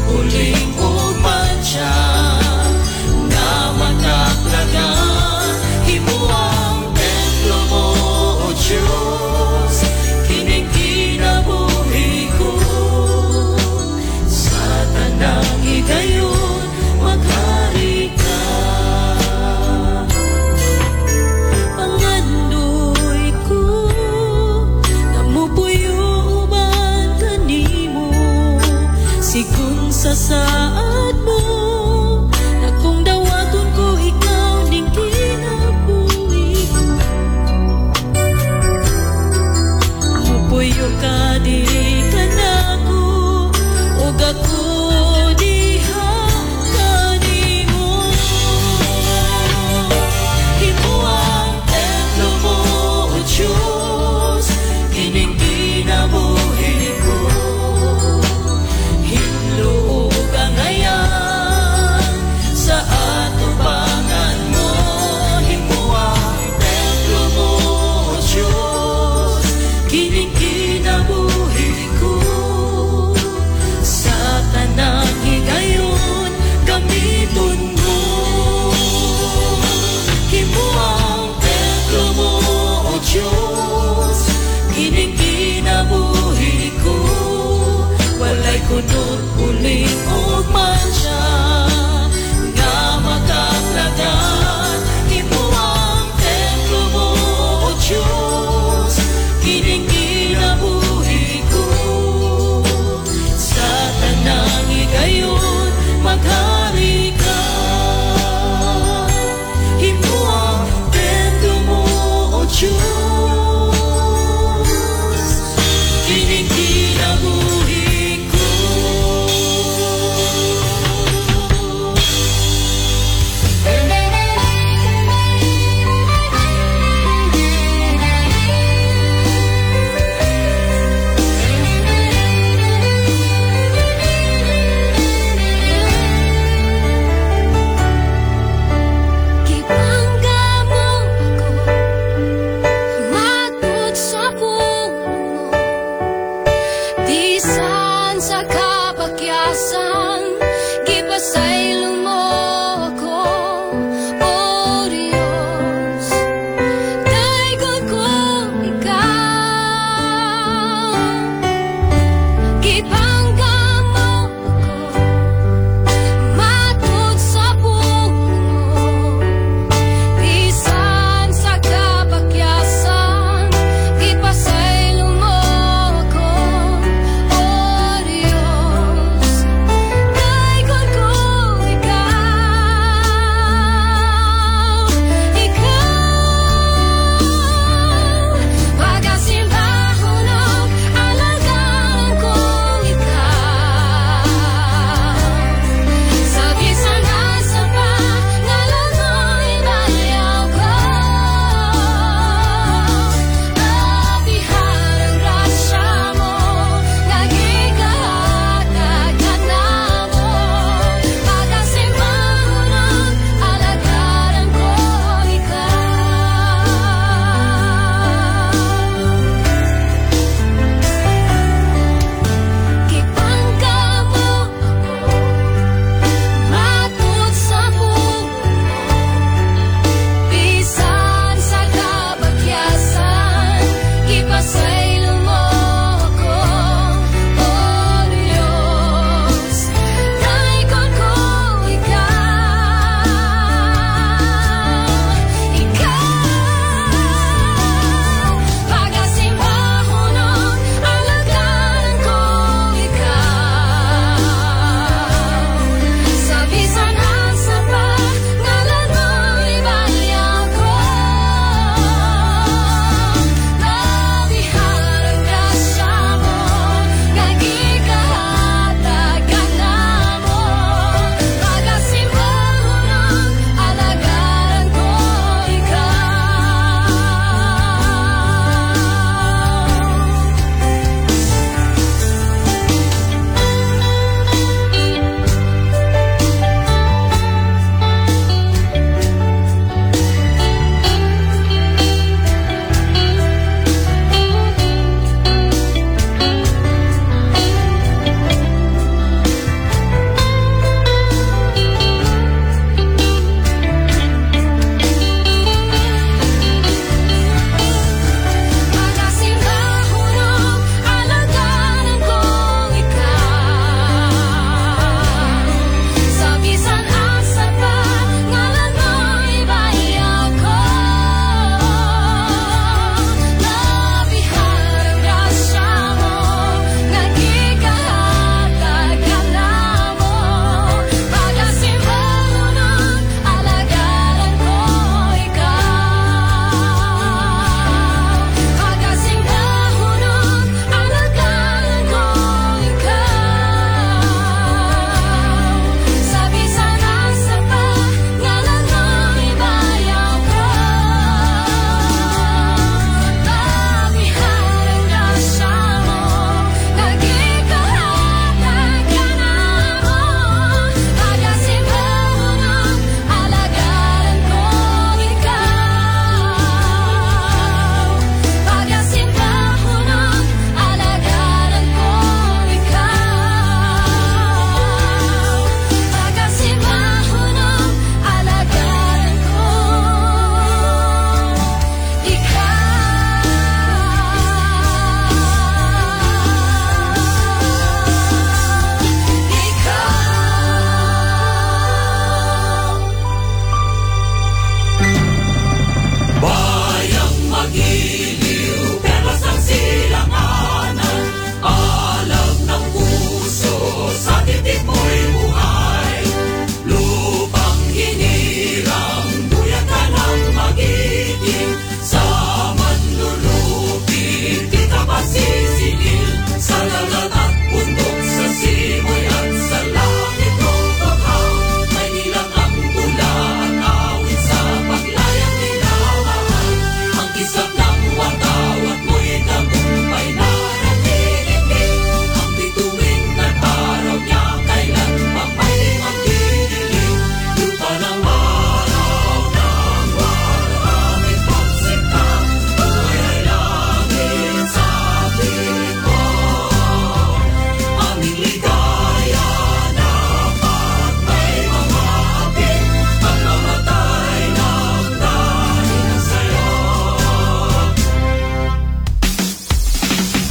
uling umansya nga mataklagan himuang templo mo, O Diyos, kining kinabuhi ko sa tanang higayon maghari ka. Pangandoy ko namupuyo uban kanimo sigun sa saad mo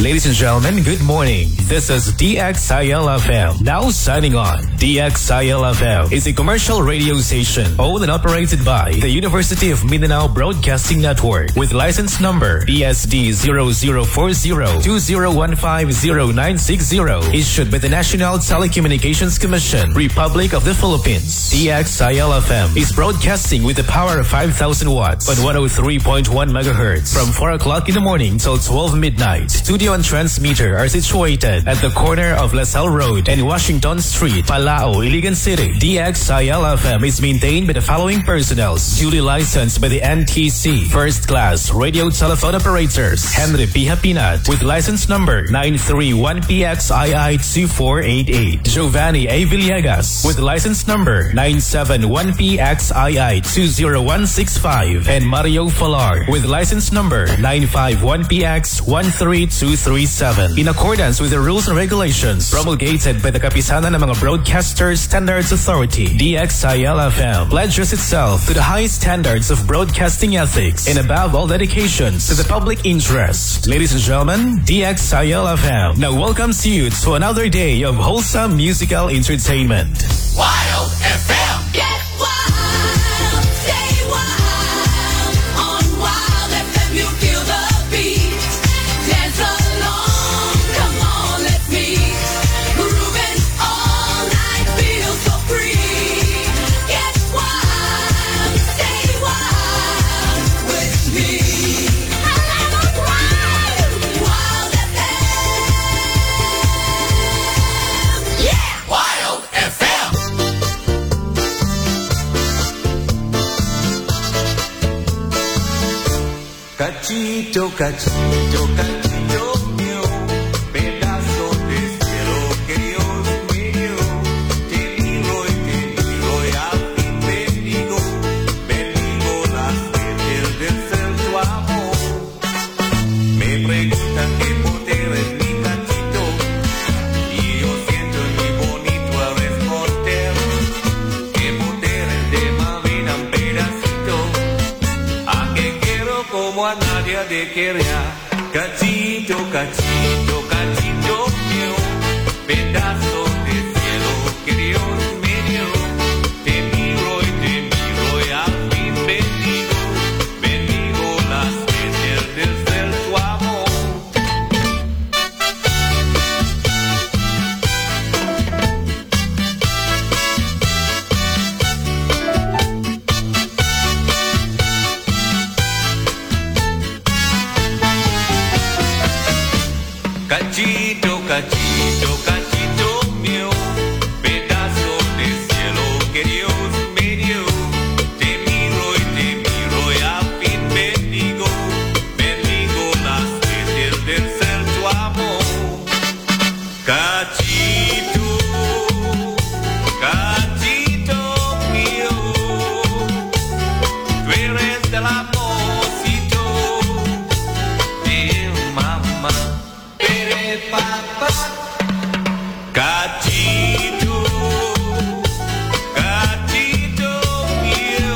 Ladies and gentlemen, good morning. This is DXIL-FM, now signing on. DXIL-FM is a commercial radio station owned and operated by the University of Mindanao Broadcasting Network with license number BSD 004020150960, issued by the National Telecommunications Commission, Republic of the Philippines. DXIL-FM is broadcasting with the power of 5,000 watts on 103.1 megahertz from 4 o'clock in the morning till 12 midnight. Studio and transmitter are situated at the corner of LaSalle Road and Washington Street, Palao, Iligan City. DXIL-FM is maintained by the following personnel, duly licensed by the NTC. First class radio telephone operators, Henry P. Hapinat, with license number 931PXII2488. Giovanni A. Villegas, with license number 971PXII20165. And Mario Falar, with license number 951PX13237. In accordance with the rules and regulations promulgated by the Kapisanan ng mga Broadcasters Standards Authority, DXIL-FM pledges itself to the highest standards of broadcasting ethics and above all dedications to the public interest. Ladies and gentlemen, DXIL-FM now welcomes you to another day of wholesome musical entertainment. Wild FM. Get wild, stay wild. On Wild FM you feel the beat. Dance along, come on, let's meet. Grooving all night, feel so free. Get wild, stay wild with me. Wild FM. Yeah! Wild FM. Cachito, cachito, cachito mío, pedazo de cielo que Dios me dio. Te miro y al fin bendigo, bendigo las veces del ser tu amor. Me preguntan qué poder es mi cachito, y yo siento muy bonito al responder. Qué poder es de Marina un pedacito, a que quiero como a nadie de querer. Cachito, cachito, cachito mío, pedazo de cielo que Dios me dio. Te miro y al fin bendigo, bendigo las veces del ser tu amor. Cachito, cachito, cachito mío, pedazo de cielo que Dios me dio. Te miro y al fin bendigo, bendigo las veces del ser tu amor. Cachito, cachito mío, tú eres del amorcito de mamá. Papá, cachito, cachito mío,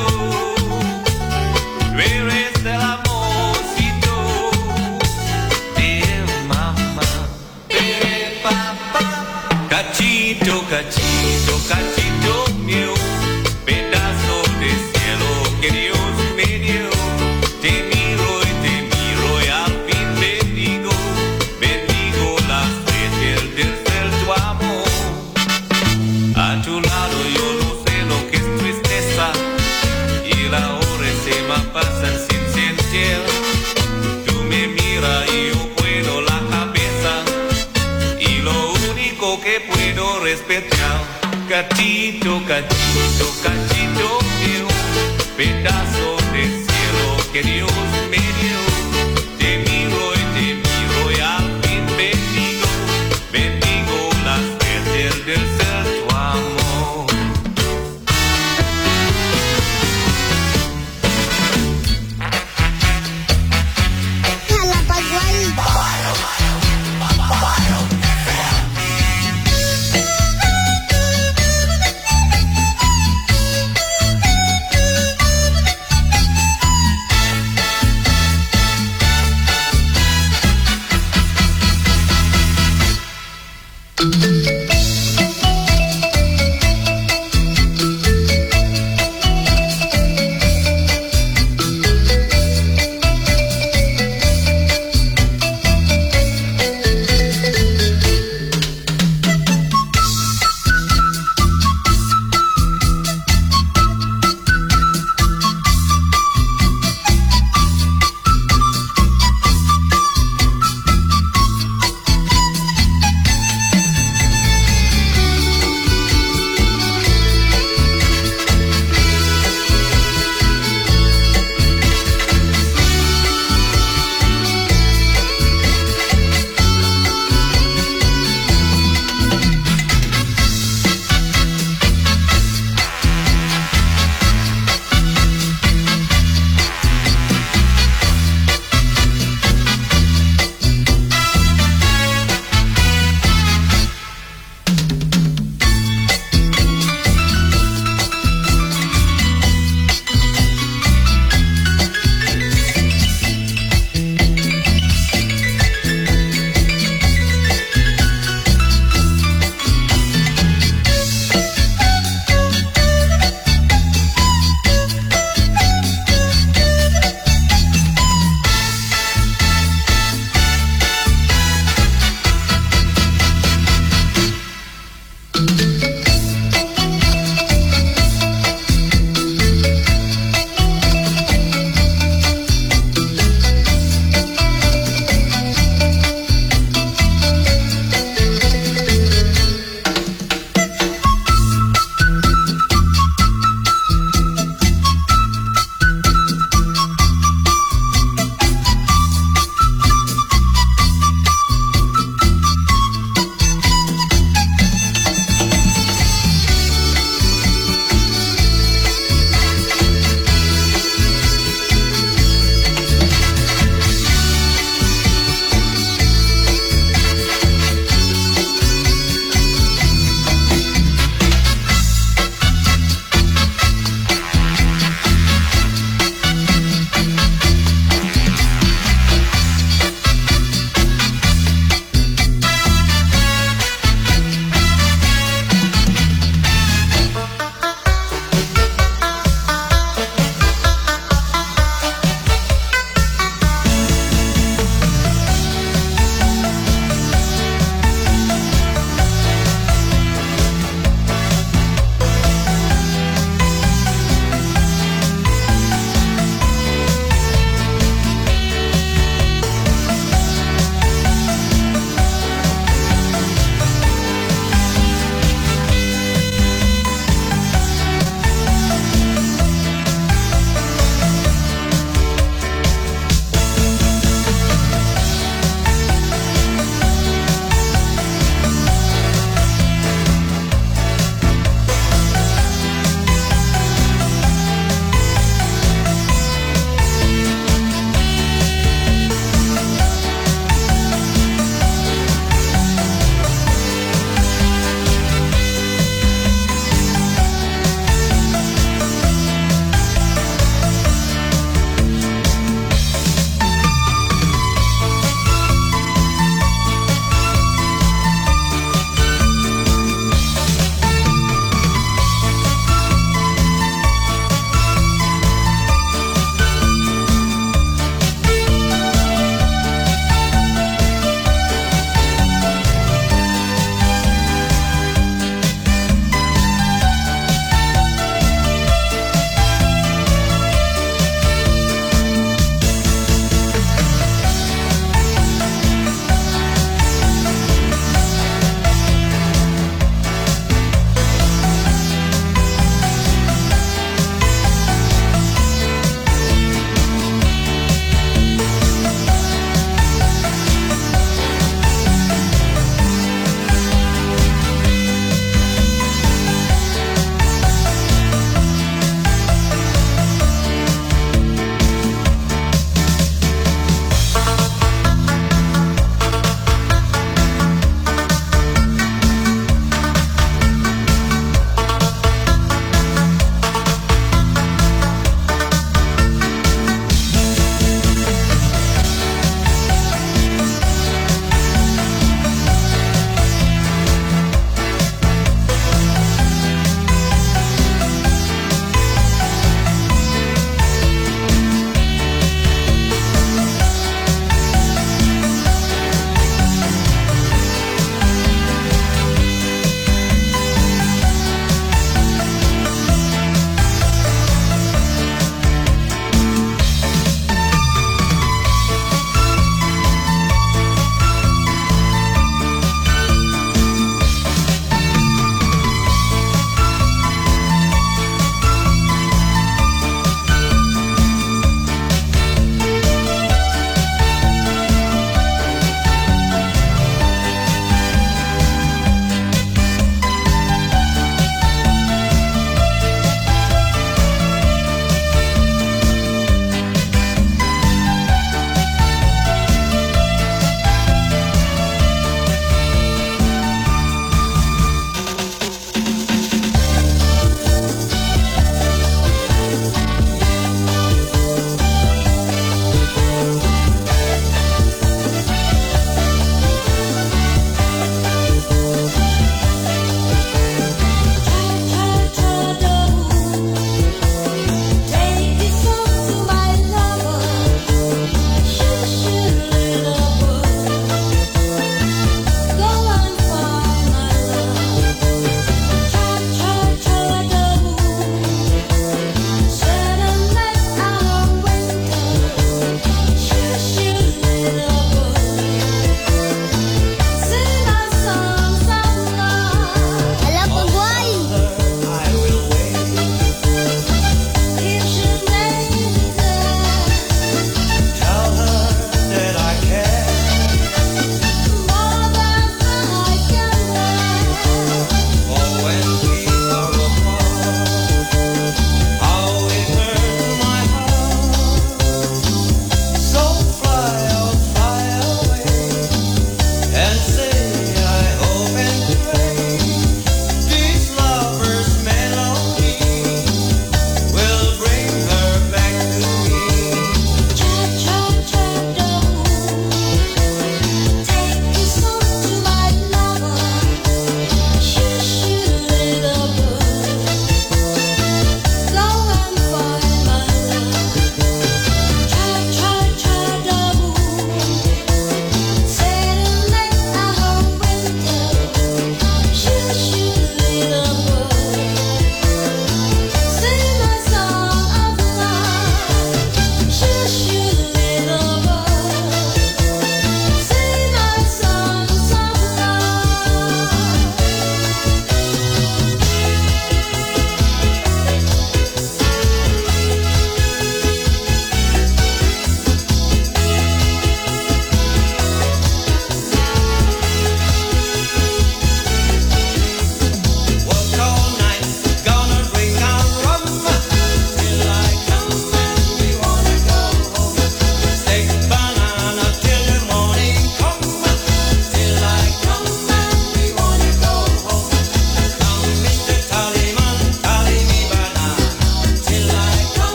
tú eres el amorcito de mamá, de papá. Cachito, cachito, cachito mío, pedazo de cielo que Dios me dio. Te miro y al fin bendigo, bendigo las veces del ser tu amor. A tu lado yo no sé lo que es tristeza, y las horas se me pasan sin sentir. Tú me miras y yo puedo la cabeza, y lo único que puedo respetar. Cachito, cachito, cachito mío, pedazo de cielo que Dios me dio. Te miro y al fin bendigo, bendigo las veces del ser tu amor.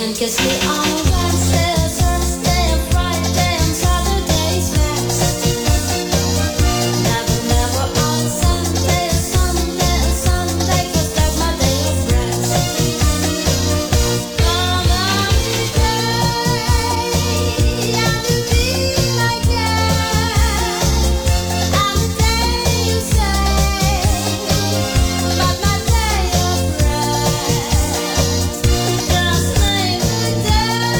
kiss me on Wednesday, Thursday, Friday, and Saturday's best. Never on Sunday, Sunday, 'cause that's my day of rest. Come on today, and to be like that. And the day you say, but my day of rest. Just leave the day.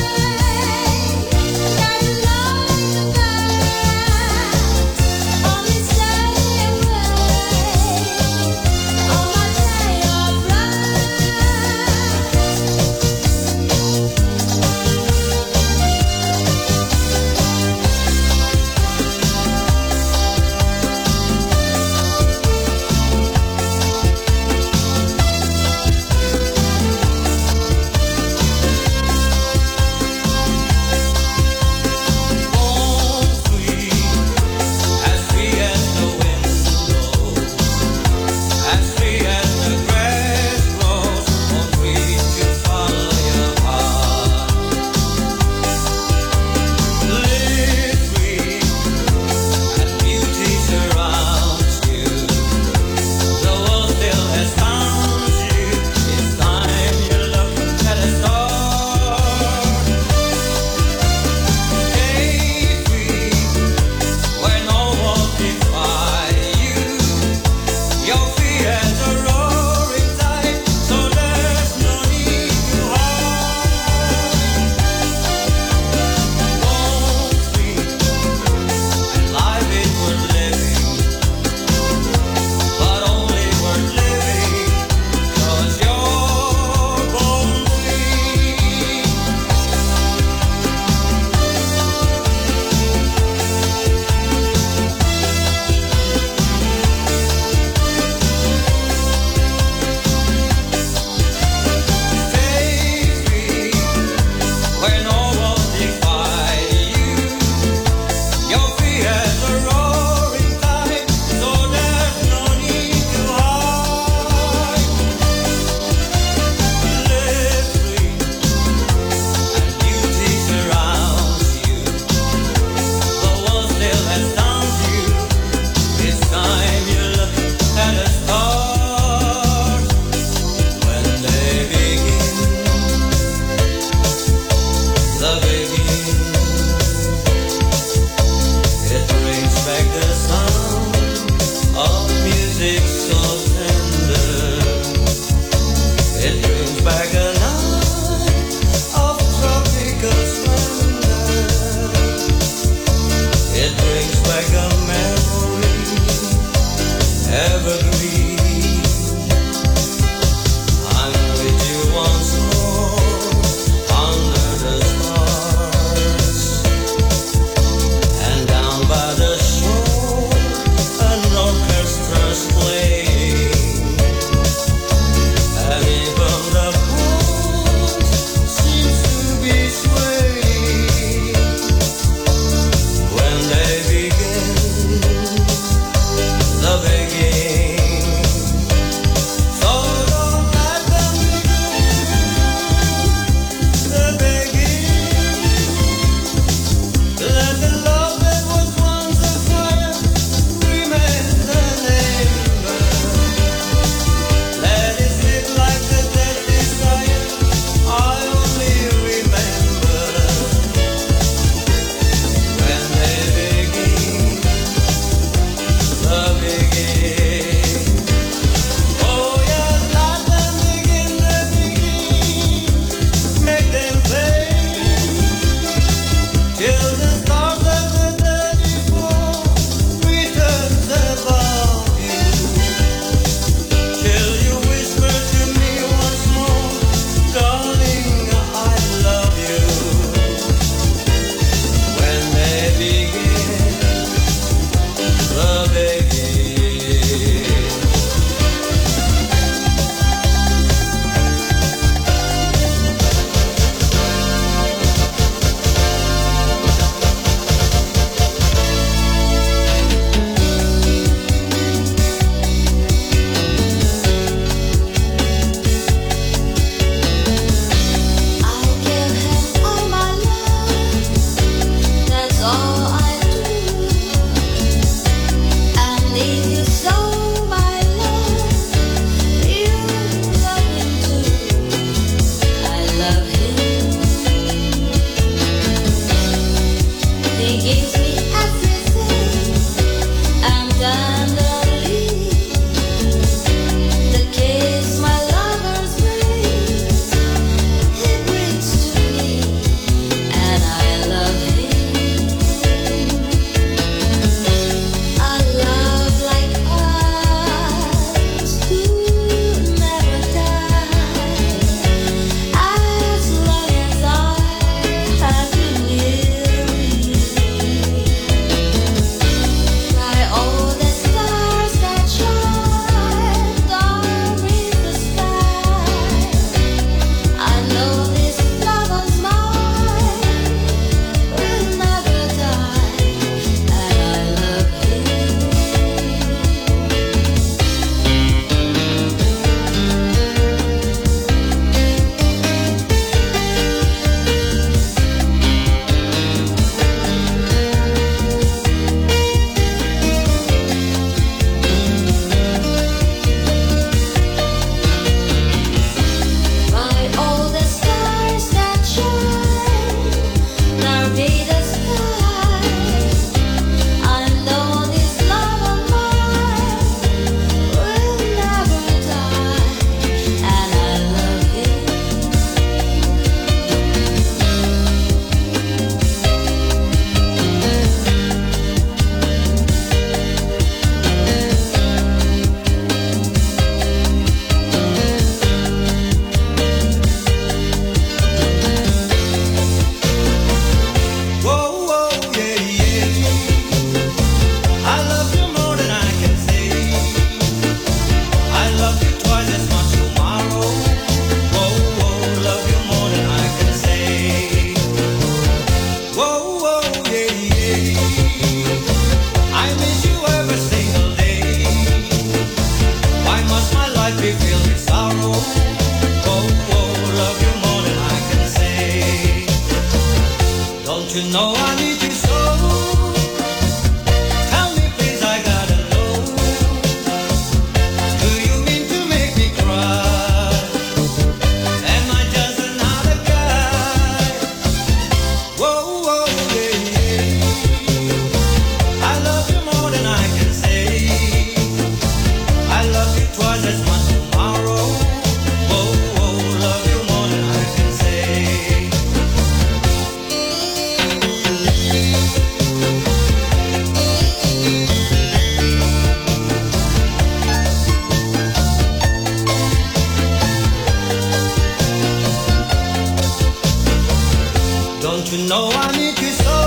you know I need you so?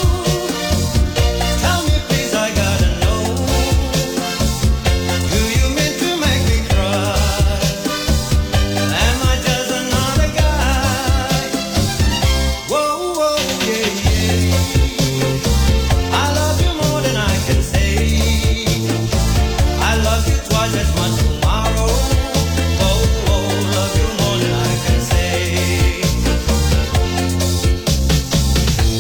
Tell me please, I gotta know. Do you mean to make me cry? Am I just another guy? Whoa, whoa, yeah, yeah. I love you more than I can say. I love you twice as much tomorrow. Oh, oh, love you more than I can say.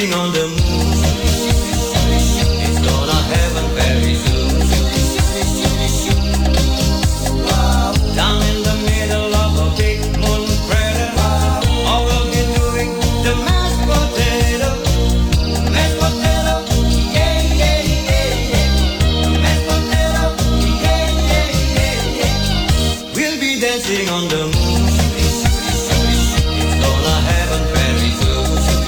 dancing on the moon. It's gonna happen very soon. Down in the middle of a big moon crater, all we'll be doing the mashed potato. Mashed potato, yeah, yeah, yeah, yeah. Mashed potato, yeah, yeah, yeah, yeah. We'll be dancing on the moon. It's gonna happen very soon.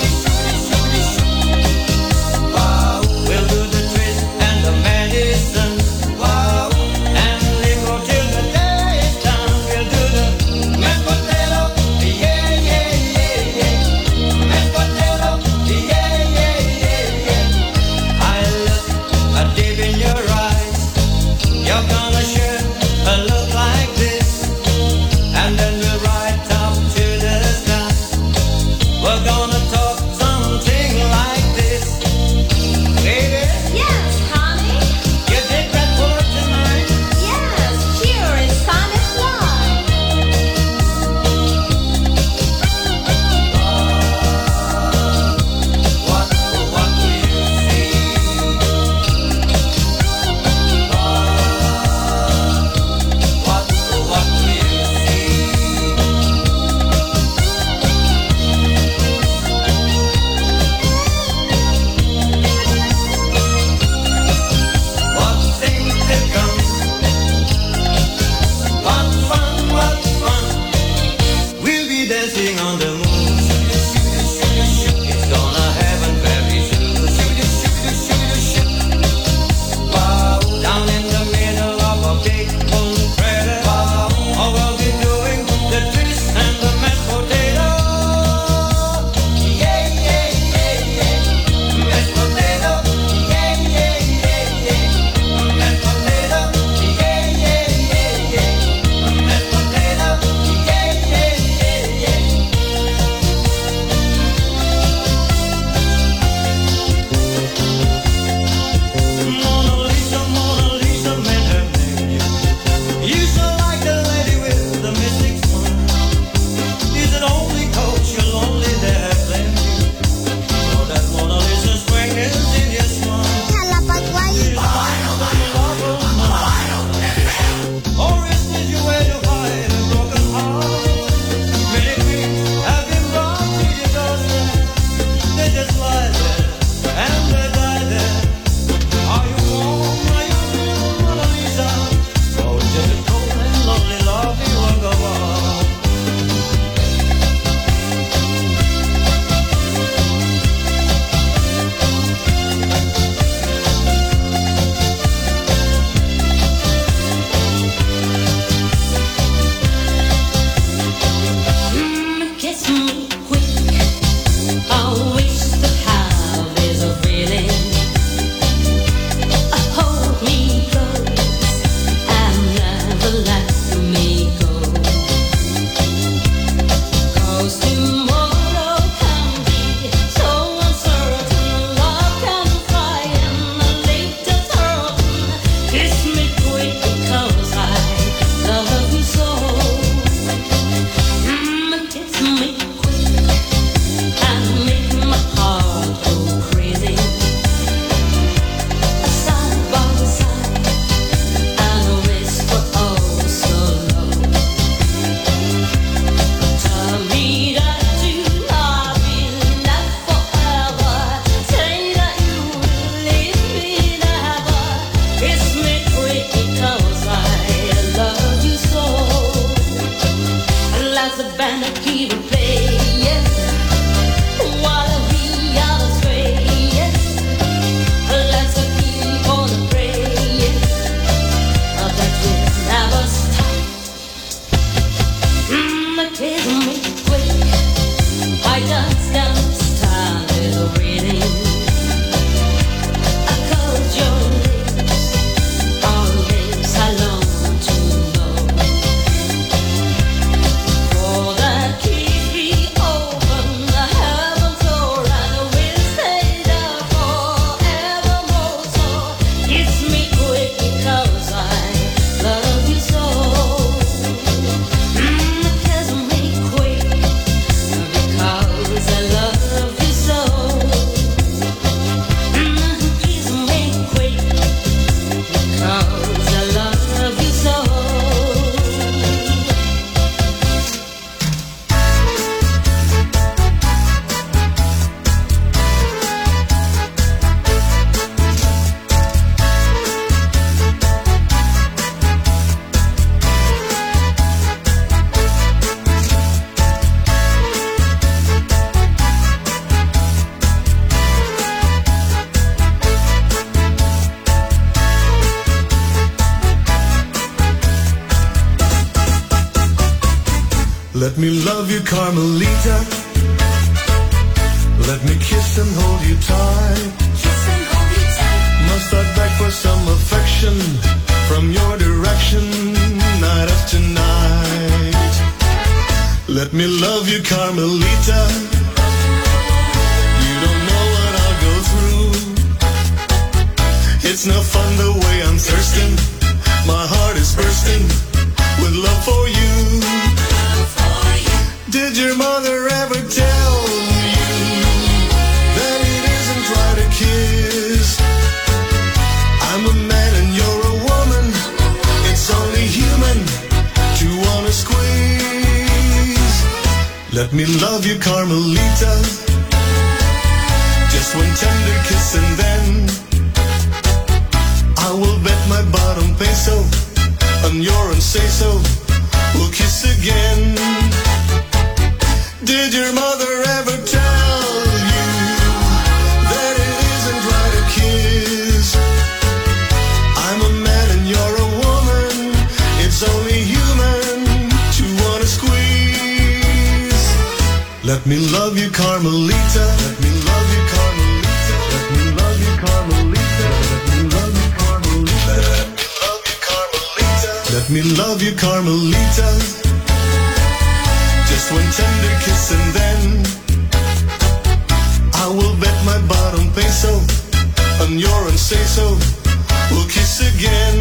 Wow, we'll do the twist and the medicine. Wow, and live till the day is done. We'll do the mashed potato, yeah, yeah, yeah, yeah. Mashed potato, yeah, yeah, yeah, yeah. I look a deep in your eyes. You're gonna share a look like this, and then we'll ride up to the sky. We're gonna talk something like this, baby. Yes, honey. You did that for tonight. Yes, here is Sonic Live. What do you see? What do you see? What things to come? What fun? We'll be dancing on the moon. It's gonna happen very soon. Wow, down in the middle of a big moon crater. Wow, all we'll be doing the twist and the mashed potato. Yeah, yeah, yeah, yeah. Mashed potato. Yeah, yeah, yeah, yeah. Mashed potato. Yeah, yeah, yeah, yeah. Mashed potato. Yeah, yeah, yeah, yeah. Mona Lisa met her name. You so like the lady with the mystic smile. Is it only 'cause you're lonely that I blame you? Or that Mona Lisa's spring is in your smile? Or is it your way to hide a broken heart? Many queens have been brought to your doorstep. They just lie there and they die there. Are you warm? Are you real, Mona Lisa? Or just a cold and lonely love you will go on? Kiss me quick. I wish to have this feeling. Hold me close and never let me go. 'Cause tomorrow can be so uncertain. Love can fly in a later turn. Kiss me quick 'cause I love you so. Kiss me quick and make my heart go crazy. Side by side and whisper oh so low. Tell me that you love me not forever. Say that you will leave me never. Kiss me quick 'cause I love you so. Let the band keep playing while we are straying. Let's keep on praying that we'll never stop. Kiss me quick, I just can't stand it waiting. 'Cause your lips are lips I long to know. For that kiss Let me love you, Carmelita. Let me kiss and hold you tight. Must I beg for some affection from your direction, night after night? Let me love you, Carmelita. You don't know what I'll go through. It's no fun the way I'm thirsting. My heart is bursting with love for you. Did your mother ever tell you that it isn't right to kiss? I'm a man and you're a woman. It's only human to wanna squeeze. Let me love you, Carmelita. Just one tender kiss and then I will bet my bottom peso on your own say-so. We'll kiss again. Did your mother ever tell you that it isn't right to kiss? I'm a man and you're a woman. It's only human to wanna squeeze. Let me love you, Carmelita. Let me love you, Carmelita. Let me love you, Carmelita. Let me love you, Carmelita. Let me love you, Carmelita. Just one tender kiss and then I will bet my bottom peso on your own say-so. We'll kiss again.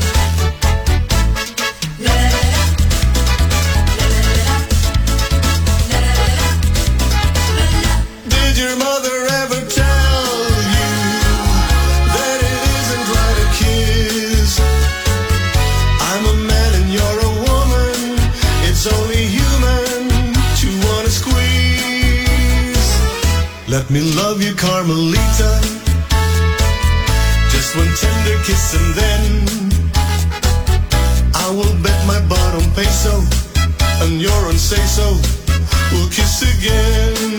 Did your mother ever tell you that it isn't right to kiss? I'm a man and you're a woman. It's only human to wanna squeeze. Let me love you, Carmelita. Just one tender kiss and then I will bet my bottom peso on your own say-so. We'll kiss again.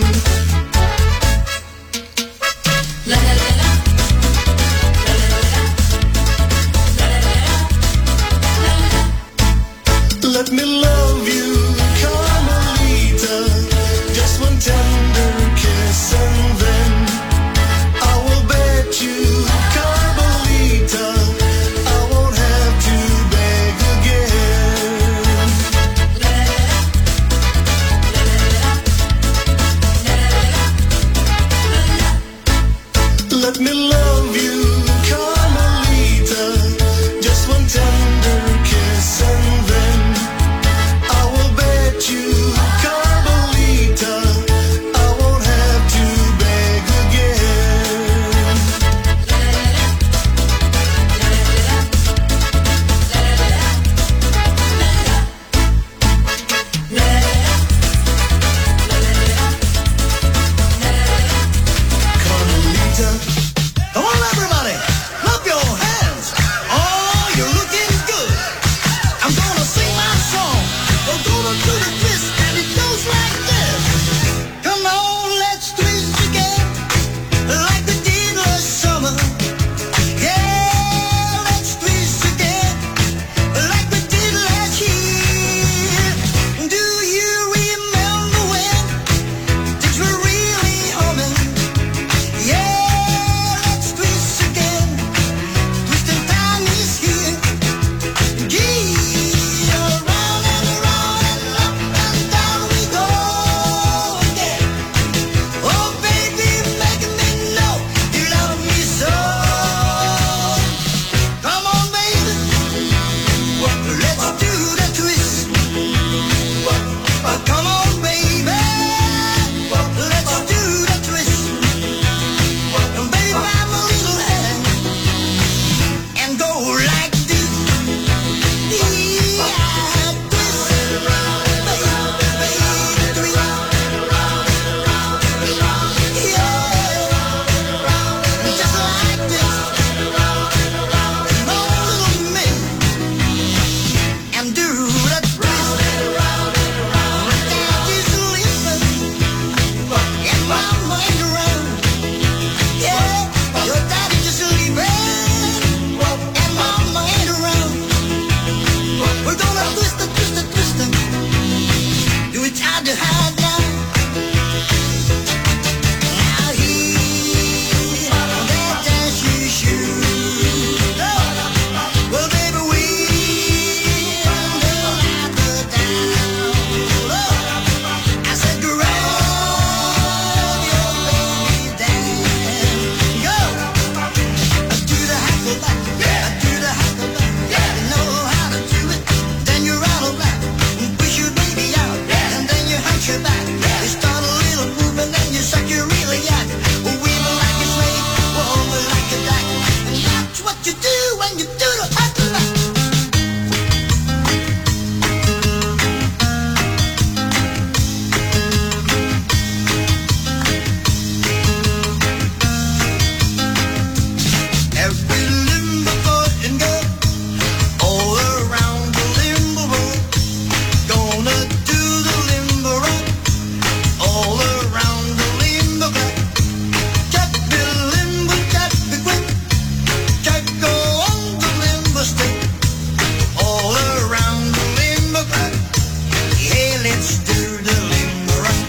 Let me love you, Carmelita. Just one tender kiss and then I will bet you, Carmelita, I won't have to beg again. hard to hide now. Now here, that dance you shoot. Well, baby, we don't have to down. I said, grab your baby down. Go. Do the hackleback. Do the hackleback. You know how to do it. Then you rattle back. Push your baby out. And then you hunch your back. You start a little move and then you suck your really yak. Weaving like a snake. Over like a duck. And that's what you do when you do the hackleback. Every limber boy and girl all around the limber world gonna do the limber rock all around the limber back. Jack be limber, Jack be quick, Jack go on the limber stick all around the limber back. Hey, let's do the limber rock.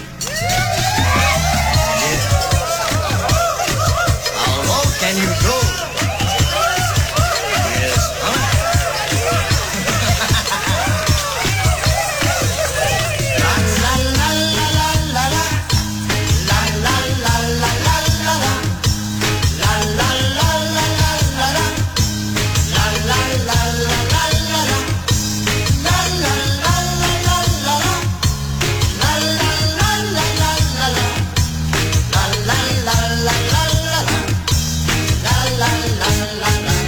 Yeah. How low can you go? Yes, huh? La la la la la la la. La la la la la la la. La la la la la la la. La la la la la la la. La la la la la la la. La la la la la la la. La la la la la la la. La la la la la la.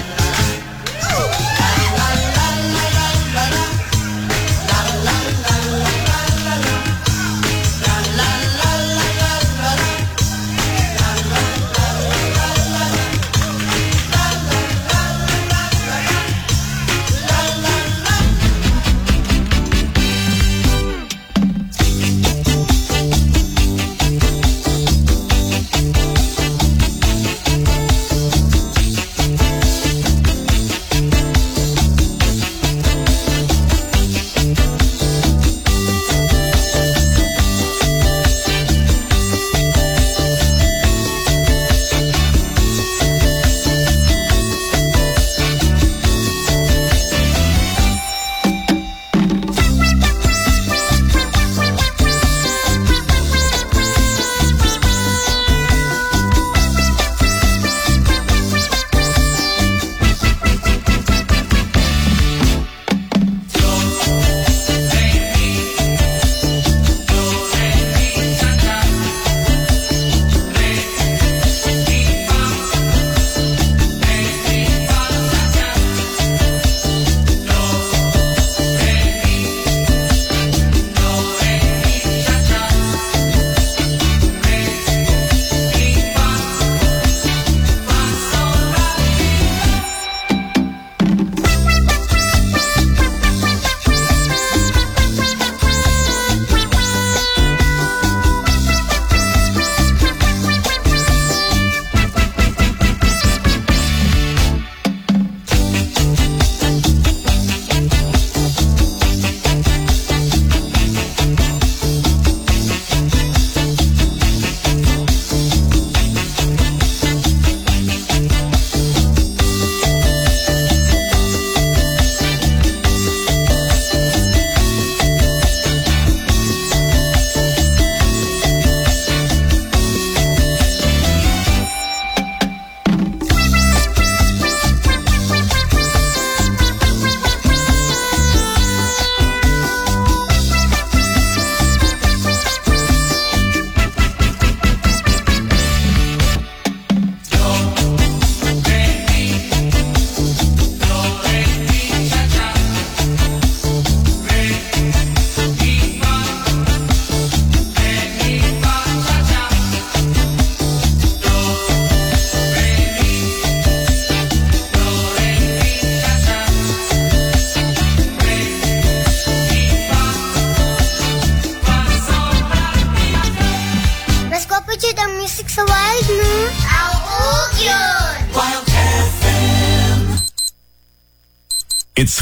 It's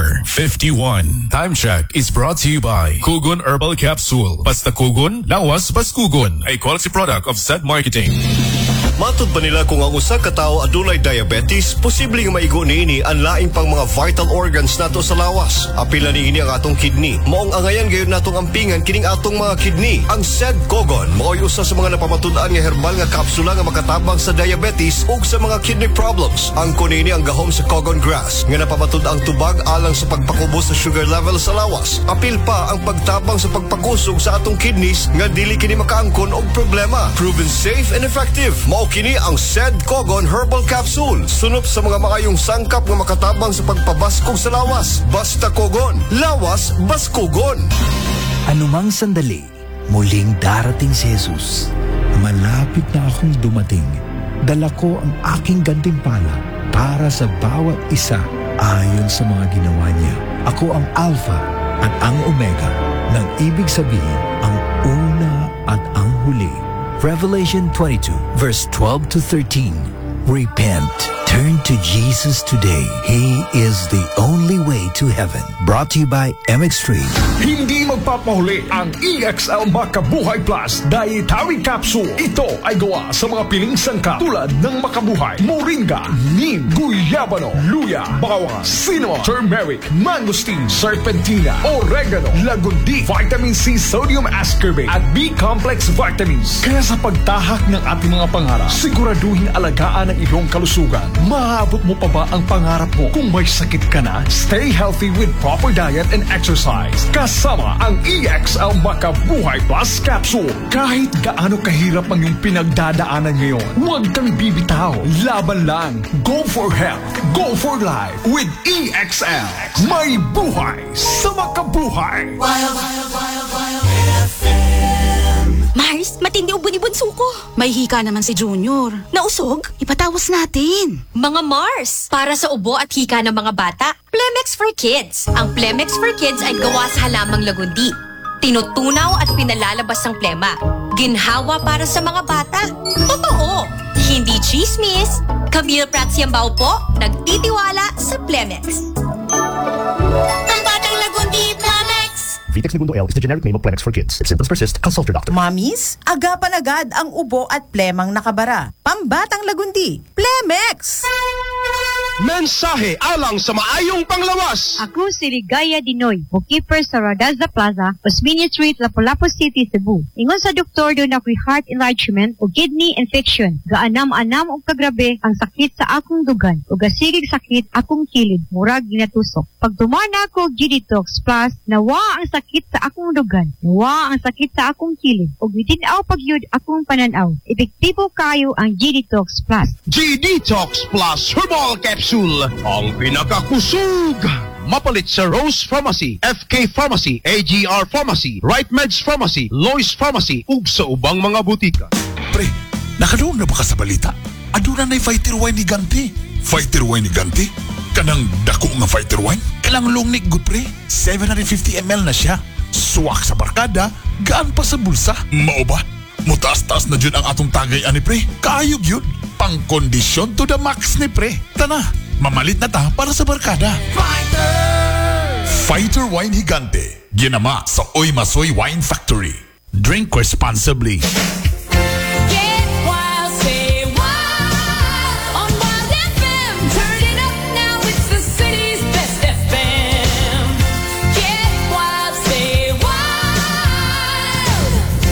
4:51. Time check is brought to you by Kugon Herbal Capsule. Basta Kugon, lawas Baskugon. A quality product of Zed Marketing. Matud ba nila kung ang usa ka tawo adunay diabetes, posibleng maigo niini ang laing pang mga vital organs nato sa lawas. Apila niini ang atong kidney. Maong angayan gayon natong ampingan kining atong mga kidney. Ang Zed Kogon mao'y usa sa mga napamatud-an nga herbal nga kapsula nga makatabang sa diabetes ug sa mga kidney problems. Ang kunini ang gahom sa Kogon grass nga napamatud ang tubag alang sa pagpakubos sa sugar level sa lawas. Apil pa ang pagtabang sa pagpakusog sa atong kidneys nga dili kini makaangkon og problema. Proven safe and effective. Mao kini ang Zed Kogon Herbal Capsule. Sunop sa mga maayong sangkap nga makatabang sa pagpabaskog sa lawas. Basta Kogon, lawas baskugon. Anumang sandali, muling darating si Jesus. Malapit na akong dumating. Dala ko ang aking gantimpala para sa bawat isa ayon sa mga ginawa niya. Ako ang Alpha at ang Omega, nang ibig sabihin ang una at ang huli. Revelation 22 verse 12 to 13. Repent. Turn to Jesus today. He is the only way to heaven. Brought to you by MX3. Hindi magpapahuli ang EXL Makabuhay Plus Dietary Capsule. Ito ay gawa sa mga piling sangkap tulad ng Makabuhay, Moringa, Neem, Guyabano, Luya, Bawang, Cinnamon, Turmeric, Mangosteen, Serpentina, Oregano, Lagundi, Vitamin C, Sodium Ascorbate at B-Complex Vitamins. Kaya sa pagtahak ng ating mga pangarap, siguraduhin alagaan ang iyong kalusugan. Maabot mo pa ba ang pangarap mo? Kung may sakit ka na, stay healthy with proper diet and exercise. Kasama ang EXL Makabuhay Plus Capsule. Kahit gaano kahirap ang iyong pinagdadaanan ngayon, huwag kang bibitaw. Laban lang. Go for health. Go for life with EXL. May buhay sa makabuhay. Mars, matindi ubon ni bunso ko. May hika naman si Junior. Nausog? Ipatawas natin. Mga Mars, para sa ubo at hika ng mga bata, Plemex for Kids. Ang Plemex for Kids ay gawa sa halamang lagundi. Tinutunaw at pinalalabas ang plema. Ginhawa para sa mga bata. Totoo! Hindi chismis. Camille Pratsiambao po, nagtitiwala sa Plemex. Ang batang lagundi, Plemex! Vitex Segundo L is the generic name of Plemex for kids. If symptoms persist, consult your doctor. Mamis, agapan agad ang ubo at plemang nakabara. Pambatang lagundi, Plemex! Mensahe alang sa maayong panglawas. Ako si Ligaya Dinoy, bookkeeper sa Radaza Plaza, Osmeña Street, Lapu-Lapu City, Cebu. Ingon sa doktor doon ako'y heart enlargement o kidney infection. Gaanam-anam o kagrabe ang sakit sa akong dugan o gasigig sakit akong kilid, murag ginatusok. Pag tumana ko G-Detox Plus, nawa ang sakit sa akong dugan, nawa ang sakit sa akong kilid o within-aw pagyud akong pananaw. Epektibo kayo ang G-Detox Plus. G-Detox Plus Herbal Capsule. Ang pinakakusog. Mapalit sa Rose Pharmacy, FK Pharmacy, AGR Pharmacy, Right Meds Pharmacy, Lois Pharmacy, ug sa ubang mga butika. Pre, nakaloon na ba ka sa balita? Aduna na'y fighter wine ni Ganti. Fighter wine ni Ganti? Kanang dako nga fighter wine? Kalang long neck good pre. 750 ml na siya. Suwak sa barkada, gaan pa sa bulsa. Mao ba? Mutaas-taas na dyan ang atong tagay ani pre. Kaayog yun. Pang-kondisyon to the max ni pre. Tana, mamalit na ta para sa barkada. Fighter Wine Higante. Ginama sa Oy Masoy Wine Factory. Drink responsibly. Get wild, say wild on Wild FM. Turn it up now, it's the city's best FM. Get wild, say wild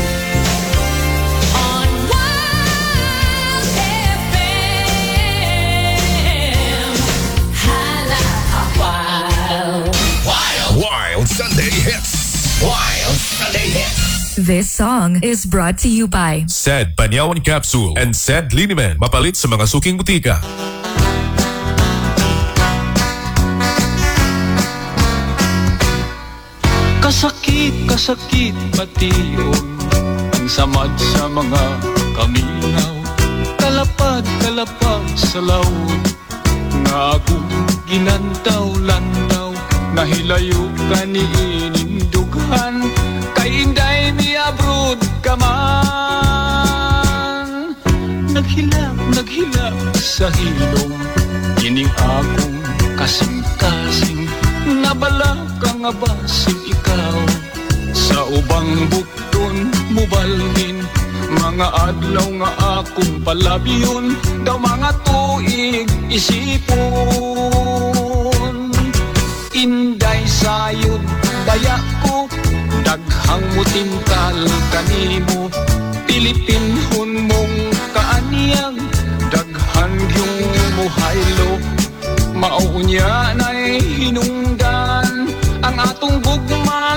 on Wild FM. Hala, wild. Wild Sunday Hits. Wild Sunday Hits. This song is brought to you by Zed Banyawan Capsule and Zed Linimen. Mapalit sa mga suking butika. Kasakit patiyon ang samad sa mga kaminaw. Kalapad sa laon nga akong ginantaw-lantaw. Nahilayo ka ni inindughan kay inday mi abroad ka man. Naghilak sa hilong ining akong kasing kasing nabala ka nga basing ikaw sa ubang bukton mubalhin mga adlaw nga akong palabyon daw mga tuig isipon inday sayod daya ko daghang mutintal kanimo Pilipinhon mong kaanyag daghan yung muhaylo maunya na'y hinungdan ang atong gugma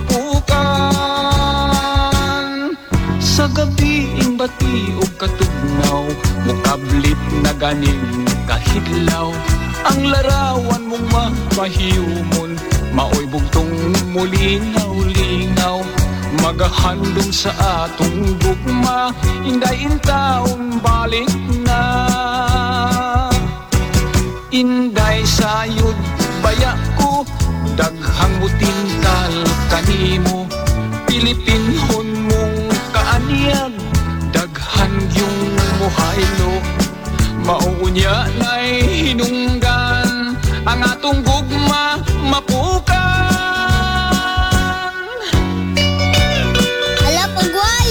mapukan sa gabiing bati o katugnaw mukablit na ganing kahidlaw ang larawan mong mapahiyumon maoy bugtong mulingaw-lingaw magahandom sa atong gugma inday taon balik na inday sayod baya ko daghang mutintal kanimo Pilipinhon mong kaanyag daghan yung muhaylo maunya na'y hinunggan ang atong gugma mapukan Hala pagwal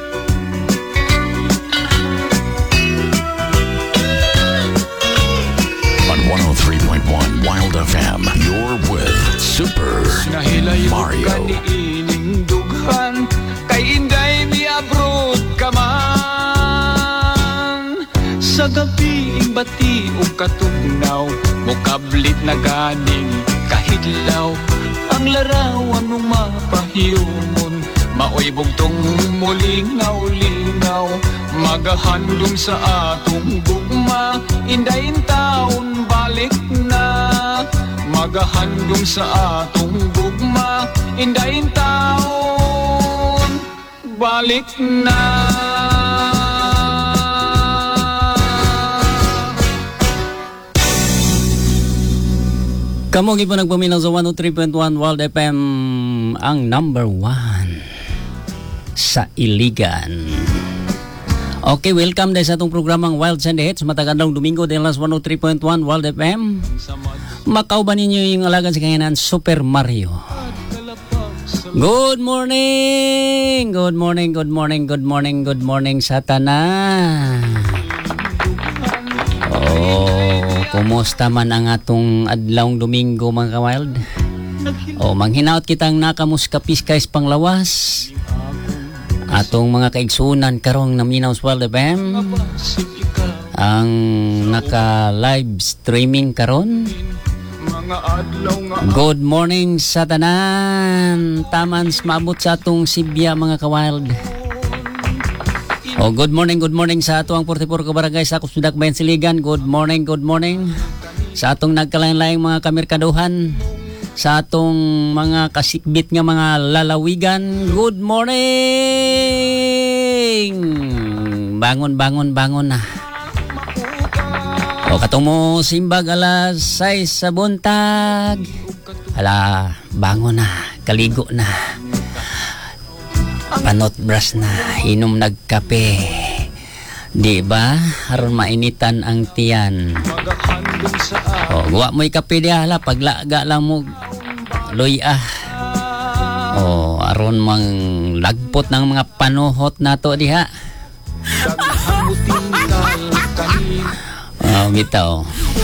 On 103.1 Wild FM, you're with Super Mario. Kaniining dughan kay inday mi abroad ka man sa gabiing bati o katugnaw mukablit na ganing kahidlaw ang larawan mong mapahiyumon maoy bugtong mulingaw-lingaw magahandom sa atong gugma inday taon balik na magahandom sa atong gugma inday taon balik na Kamu po nagpaminaw sa 103.1 Wild FM ang number 1 sa Iligan. Okay, welcome dahil sa itong programang Wild and Hits. Matagandang Domingo dahil sa 103.1 Wild FM. Makauban ninyo yung alagan sa kanyanan Super Mario. Good morning! Good morning, good morning, good morning, good morning sa tanan. Kumusta man ang atong adlawng Domingo mga ka-wild? Manghinaot kitang nakamuskapiskays panglawas. Atong mga kaigsunan karong naminaw sa Wild FM. Ang naka-live streaming karon. Good morning sa tanan. Tamans maabot sa atong Sibya mga ka-wild. Good morning sa ato ang 44 ka barangay sa Kusmidak Bayan Siligan. Good morning sa atong nagkalain-laing mga kamerkaduhan, sa atong mga kasikbit nga mga lalawigan. Good morning. Bangon na. Katong mo simbag alas 6 sa buntag. Hala, bangon na, kaligo na. Panot brush na, inom nagkape. Di ba? Aron mainitan ang tiyan. Guwa mo'y kape di hala, paglaga lang mo luya. Aron mang lagpot ng mga panuhot nato diha. Bitaw.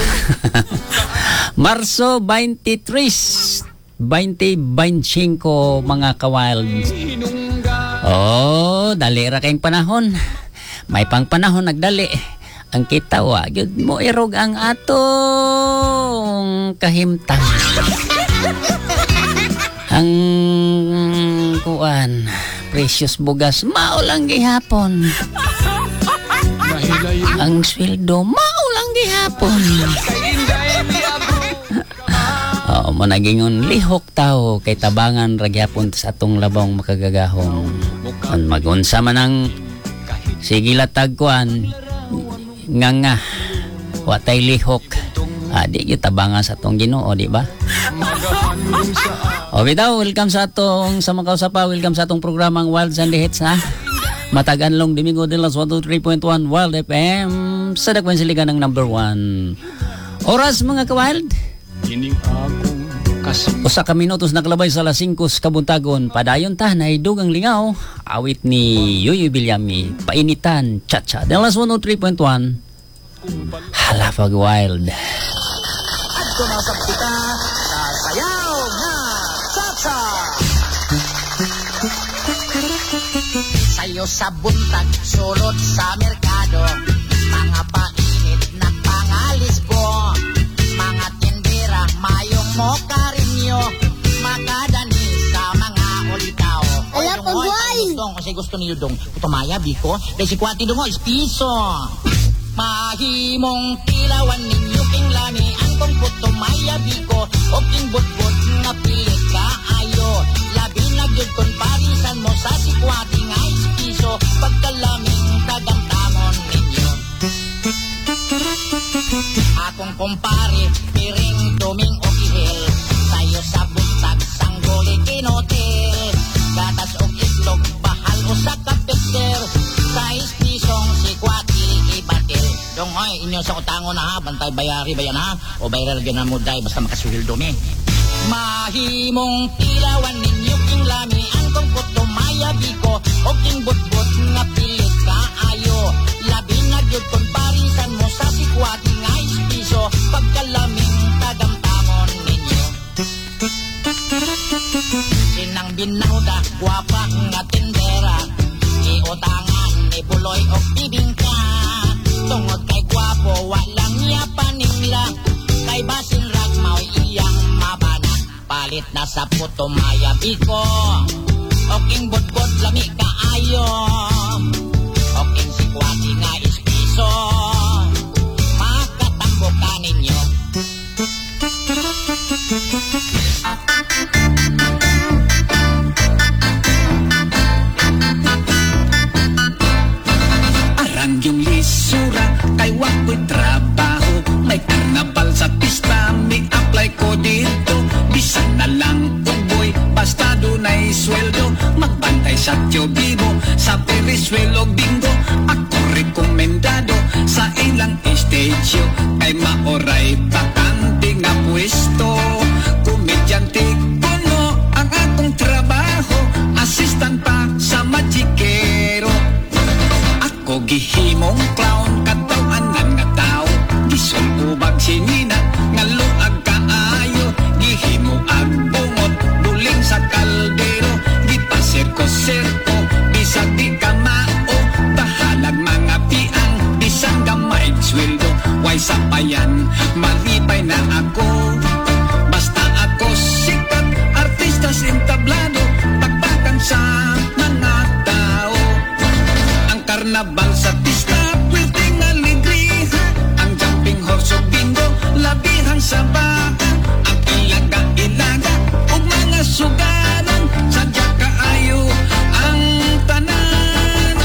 Marso 23, 2025 mga ka-wild. Dali ra kayong panahon. May pang panahon nagdali. Ang kita wa gyud mo irog ang atong kahimtang. Ang kuan precious bugas mao lang gihapon. Ang sweldo mao lang gihapon. Mo nagingon lihok tao kay tabangan ra gyapon sa atong labong makagagahong. Ang magunsa man ang sige latag kuan nga watay lihok. Di gyud tabangan sa atong Ginoo, di ba? Bitaw, welcome sa atong sa mga kausapa, welcome sa atong programang Wild and Hits ha. Mataganlong Domingo de las 103.1 Wild FM sa Dakwan Siligan ng number 1. Oras mga ka-wild Ining akong kasing Usa ka minutos naglabay sa alas 5 kabuntagon. Padayon ta na dugang lingaw. Awit ni Yuyu Bilyami. Painitan, cha-cha. The last 103.1. Halapag Wild. At kumasap kita sa sayaw na cha-cha. Sayo sa buntag, sulot sa merkado. Mga painit na pangalisbo. Mga tindera, mayong mokarinyo. Makadani sa mga ulitaw. Ala, Pagwal! Kasi gusto niyo dong tumaya, Biko. Dahil si Kwati dong, piso. Mahimong tilawan ninyo king lami. Ang kong putumaya, Biko. O king butbut nga pilit ka ayo. Labi na gyud kon parisan mo sa si Kwati nga piso. Pagkalaming tagamtamon ninyo. Akong kumpare, piring duming o kihil. Tayo sa buntag, sanggoli kinotel. Gatas o itlog, bahal o sa kapiter. Sa ispisong si Kwati ibatil. Dong oy, inyo sa utango na ha. Bantay bayari bayan ha. O bayral gyan na muday, basta makasuhil dumi. Mahimong tilawan ninyo king lami. Ang kong putumaya, Biko. O king butbut nga pilit ka ayo. Labi na gyud kon parisan mo sa si Kwati nga ispiso. Pagkalaming tagamtamon ninyo. Sinang binauda, guwapa nga tindera. Iutangan ni Buloy o bibingka. Tungod kay guwapo, walang niya paningla. Kay basin ragmaw iyang mabana. Palit na sa putumaya, Biko. O king budbud lami ka ayo. O king si Kwati nga ispiso. Makatambo ka ninyo. Arang yung lisura, kay wako'y trabaho. May karnabal sa pista, may apply ko dito. Bisan na lang uboy, basta dunay sweldo. Magbantay sa Tiobibo, sa Periswelo Bingo. Ako rekomendado sa ilang estadyo. Kay maoray bakante nga pwesto. Komedyante kuno ang akong trabaho. Assistant pa sa Magikero. Ako gihimong clown, katawanan nga tao. Gisulubag sinina, nga luag kaayo. Gihimo ag bungot, buling sa kaldero. Gipasirko-sirko, bisag di kamao. Bahalag mga piang, bisang gamay sweldo. Way sapayan, malipay na ako. Basta ako sikat, artista entablado. Takbakan sa mga tao. Ang karnabal sa pista, pwedeng aligriha. Ang jumping horse o bingo, labihan sa baka. Ang ilaga-ilaga, o mga sugaran. Sadya kaayo ang tanan.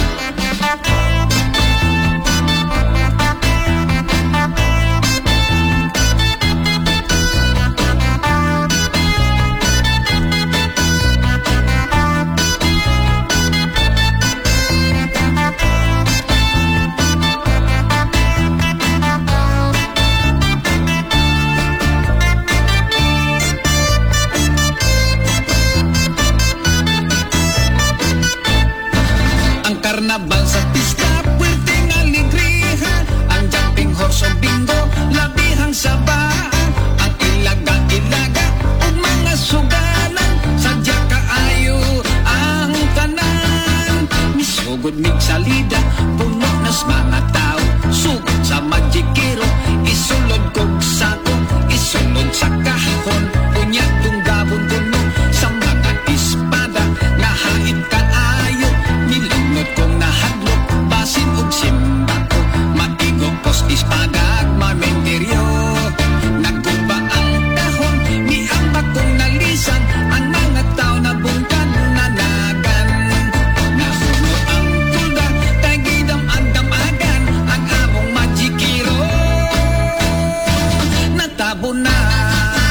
Karnabal sa pista, pwedeng aligriha. Ang jumping horse o bingo, labihang sa baa. Ang ilaga-ilaga, o mga sugalan. Sadya kaayo ang tanan. Misugod mig salida, puno nas mga tao. Sugod sa Magikero, isulod kog sako. Isulod sa kahon, unyag tunggabon kuno. Sa mga ispada, nga hait kaayo. Nilunod kong nahadlok, basin og simbako. Maigog kos ispada, mamenteryo. Nagkuba ang kahon, niambak kong nalisan. Ang mga tao na bungkan, nanagan. Nahuno ang tulda, kay gidam-andam-agan. Ang among Magikero, natabo na.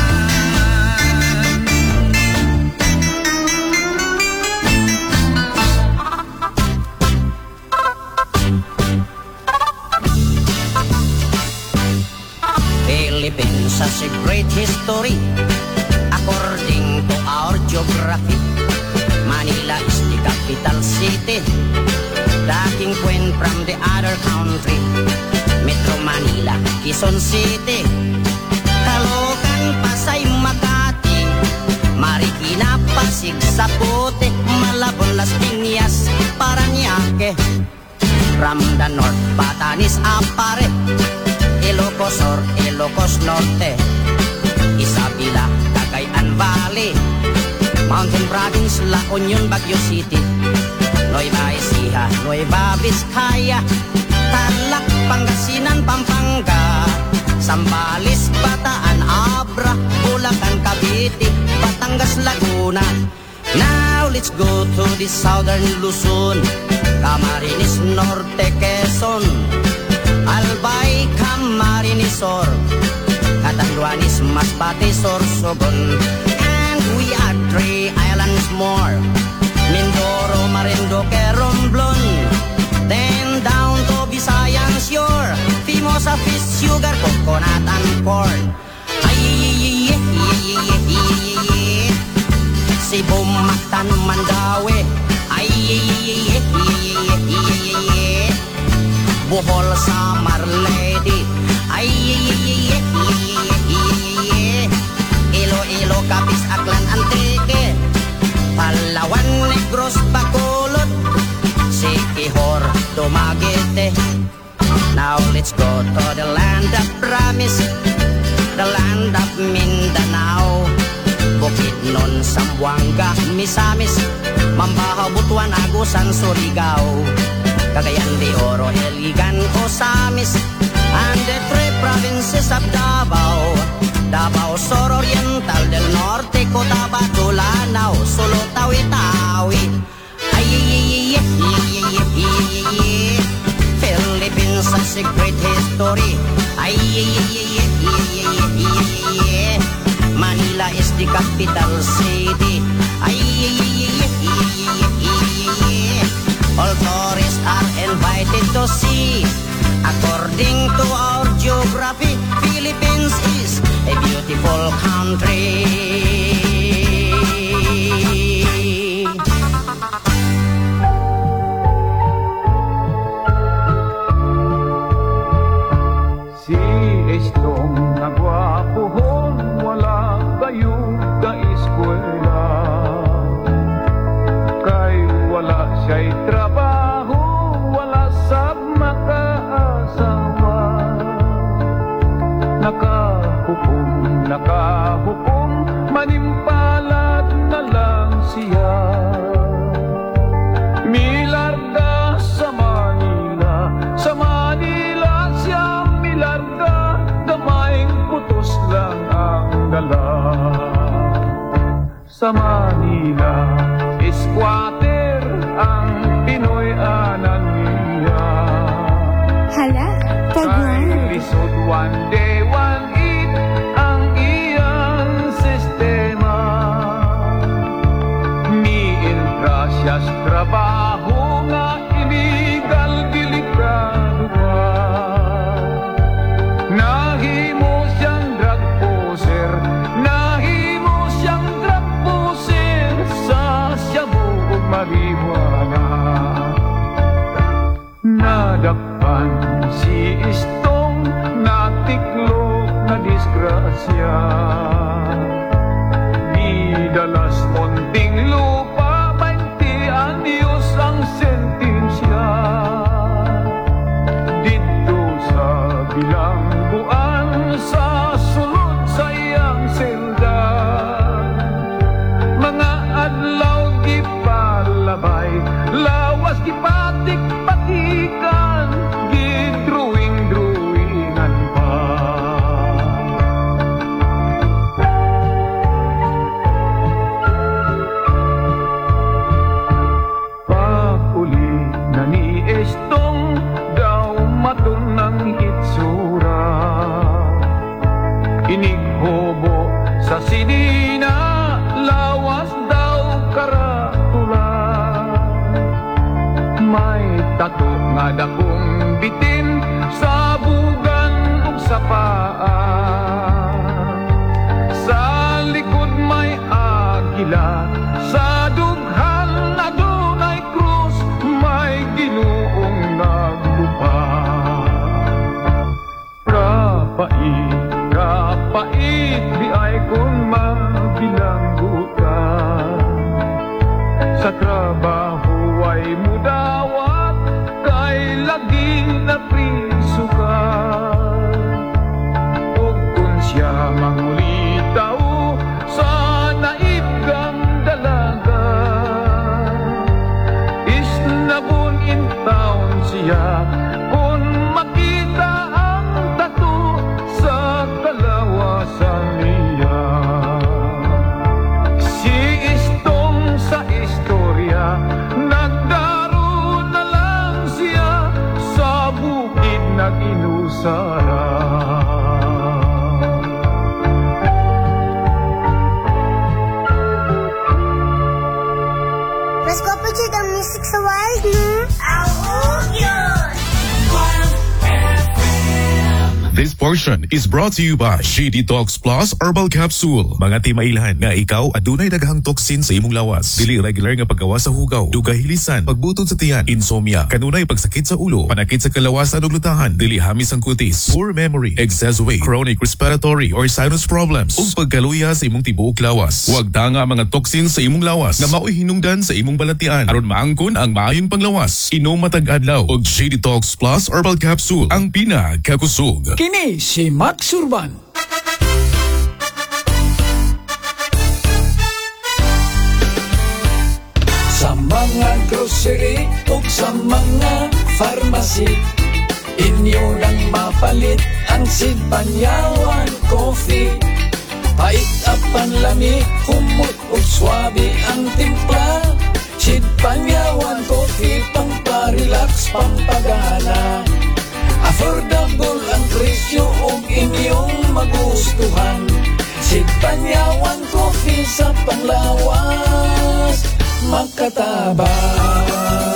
sa great history. According to our geography, Manila is the capital city. Dating point from the other country, Metro Manila, Quezon City, Caloocan, Pasay, Makati, Marikina, Pasig, Zapote, Malabon, Las Piñas, Parañaque. From the north, Batanes, Apare, Ilocos Sur, Ilocos Norte, Isabela, Cagayan Valley, Mountain Province, La Union, Baguio City, Nueva Ecija, Nueva Vizcaya, Tarlac, Pangasinan, Pampanga, Zambales, Bataan, Abra, Bulacan, Cavite, Batangas, Laguna. Now let's go to the southern Luzon, Camarines Norte, Quezon, Albay, Camarines Sur, Catanduanes, Masbate, Sorsogon, and we are 3 islands more, Mindoro, Marinduque, Romblon, then down to Visayan Shore, Fimosa, fish, sugar, coconut, and corn. Cebu, Mactan, Mandaue, Bohol, Samar, Leyte, Iloilo, Capiz, Aklan, Antique, Palawan, Negros, Bacolod, Siquijor, Dumaguete. Now let's go to the land of promise, the land of Mindanao, Bukidnon, Zamboanga, Misamis, Mambahaw, Butuan, Agusan, Surigao, Cagayan de Oro, Iligan, Osamis, and the 3 provinces of Davao, Davao Sur Oriental, del Norte, Cotabato, Lanao, Sulu, Tawi-Tawi, Philippines has a great history, Manila is the capital city, all tourists are invited to see. According to our geography, Philippines is a beautiful country. Si Estong nagwapuhon, wala kayo ka-eskwela, kay wala siya'y trabaho, wala sab makaasawa. Nakahukom, manimpalad na lang siya. Milarga sa Manila siya milarga, damayng putos lang ang dala. Sa Manila, squatter ang Pinoy anan niya. Hala, pagwan. Lisod one day, one eat ang iyang sistema. Miin gracias trabaho nga illegal delikado ba. Nahimo siyang drug poser, nahimo siyang drug poser sa Cebu ug marijuana. Nadakpan si Istong, natiklop na disgrasya. Didalas konting lupa, 20 anyos ang sentensya. Dito sa bilangguan, sa sulod sa iyang selda, mga adlaw gipalabay, lawas gipatik-patikan, gidruwing-druwingan pa. Pag-uli na ni Estong, daw matunang itsura. Inighobo sa sinina, lawas daw karatula. May tato nga dakong bitin sa bugan ug sa paa. Mas ko dyan ang music sa wild, no? This portion is brought to you by Shady Talks Plus Herbal Capsule. Mga timailhan nga ikaw adunay daghang toksin sa imong lawas. Dili regular nga paggawa sa hugaw, dugahilisan, pagbutod sa tiyan, insomnia, kanunay pagsakit sa ulo, panakit sa kalawasan ug lutahan, dili hamis ang kutis, poor memory, excess weight, chronic respiratory or sinus problems, ug pagkaluya sa imong tibuok lawas. Huwag tanga mga toksin sa imong lawas nga maoy hinungdan sa imong balatian aron maangkon ang maayong panglawas. Inom matag adlaw og Shady Talks Plus Herbal Capsule, ang pinakakusog. Kini si Max Urban. Sa mga grocery o sa mga pharmacy, inyo nang mapalit ang Sidbanyawan Coffee. Pait at panlami, humot o swabe ang timpla. Sidbanyawan Coffee, pang-relax, pang-pagana. Affordable ang presyo o inyong magustuhan. Sidbanyawan Coffee sa panglawas, makatabang.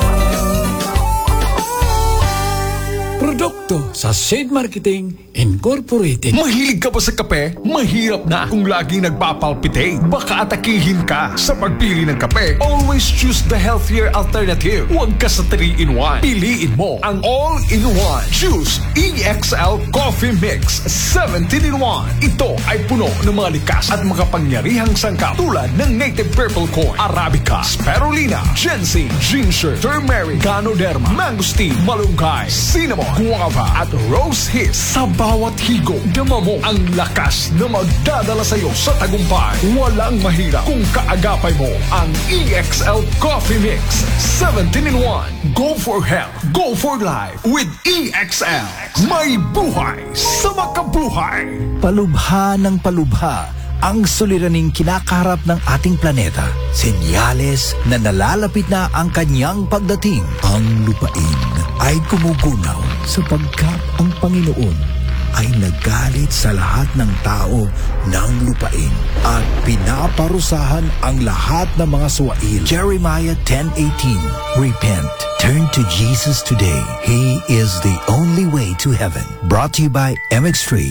Produkto sa Shade Marketing Incorporated. Mahilig ka ba sa kape? Mahirap na kung laging nagpapalpitate. Baka atakihin ka sa pagpili ng kape. Always choose the healthier alternative. Huwag ka sa 3-in-1. Piliin mo ang all-in-one. Choose EXL Coffee Mix 17-in-1. Ito ay puno ng mga likas at makapangyarihang sangkap tulad ng native purple corn, Arabica, Spirulina, ginseng, ginger, turmeric, ganoderma, mangosteen, malunggay, cinnamon, guava at rose hiss. Sa bawat higop, dama mo ang lakas na magdadala sa iyo sa tagumpay. Walang mahirap kung kaagapay mo ang EXL Coffee Mix 17-in-1. Go for health, go for life with EXL. May buhay sa makabuhay. Palubha ng palubha ang suliraning kinakaharap ng ating planeta. Senyales na nalalapit na ang kanyang pagdating. Ang lupain ay kumugunaw sapagkat ang Panginoon ay nagalit sa lahat ng tao ng lupain at pinaparusahan ang lahat ng mga suwail. Jeremiah 10:18. Repent. Turn to Jesus today. He is the only way to heaven. Brought to you by MX3.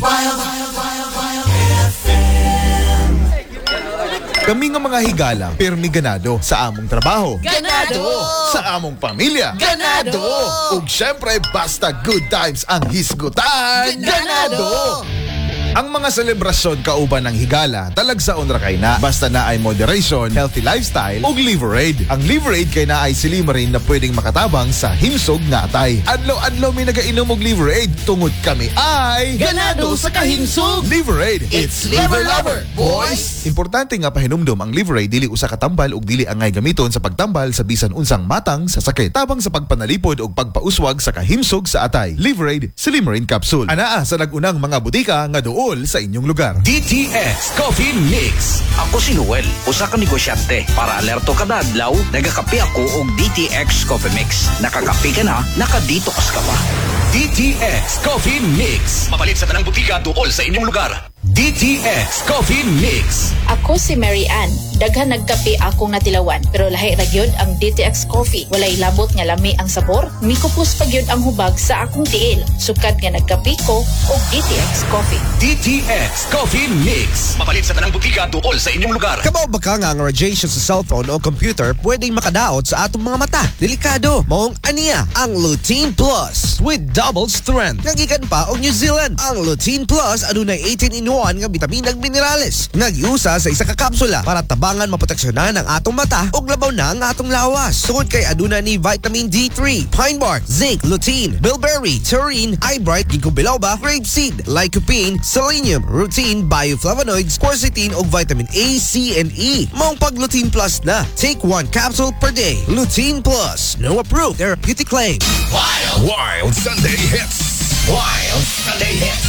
Kami nga mga higala, permi ganado sa among trabaho. Ganado! Sa among pamilya. Ganado! Ug syempre, basta good times ang hisgutan. Ganado! Ang mga selebrasyon kauban ng higala, talagsaon ra kay na. Basta na ay moderation, healthy lifestyle, ug Liverade. Ang Liverade kay na ay silimarin na pwedeng makatabang sa himsog nga atay. Adlaw-adlaw may nagainom og Liverade, tungod kami ay ganado sa kahimsog. Liverade, It's Liver Lover, boys! Importante nga pahinumdom ang Liverade dili usa ka tambal ug dili angay gamiton sa pagtambal sa bisan unsang matang sa sakit. Tabang sa pagpanalipod ug pagpauswag sa kahimsog sa atay. Liverade Silimarin Capsule. Anaa sa nagunang mga butika nga duol sa inyong lugar. DTX Coffee Mix. Ako si Noel, usa ka negosyante. Para alerto kada adlaw, nagakape ako og DTX Coffee Mix. Nakakape ka na, nakadetox ka pa. DTX Coffee Mix. Mapalit sa tanang butika duol sa inyong lugar. DTX Coffee Mix. Ako si Mary Ann. Daghan nagkape akong natilawan, pero lahi ra gyud ang DTX Coffee. Walay labot nga lami ang sabor, mikupos pa gyud ang hubag sa akong tiil. Sukad nga nagkape ko og DTX Coffee. DTX Coffee Mix. Mapalit sa tanang butika duol sa inyong lugar. Kabaw ba ka nga ang radiation sa cellphone o computer pwedeng makadaot sa atong mga mata? Delikado. Maong aniya ang Lutein Plus with double strength. Nagikan pa og New Zealand. Ang Lutein Plus adunay 18-in-1 nga bitamin ug minerales. Nagiusa sa isa ka kapsula para tabangan maproteksyonan ang atong mata ug labaw na ang atong lawas. Tungod kay aduna ni vitamin D3, pine bark, zinc, lutein, bilberry, taurine, eyebright, ginkgo biloba, grapeseed, lycopene, selenium, rutin, bioflavonoids, quercetin ug vitamin A, C, and E. Maong pag Lutein Plus na. Take 1 capsule per day. Lutein Plus. No approved therapeutic claim. Wild Sunday Hits. Wild Sunday Hits.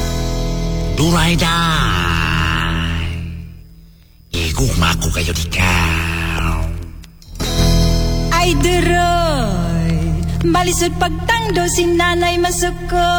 Durayday. Igugma ko kayo ikaw. Ay, Duroy, Balisod pagtangdo si nanay masuko.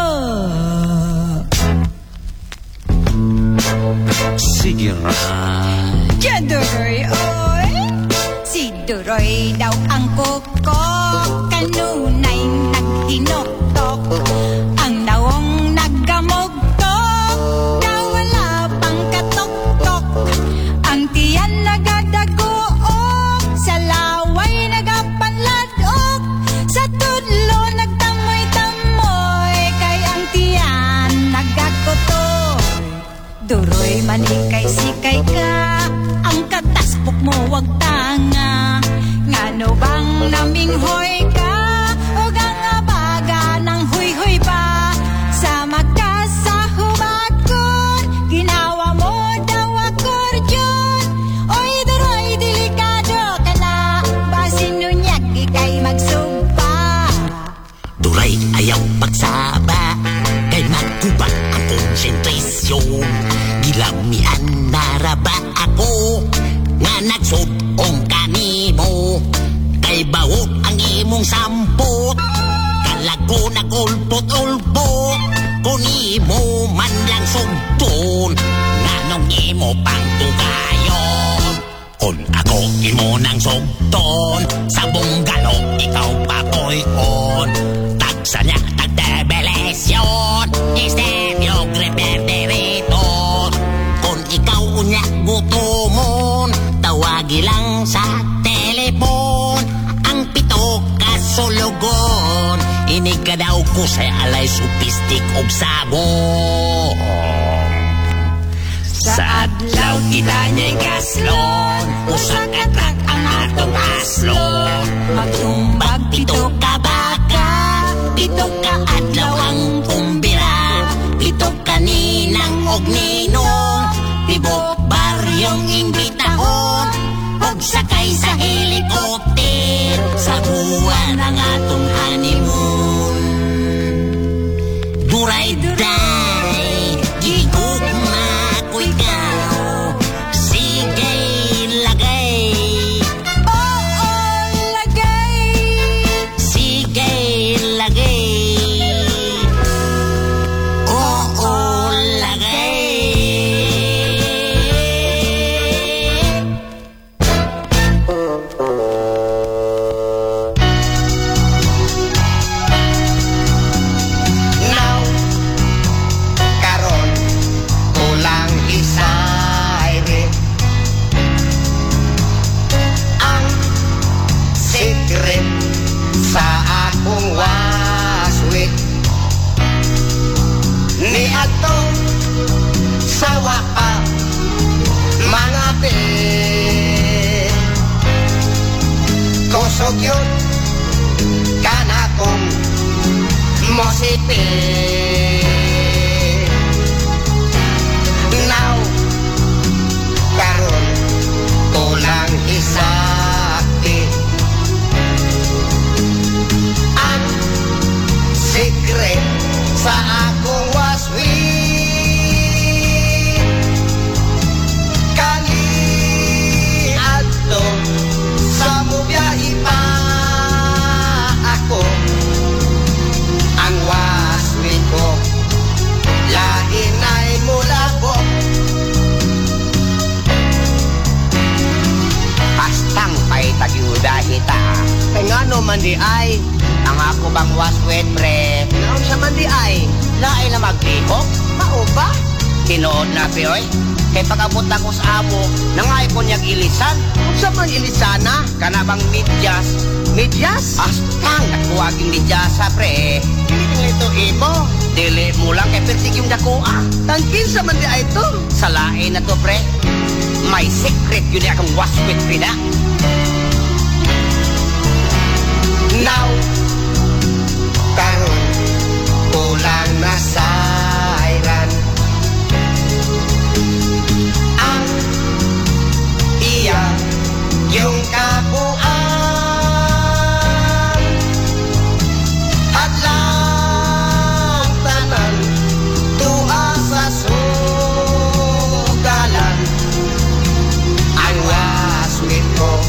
Sige ray. Diyan Duroy, oy. Si Duroy daw ang koko. Kanunay naghinoktok. Ang naong naggamugtok. Daw wala pang katok-tok. Ang tiyan nagadagook. Sa laway nagapanladok. Sa tudlo nagtamoy-tamoy. Kay ang tiyan nagakotoy. Duroy manikay sikay ka. Ang kataspok mo wag tanga. Ngano bang naminghoy ka? O gangabaga ng huy-huy pa. Sa magkasahubakon. Ginawa mo daw akordeon. Oy Duroy delikado ka na. Basin nunyag ikay magsumpa. Duray ayaw pagsaba. Kay magkubak ang konsentrasyon. Gilamian naraba ako. Nga nagsudong kanimo. Kay bawot ang imong sampot. Kalago nagulpot-ulpot. Kung imo man lang sugton. Nganong imo pang tugayon. Kung ako imo nang sugton. Sa bunggalo ikaw pakoy-on. Tagsa niya tagdebelesyon. Estebyo greperderito. Kung ikaw unya gutomon. Tawagi lang sa telepon. Ang pito kasulugon. Inig ka daw ko sa alay supistik og sabon. Sa adlaw kita niya'y kaslon. Usak atrak ang atong aslon. Magtumbag pito ka baka. Pito ka adlaw ang kumbira. Pito ka ninang og ninong. Tibok baryong imbitahon. Og sakay sa helikopter. Sa buwan ang atong honeymoon. Duray-day gigugma ko ikaw. Sige lagay. Oo lagay. Sige lagay. Oo lagay. Now, karon kulang isayre. Ang secret sa akong waswit ni ato sa waka mga pe. Kusog yun kanakong mosipe. Now, karon kulang isakti. Ang secret sa akong waswit kani adto sa mubiyahe pa ako. Ang waswit ko lain ay mula ko. Pastang pa'y tagiudahi ta. Kay ngano man di ay ang ako bang waswit pre. Naon sa man di ay lain na maglihok. Mao ba? Tinood na piyoy. Kay pag-abot ako sa amo nangay ko niyag ilisan. Kung sa man ilisana kana bang medyas. Medyas? Astang nakuwaging medyasa pre. Dili ito imo. Dili mo lang kay pertig yung dakuha. Tangkin sa man di ay ito. Sa lain na to pre. May secret yun akong waswit pre na. Now, karon kulang na sayran. Ang iya yung kabuan at lang tanan tuwa sa sugalan. Ang waswit ko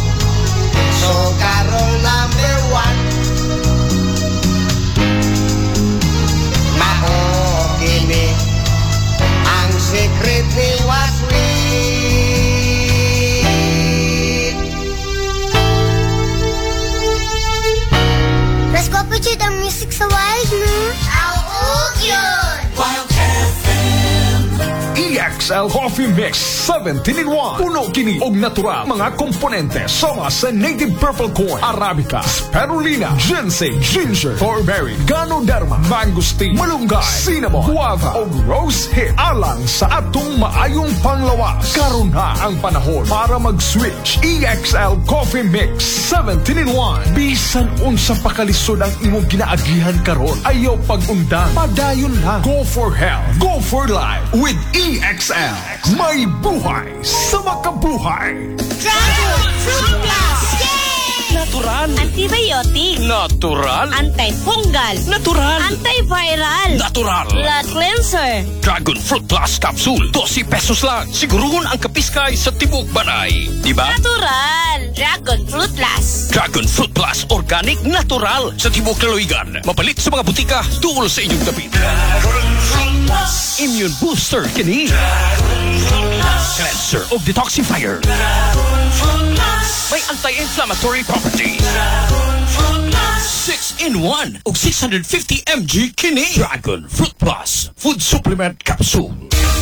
EXL Coffee Mix 17-in-1. Puno kini og natural mga komponente sama sa native purple corn, arabica, spirulina, ginseng, ginger, thornberry, ganoderma, mangosteen, malunggay, cinnamon, guava o rose hip alang sa atong maayong panglawas. Karon na ang panahon para mag-switch. EXL Coffee Mix 17-in-1. Bisan unsa pakalisod ang imong ginaagihan karon, ayaw pag-undang, padayon lang. Go for health, go for life with EXL. May buhay sa makabuhay. Dragon Fruit Plus! Natural. Antibiotic. Natural. Antifungal. Natural. Antiviral. Natural. Blood cleanser. Dragon Fruit Plus Capsule. 12 pesos lang. Siguruhon ang kapiskay sa tibok banay. Diba? Natural. Dragon Fruit Plus. Dragon Fruit Plus Organic Natural. Sa tibok Laloigan. Mapalit sa mga butika. Tuol sa inyong dapit. Dragon Fruit Plus. Immune Booster kini. Dragon Fruit Plus. Cleanser of Detoxifier. Dragon Fruit Plus. May anti-inflammatory properties. Dragon Fruit Plus. 6-in-1 o 650 mg kini. Dragon Fruit Plus Food Supplement Capsule.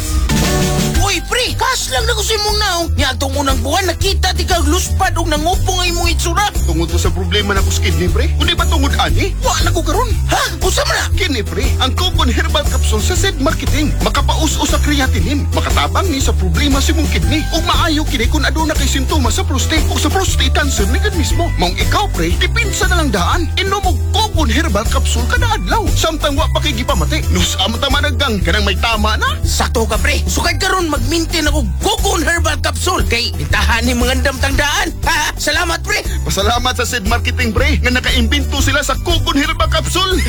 Uy, pre, kas lang na ko sa imong naong. Nga itong unang buwan, nakita di kag luspad o nangupong ay mong itsura. Tungod to sa problema na ko sa kidney, pre. Kundi ba tungod ani? Wala ko karon. Ha? Usa man na? Kidney, pre. Ang Cogon Herbal Capsule sa Zed Marketing. Makapaus-us sa creatinine. Makatabang ni sa problema sa imong kidney. O maayo kini kung aduna kay simptoma sa prostate o sa prostate cancer ni mismo. Maong ikaw, pre, dipinsa na lang daan. Inom mo Cogon Herbal Capsule kada adlaw. Samtang wa pa kay gipamati. Nusam tama naggang kanang may tama na. Sakto ka, pre. Sukad karon mag-maintain ako Cogon Herbal Capsule kay itahan ni mga damtangdaan. Ha? Salamat, pre. Pasalamat sa Zed Marketing, pre, nga nakaimbento sila sa Cogon Herbal Capsule.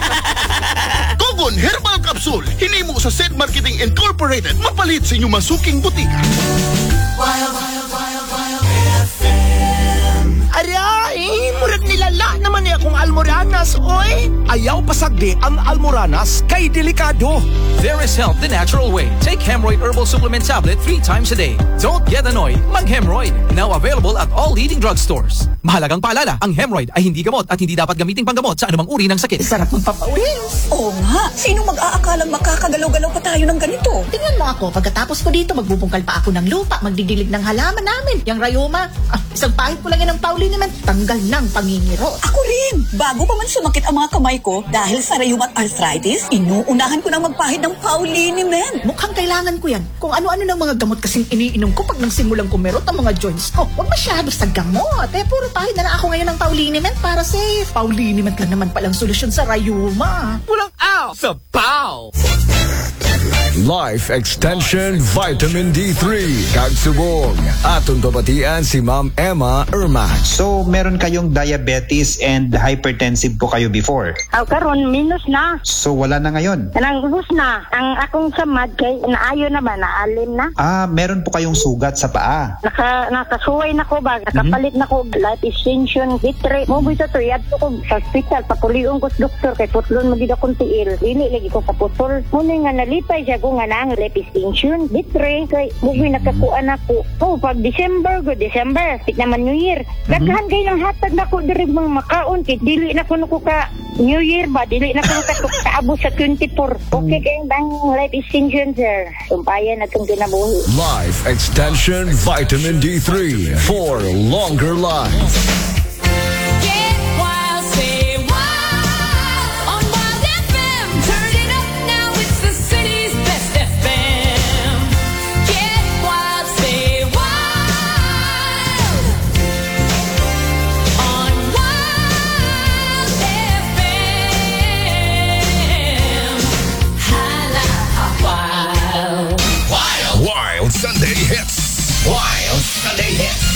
Cogon Herbal Capsule. Hinimo sa Zed Marketing Incorporated. Mapalit sa inyong masuking butika. Aray, murag nilala naman niya akong almoranas, oy. Ayaw pasagdi ang almoranas kay delikado. There is help the natural way. Take Hemorrhoid Herbal Supplement Tablet 3 times a day. Don't get annoyed. Mag-Hemorrhoid. Now available at all leading drugstores. Mahalagang paalala, ang hemorrhoid ay hindi gamot at hindi dapat gamiting panggamot sa anumang uri ng sakit. Sarap magpapawis. Oo nga. Sino mag-aakalang makakagalaw-galaw pa tayo ng ganito? Tingnan mo ako. Pagkatapos ko dito, magbubungkal pa ako ng lupa, magdidilig ng halaman namin. Yang rayoma, isang pahit ko lang yan ng Pauline naman, tanggal ng pangingiro. Ako rin. Bago pa man sumakit ang mga kamay ko, dahil sa rayuma at arthritis, inuunahan ko nang magpahid ng Pauline men. Mukhang kailangan ko yan. Kung ano-ano ng mga gamot kasing iniinom ko pag nang simulang kumerot ang mga joints ko. Huwag masyado sa gamot. Puro pahid na ako ngayon ng Pauline men para safe. Pauline men lang naman palang solusyon sa rayuma. Walang aw sa pow! Life Extension Vitamin D3 Kagsubong. Atong babatian si Ma'am Emma Ermac. So, meron kayong diabetes and hypertensive po kayo before? Karon minus na. So, wala na ngayon? Nangus na. Ang akong samad kay naayo na ba, naalim na? Meron po kayong sugat sa paa? Nakasuway na ko ba? Nakapalit na ko life extension bitre. Mo bisa to yad ko sa hospital papulion ko sa doktor kay putlon magid akong tiil. Dili lagi ko sa putol. Muna nga nalipay siya ko nga nang life extension bitre kay mugi nakakuan ako. Pag December tik naman New Year. Daghan kay nang hatag nako diri mga makaon kay dili na kuno ko ka New Year ba dili na kuno ka kaabot sa 24. Okay kay bang life extension sir. Sumpayan atong kinabuhi. Life Extension Vitamin D3 for longer life. Wild Sunday Hits. Wild Sunday Hits.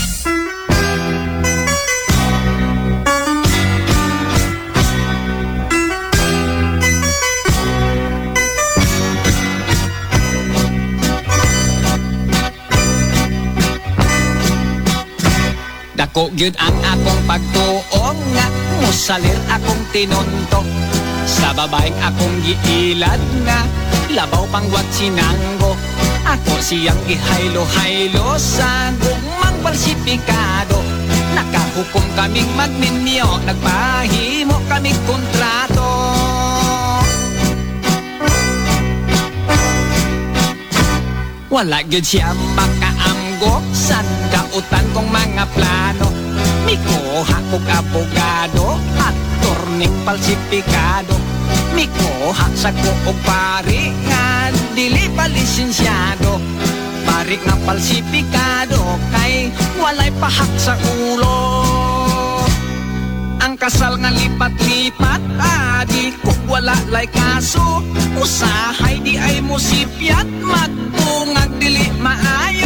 Dako gyud ang akong pagtuong nga musalir akong tinunto sa babaeng akong giilad nga labaw pangwat sinanggo. Ako siyang gihaylo-haylo sa gumang balsipikado. Nakahukom kaming magninyo, nagpahimo kaming kontrato. Wala gyud siya makaamgo sa kautan kong mga plano. Mikuha kog abogado at turning falsifikado. Mikuha sa kuog pari nga dili pa lisensyado. Pari nga falsifikado kay walay pahak sa ulo. Ang kasal nga lipat-lipat, di kung wala lay kaso. Usahay di ay musipyat, magtungag dili maayo.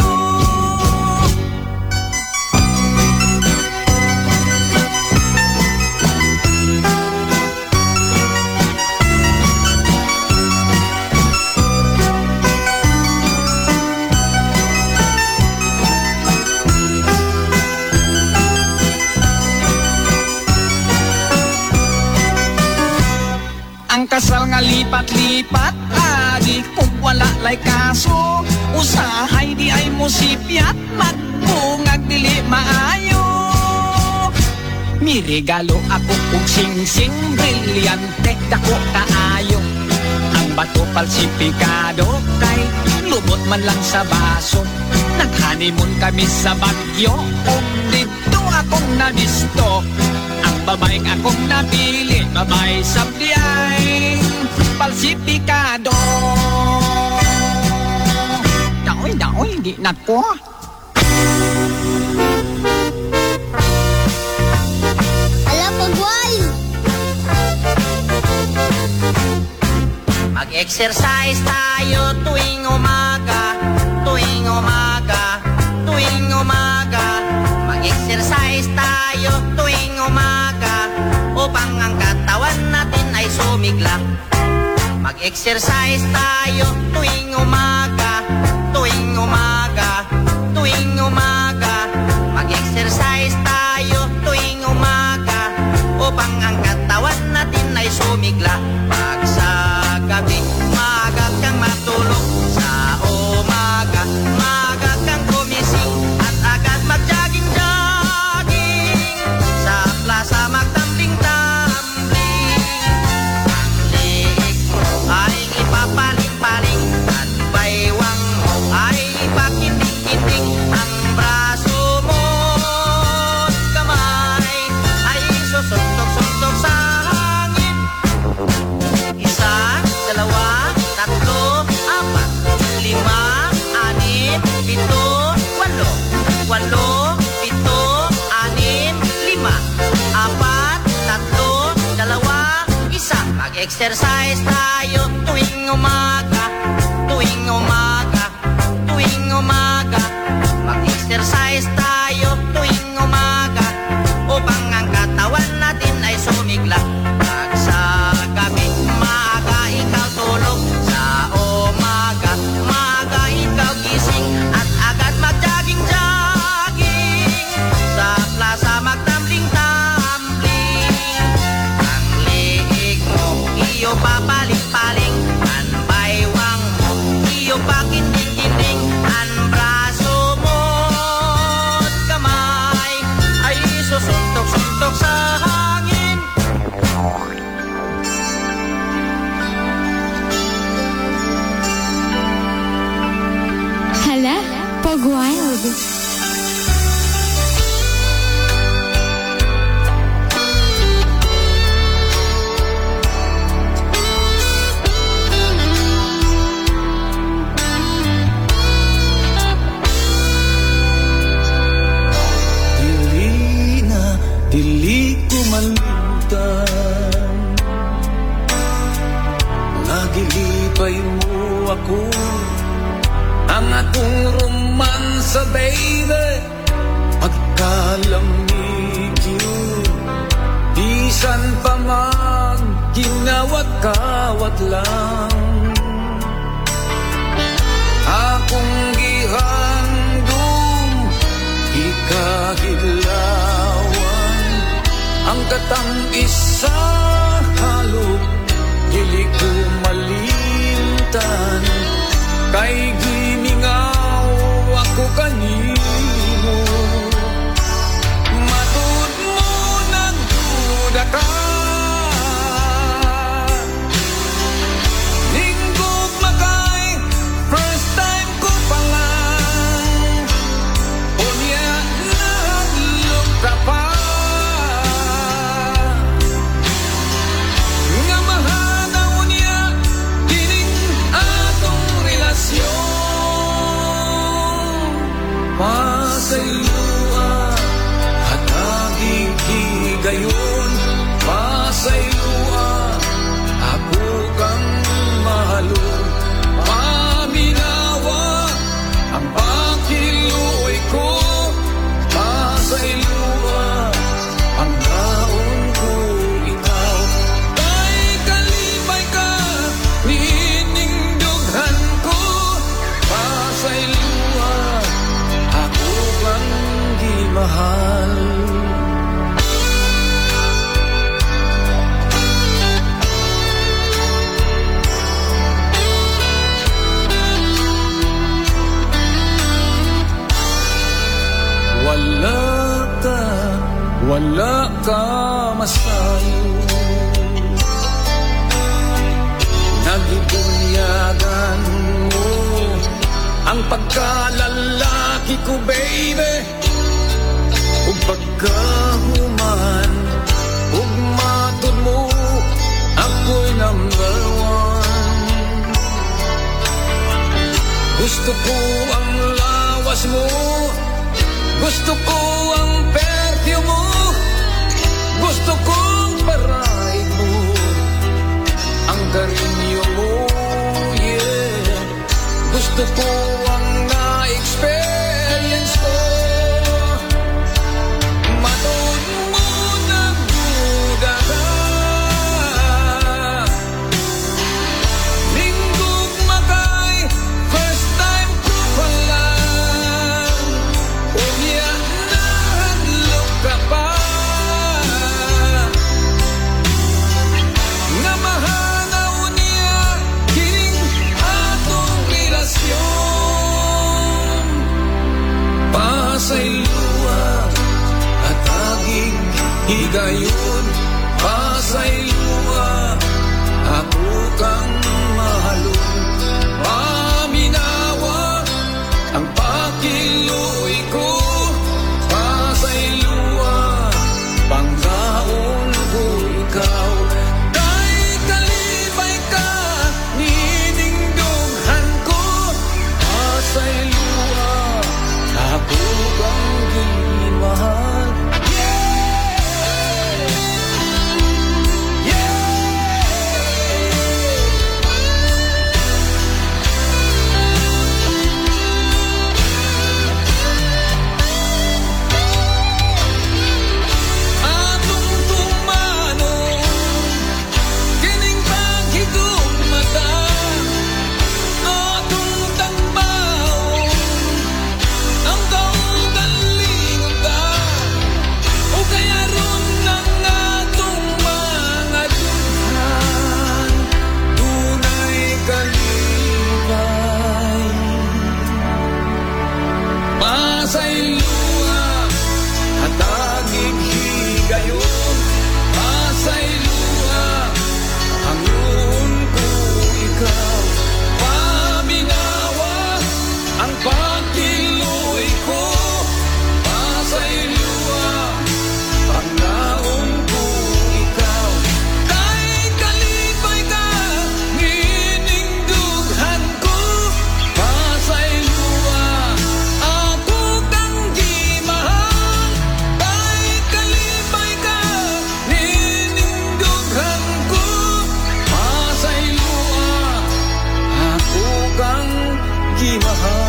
Ang kasal nga lipat-lipat, di kung wala lay kaso. Usahay di ay musipyat, magtungag dili maayo. Mirigalo ako og sing-sing, brilyante, dako kaayo. Ang bato falsifikado, kay lubot man lang sa baso. Nag-honeymoon kami sa Baguio, og dito akong nabisto. Ang babaeng akong napili, babae sabdi ay falsifikado. Daoy, di na ko. Alam, pagwal! Mag-exercise tayo tuwing umaga, tuwing umaga, tuwing umaga. Mag-exercise tayo tuwing umaga upang ang katawan natin ay sumigla. Mag-exercise tayo tuwing umaga, tuwing umaga, tuwing umaga. Mag-exercise tayo tuwing umaga upang ang katawan natin ay sumigla. Pag sa gabi, maaga kang matulog. Sa umaga, maaga kang gumising at agad mag-jogging-jogging. Sa plaza magtambling-tambling. Ang liig mo ay ipapaling-paling at baywang mo ay ipakiting-kiting. Ang braso mo at kamay ay susuntok-suntok sa hangin. Isa, dalawa, tatlo, apat, lima, anim, pito, walo. Walo, pito, anim, lima, apat, tatlo, dalawa, isa. Mag-exercise tayo tuwing umaga, tuwing umaga, tuwing umaga. Mag-exercise tayo tuwing umaga upang ang katawan natin ay sumigla. Pag sa gabi, maaga ikaw tulog. Sa umaga, maaga ikaw gising at agad mag-jogging-jogging. Sa plaza magtambling-tambling. Ang liig mo, iyo papaling-paling. Ang baywang mo, iyo pakinding-kinding. Ang braso mo at kamay ay susuntok-suntok sa hangin. Hala, pag-wild! Dili na, dili ko malimtan. Nagilipay mo ako, ang atong romansa, baby. Pagkalamig yun, bisan pa man kinawat-kawat lang. Akong gihandom, ikahilawan. Ang katang isa halop, dili ko malimtan. Kay gimingaw ako kanimo. Matud mo nagduda ka. Linggog magay, first time ko pang kahuman ug matud mo ako'y number one. Gusto ko ang lawas mo, gusto ko ang perfume mo, gusto kong paraig mo, ang karinyo mo, yeah. Gusto ko ang na-experience ko. Manood mo ng duda ka, linggog makay, first time ko pa lang, unya na hadlok ka pa, nga mahanaw niya kining atong relasyon. Pasayloa at aging higayon, pasayloa ako kang mahalon. Paminawa ang pakiluoy ko, pasayloa panggaon ko ikaw. Kay kalibay ka, ninindughan ko, pasayloa ako kang gimahal. Atong tumanong kining paghigugmata, atong tagbaon ang kaugalingon o kaya ron ng atong mga dughan, tunay kalibay. Pasayloa at aging higayon, pasayloa ang iyon ko ikaw. Paminawa ang pagkiloy ko, pasayloa panggaon ko ikaw. Kay kalibay ka, ninindughan ko, pasayloa ako kang gimahal. Kay kalibay ka, ninindughan ko, pasayloa ako kang gimahal.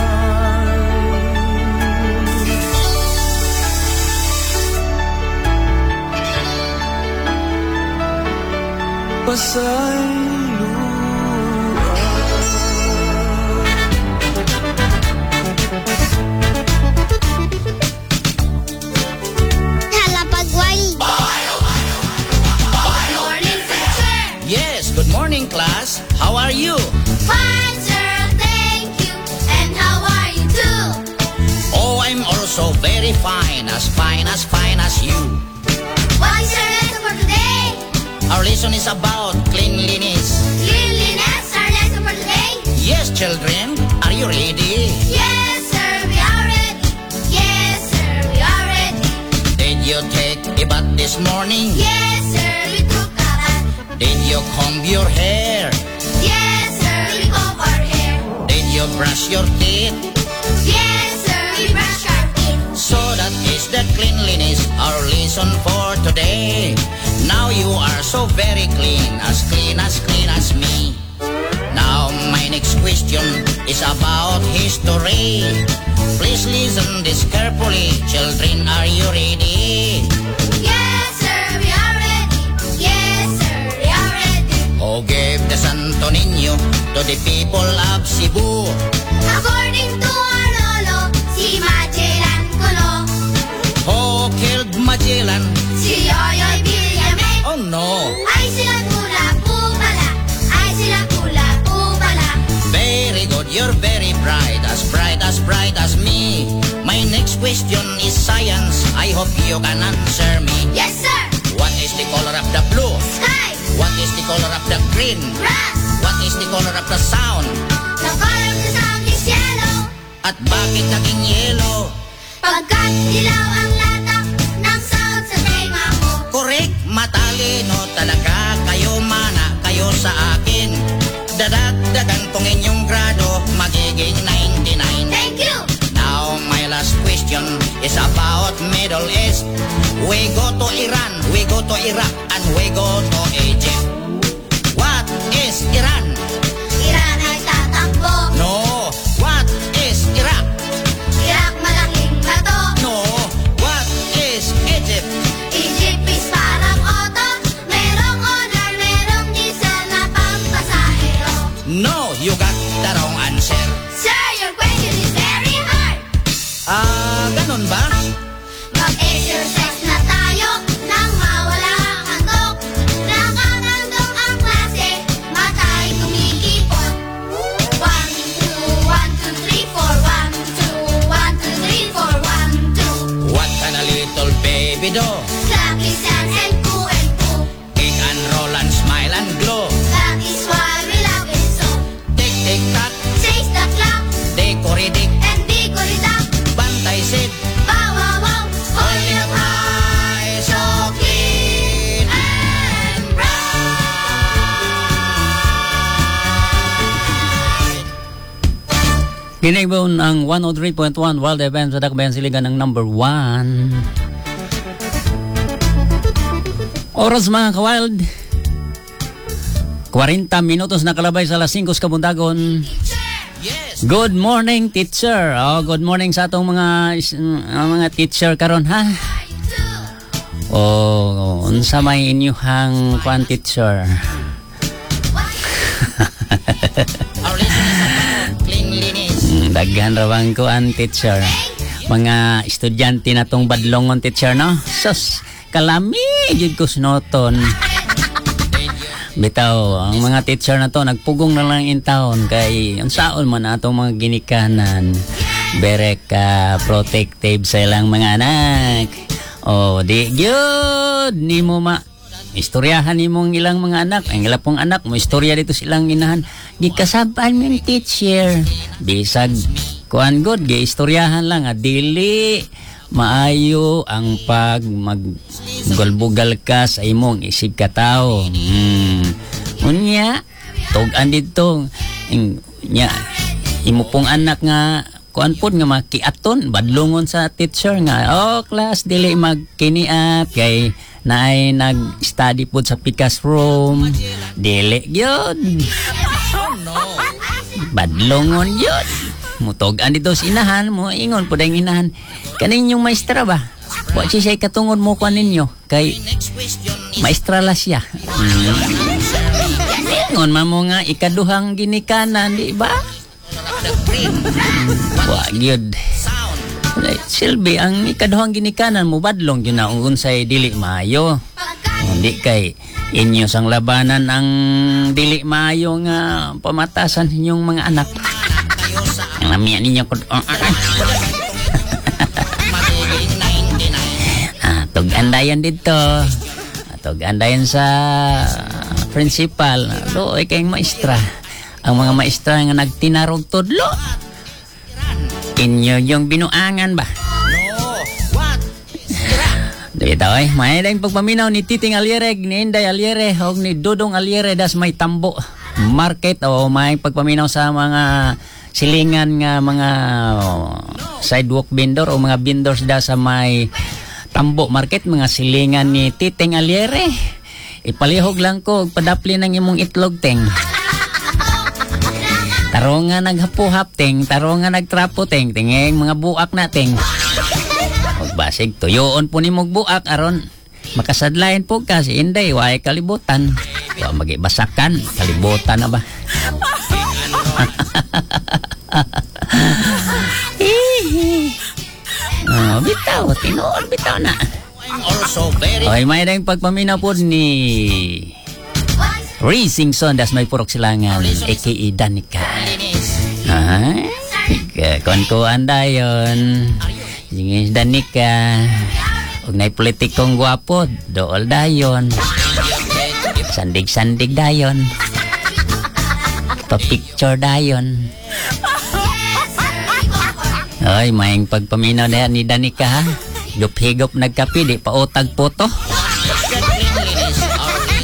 Halapagwali. Yes, good morning, class. How are you? Fine, sir. Thank you. And how are you too? Oh, I'm also very fine as you. What is your lesson for today? Our lesson is about cleanliness. Cleanliness, our lesson for today? Yes, children, are you ready? Yes, sir. We are ready. Yes, sir. We are ready. Did you take a bath this morning? Yes, sir. We took a bath. Did you comb your hair? Yes, sir. We comb our hair. Did you brush your teeth? Yes, sir. We brush our teeth. So that is the cleanliness, our lesson for today. Now you are so very clean as me. Now my next question is about history. Please listen this carefully. Children, are you ready? Yes, sir. We are ready. Yes, sir. We are ready. Who gave the Santo Niño to the people of Cebu? According to our lolo, si Magellan Colo. Who killed Magellan? Si Yoyoy Villame. Oh no! Ay sila pula po pala. Ay sila pula po pala. Very good, you're very bright as me. My next question is science. I hope you can answer me. Yes, sir. What is the color of the blue? Sky. What is the color of the green? Grass. What is the color of the sound? The color of the sound is yellow. At bakit naging yellow? Pagkat dilaw ang latak, Matalino talaga kayo, mana kayo sa akin. Dadagdagan kong inyong grado, magiging 99. Thank you! Now my last question is about Middle East. We go to Iran, we go to Iraq, and we go to Egypt. What is Iran? Iran ay tatakbo. No. What is Iraq? Iraq malaking bato. No. What is Egypt? Egypt is parang auto. Merong honor, merong diesel na pampasahero. No, you got the wrong answer. Sir, your question is very hard. Ganun ba? Mag-exercise na tayo nang mawala ang handog. Nakakandog ang klase, matay kumikipot. 1, 2, 1, 2, 3, 4, 1, 2, 1, 2, 3, 4, 1, 2. What can a little baby do? Clap his hands and poo and poo. Kick and roll and smile and glow. That is why we love it so. Tick, tick, tock. Chase the clock Dekoridik. and digoridak. Bantay sid. Bow wow wow, holding up high, so clean and bright. Kinaibaon ang 103.1 Wild FM sa Dakbayan Siligan ng number 1. Oras mga ka-wild. 40 minutos na kalabay sa alas 5 kabundagon. Good morning, teacher. Good morning sa atong mga teacher karon ha. Unsa may inyuhang kwan teacher? Daghan ra bang kuan teacher? Mga estudyante na tong badlongon teacher no? Sus, kalami jud ko sunoton. Bitaw, ang mga teacher na to nagpugong na lang in town kay unsaon man atong mga ginikanan. Berek protective sa ilang mga anak. Di gyud nimo istoryahan nimong ilang mga anak. Ang ilang pong anak mo istorya dito silang inahan. Gikasaban mo yung teacher. Bisag kuan god gi-istoryahan lang dili maayo ang pag magbugal ka sa imong isig ka tao. Unya, tog-an dito. Imo pong anak nga, kuan pod nga makiaton, badlongon sa teacher nga, class, dili magkiniat, kay naay nag-study pod sa pikas room. Dili yun. Badlongon yun. Mutog-an dito sa inahan mo, ingon po dahil inahan. Kaninyong maestra ba? Wa siya katungod mo ko ninyo. Kay maestra la siya. Ingon mo nga ikaduhang ginikanan, di ba? Wa gyud. Silbi, ang ikaduhang ginikanan mo badlong yun na unsay dili maayo. Hindi kay inyo sang labanan ang dili maayo nga pamatasan ninyong mga anak. Ang lamiya ninyo ko. Tog-andayan dito. Tog-andayan sa principal. Doy kayong maestra. Ang mga maestra nga nagtinarog tudlo. Inyo yung binuangan ba? Dito may dahing pagpaminaw ni Titing Aliere, ni Inday Aliere, o ni Dudong Aliere das may tambo market o may pagpaminaw sa mga silingan nga mga sidewalk vendor o mga vendors da sa may tambo market, mga silingan ni Titing Aliere. Ipalihog lang ko padapli ng imong itlog teng. Taro nga naghapuhap teng, taro nga nagtrapo teng, tingeng mga buak na teng. Basig tuyoon po ni mong buak aron makasadlayan po kasi Inday way kalibutan. Magibasakan kalibutan na ba? Bitaw, tinuod bitaw na. Oy, may dang pagpaminaw po ni Racing Son, das may purok silangan, aka Danica. Kon-kuan dayon. Singis Danica. Ug nay politikong gwapo, dool dayon. Sandig-sandig dayon. Pa-picture dayon. Oy, mayang pagpaminaw na ni Danica ha. Higop-higop nagkapi, di pa utag poto.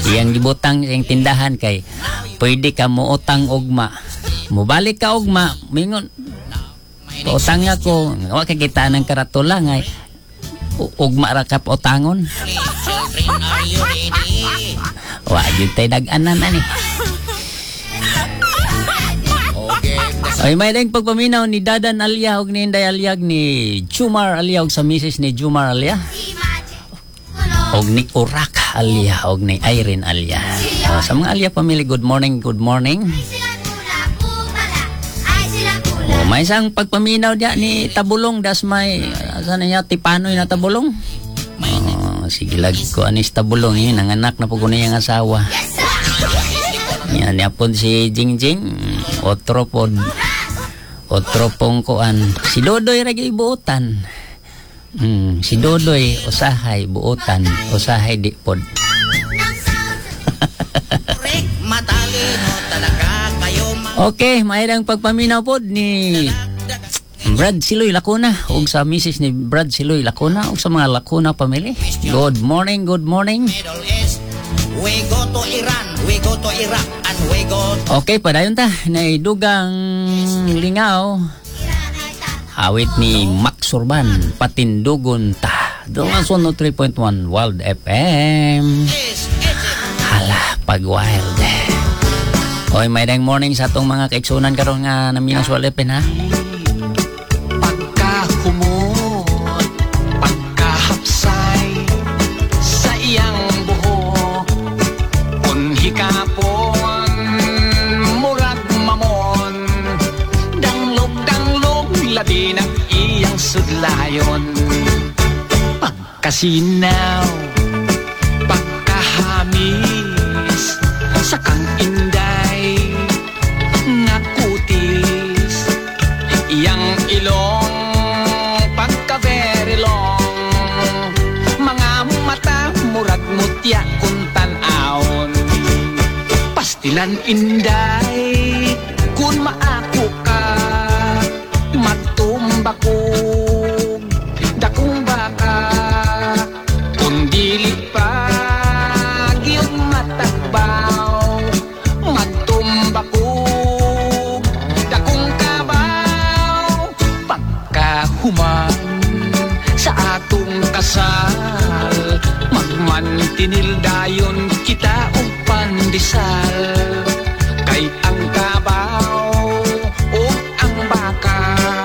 Iyang gibutang iyang tindahan kay pwede ka mo utang ugma. Mubalik ka ugma, mingon. Utang ako, wa kay kita ng karatula ngay. Ugma ra ka utangon. Wa gyud tay dag-anan ani. Ay may ding pagpaminaw ni Dadan Alia ug ni Inday Aliag ni Jumar Alia ug sa misis ni Jumar Alia. Og ni Urak Alia og ni Irene Alia. Sa mga Alia family, good morning, good morning. May isang pagpaminaw diya ni Tabulong, das may sana niya tipanoy na Tabulong. Sige lag ko anis Tabulong yun, nanganak na po ko na yung asawa. Yan yapon si Jingjing, otro pong kuan. Si Dodoy ragi buutan. Si Dodoy usahay buutan, usahay di pod. Okay, maayang pagpaminaw pod ni Brad Siloy Lacuna ug sa misis ni Brad Siloy Lacuna ug sa mga Lacuna family. Good morning, good morning. We go to Iran, we go to Iraq, and we go to... Okay, padayon ta. Naidugang lingaw. Awit ni Max Urban, Patindugon ta. Doon ang suno 3.1 Wild FM. Hala, pag wild. Oy, may dang morning sa atong mga kaiksunan karon nga naminaw sa Wild FM, ha? Pagkahumot, pagkahapsay sa iyang buhok, kun hikapon, murag mamon, danglog, labi ng iyang sudlayon. Pagkasinaw, pagkahamis, sa kang inday, nga kutis, iyang ilong, pagka-very long, mga mata, murag mutya kung tan-aon. Pastilan inday, kung maako ka, magtumbakog, dakong baka, kung dili pa, giyong matagbaw, magtumbakog, dakong kabaw, pagkahuman sa atong kasal, magmantinil dayon kita og pandesal, kay ang kabaw o ang baka,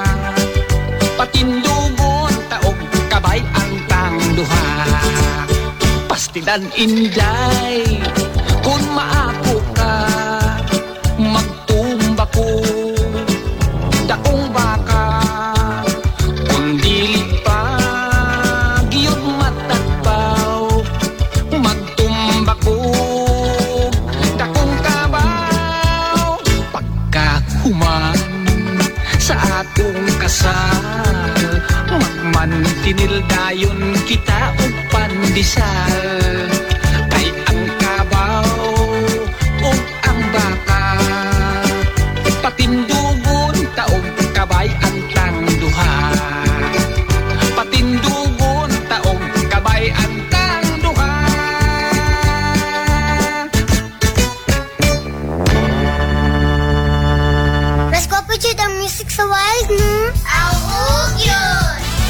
patindugon taog kabay ang tangduha. Pastilan inday, kung maako ka, magtumbako, dakong baka, kung dili pa, giyod matagbaw, magtumbako, dakong kabaw, pagkahuman sa atong kasal, magmantinil dayon kita og pandesal, kay ang kabaw o ang baka, patindugon taog kabay ang tangduha, patindugon taog kabay ang tangduha. Let's go put you the music sa wild, no? Awog yun!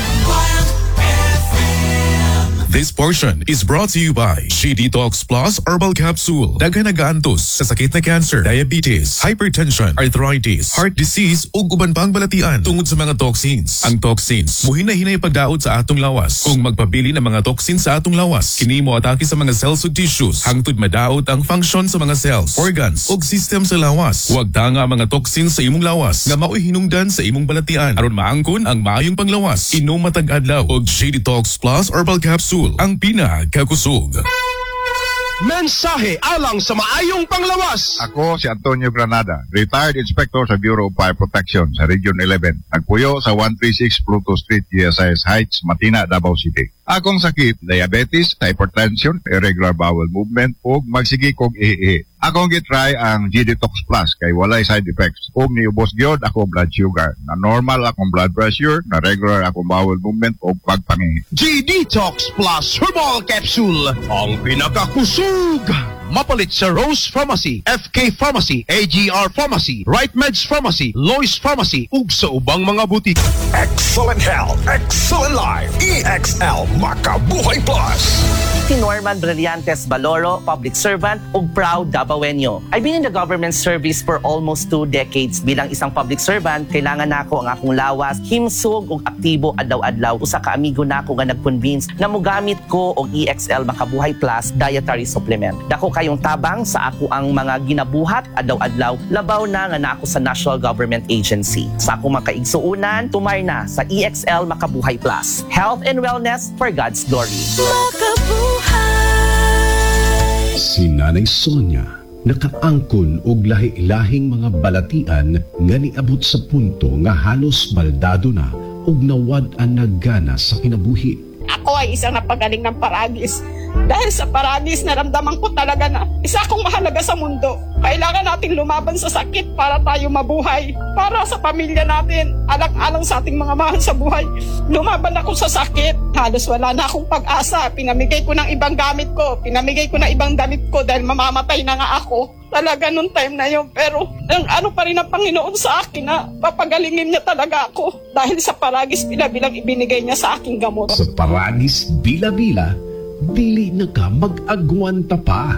This portion is brought to you by She Detox Plus Herbal Capsule. Daghan nagaantos sa sakit na cancer, diabetes, hypertension, arthritis, heart disease ug uban pang balatian tungod sa mga toxins. Ang toxins muhinay-hinay pagdaot sa atong lawas. Kung magpabili ng mga toxins sa atong lawas, kini mo atake sa mga cells ug tissues hangtod madaot ang function sa mga cells, organs ug system sa lawas. Huwag tanga ang mga toxins sa imong lawas nga mao'y hinungdan sa imong balatian aron maangkon ang maayong panglawas. Inom matag adlaw og She Detox Plus Herbal Capsule, ang pinakakusog. Mensahe alang sa maayong panglawas. Ako si Antonio Granada, retired inspector sa Bureau of Fire Protection sa Region 11. Nagpuyo sa 136 Pluto Street, GSIS Heights, Matina, Davao City. Akong sakit, diabetes, hypertension, irregular bowel movement, ug magsigi kog ihi. Akong gitry ang G-Detox Plus kay walay side effects. Ug niubos gyud akong blood sugar. Na normal akong blood pressure, na regular akong bowel movement ug pagpangihi. G-Detox Plus Herbal Capsule, ang pinakakusog. mapalit sa Rose Pharmacy, FK Pharmacy, AGR Pharmacy, Right Meds Pharmacy, Lois Pharmacy, ug sa ubang mga butik. Excellent health, excellent life. EXL Makabuhay Plus. Si Norman Brillantes Baloro, public servant ug proud Dabawenyo. I've been in the government service for almost 2 decades. Bilang isang public servant, kailangan nako ang akong lawas, himsog ug aktibo adlaw-adlaw. Usa ka amigo nako nga nag-convince na mogamit ko og EXL Makabuhay Plus dietary supplement. Dako kayong tabang sa ako ang mga ginabuhat adlaw-adlaw, labaw na nga nako sa National Government Agency. Sa akong mga kaigsuunan, tumay na sa EXL Makabuhay Plus. Health and wellness for God's glory. Si Nanay Sonia nakaangkon og lahi-lahing mga balatian nga niabot sa punto nga halos baldado na ug nawad-an naggana sa kinabuhi. Ako ay isang napagaling ng paragis. Dahil sa paragis, naramdaman ko talaga na isa akong mahalaga sa mundo. Kailangan nating lumaban sa sakit para tayo mabuhay. Para sa pamilya natin, alang-alang sa ating mga mahal sa buhay. Lumaban ako sa sakit. Halos wala na akong pag-asa. Pinamigay ko ng ibang gamit ko. Pinamigay ko ng ibang damit ko dahil mamamatay na nga ako. Talaga nung time na yun. Pero ano pa rin ang Panginoon sa akin na papagalingin niya talaga ako. Dahil sa paragis bila-bilang ibinigay niya sa aking gamot. Sa paragis bila-bila, dili na ka mag-agwanta pa.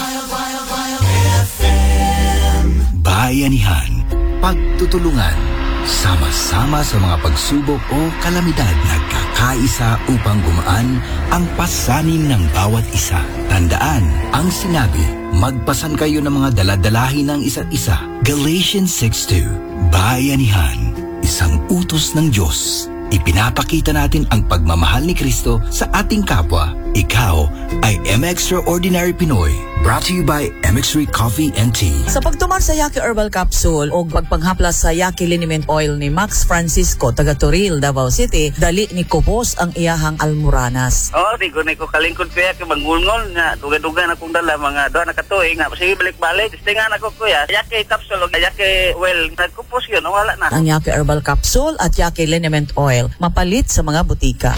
Bayanihan, pagtutulungan, sama-sama sa mga pagsubok o kalamidad, nagkakaisa upang gumaan ang pasanin ng bawat isa. Tandaan ang sinabi, magpasan kayo ng mga daladalahin ng isa't isa. Galatians 6:2. Bayanihan, isang utos ng Diyos. Ipinapakita natin ang pagmamahal ni Kristo sa ating kapwa. Ikaw ay M-Extraordinary Pinoy. Brought to you by MX3 Coffee and Tea. Sa pagtuman sa Yaki Herbal Capsule o pagpanghaplas sa Yaki Liniment Oil ni Max Francisco, taga Toril, Davao City, dali ni Kupos ang iyahang almoranas. Di ko na ko kalingkod kuya, kay mangulngol nga, duga-duga na kong dala, mga doon nakatuig nga, sige balik-balik, distingan ako kuya, Yaki Capsule o Yaki Oil, nagkupos yun, wala na. Ang Yaki Herbal Capsule at Yaki Liniment Oil, mapalit sa mga butika.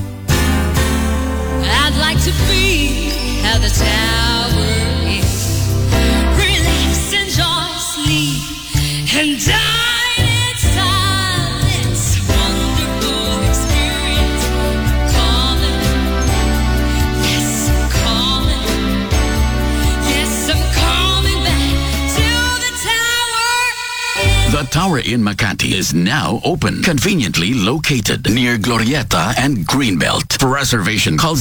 I'd like to be at the tower is. Relax, enjoy, sleep, and dine in silence. Wonderful experience. Calling. Yes, I'm calling. Yes, I'm coming back to the tower. The Tower in Makati is now open, conveniently located near Glorieta and Greenbelt. For reservation, call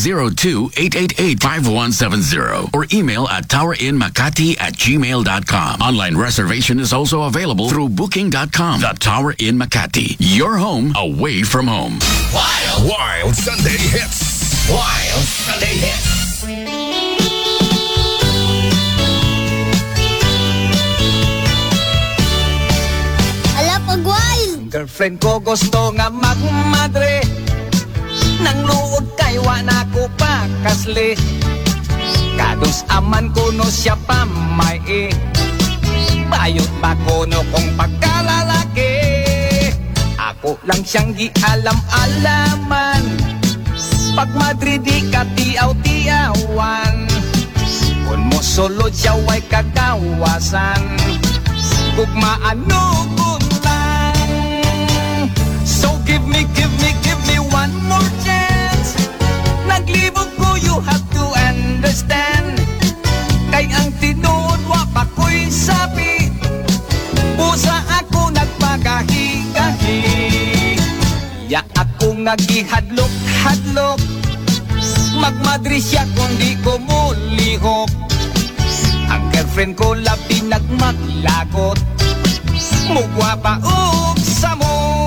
02-888-5170 or email at towerinmakati@gmail.com. Online reservation is also available through booking.com. The Tower in Makati, your home away from home. Wild Sunday Hits. Wild Sunday Hits. Girlfriend ko gusto nga magmadre, nang luod kay wala ko pa kasli. Kados aman ko no siya pamay, bayot pa ko no kung pagkalalaki. Ako lang siyang gialam-alaman, pag madre di ka tiaw-tiawan. Kung mo sulod siya way kagawasan, kung maano ko lang. So give me one more chance. Naglibog ko, you have to understand. Kay ang tinuod wa pa ko'y sabi, pusa ako nagpagahi-gahi. Ya akong nagihadlok-hadlok, magmadri siya kung di ko mulihok. Ang girlfriend ko labi nagmaglagot, mugwa pa og samot.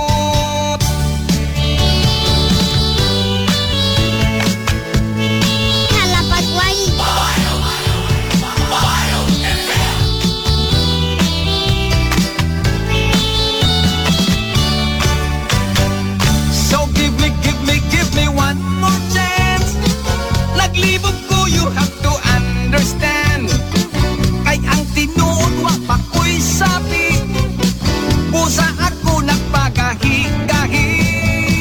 So give me one more chance. Naglibog ko, you have to understand. Kay ang tinuod wa pa ko'y sabi, pusa ako nagpagahi-gahi.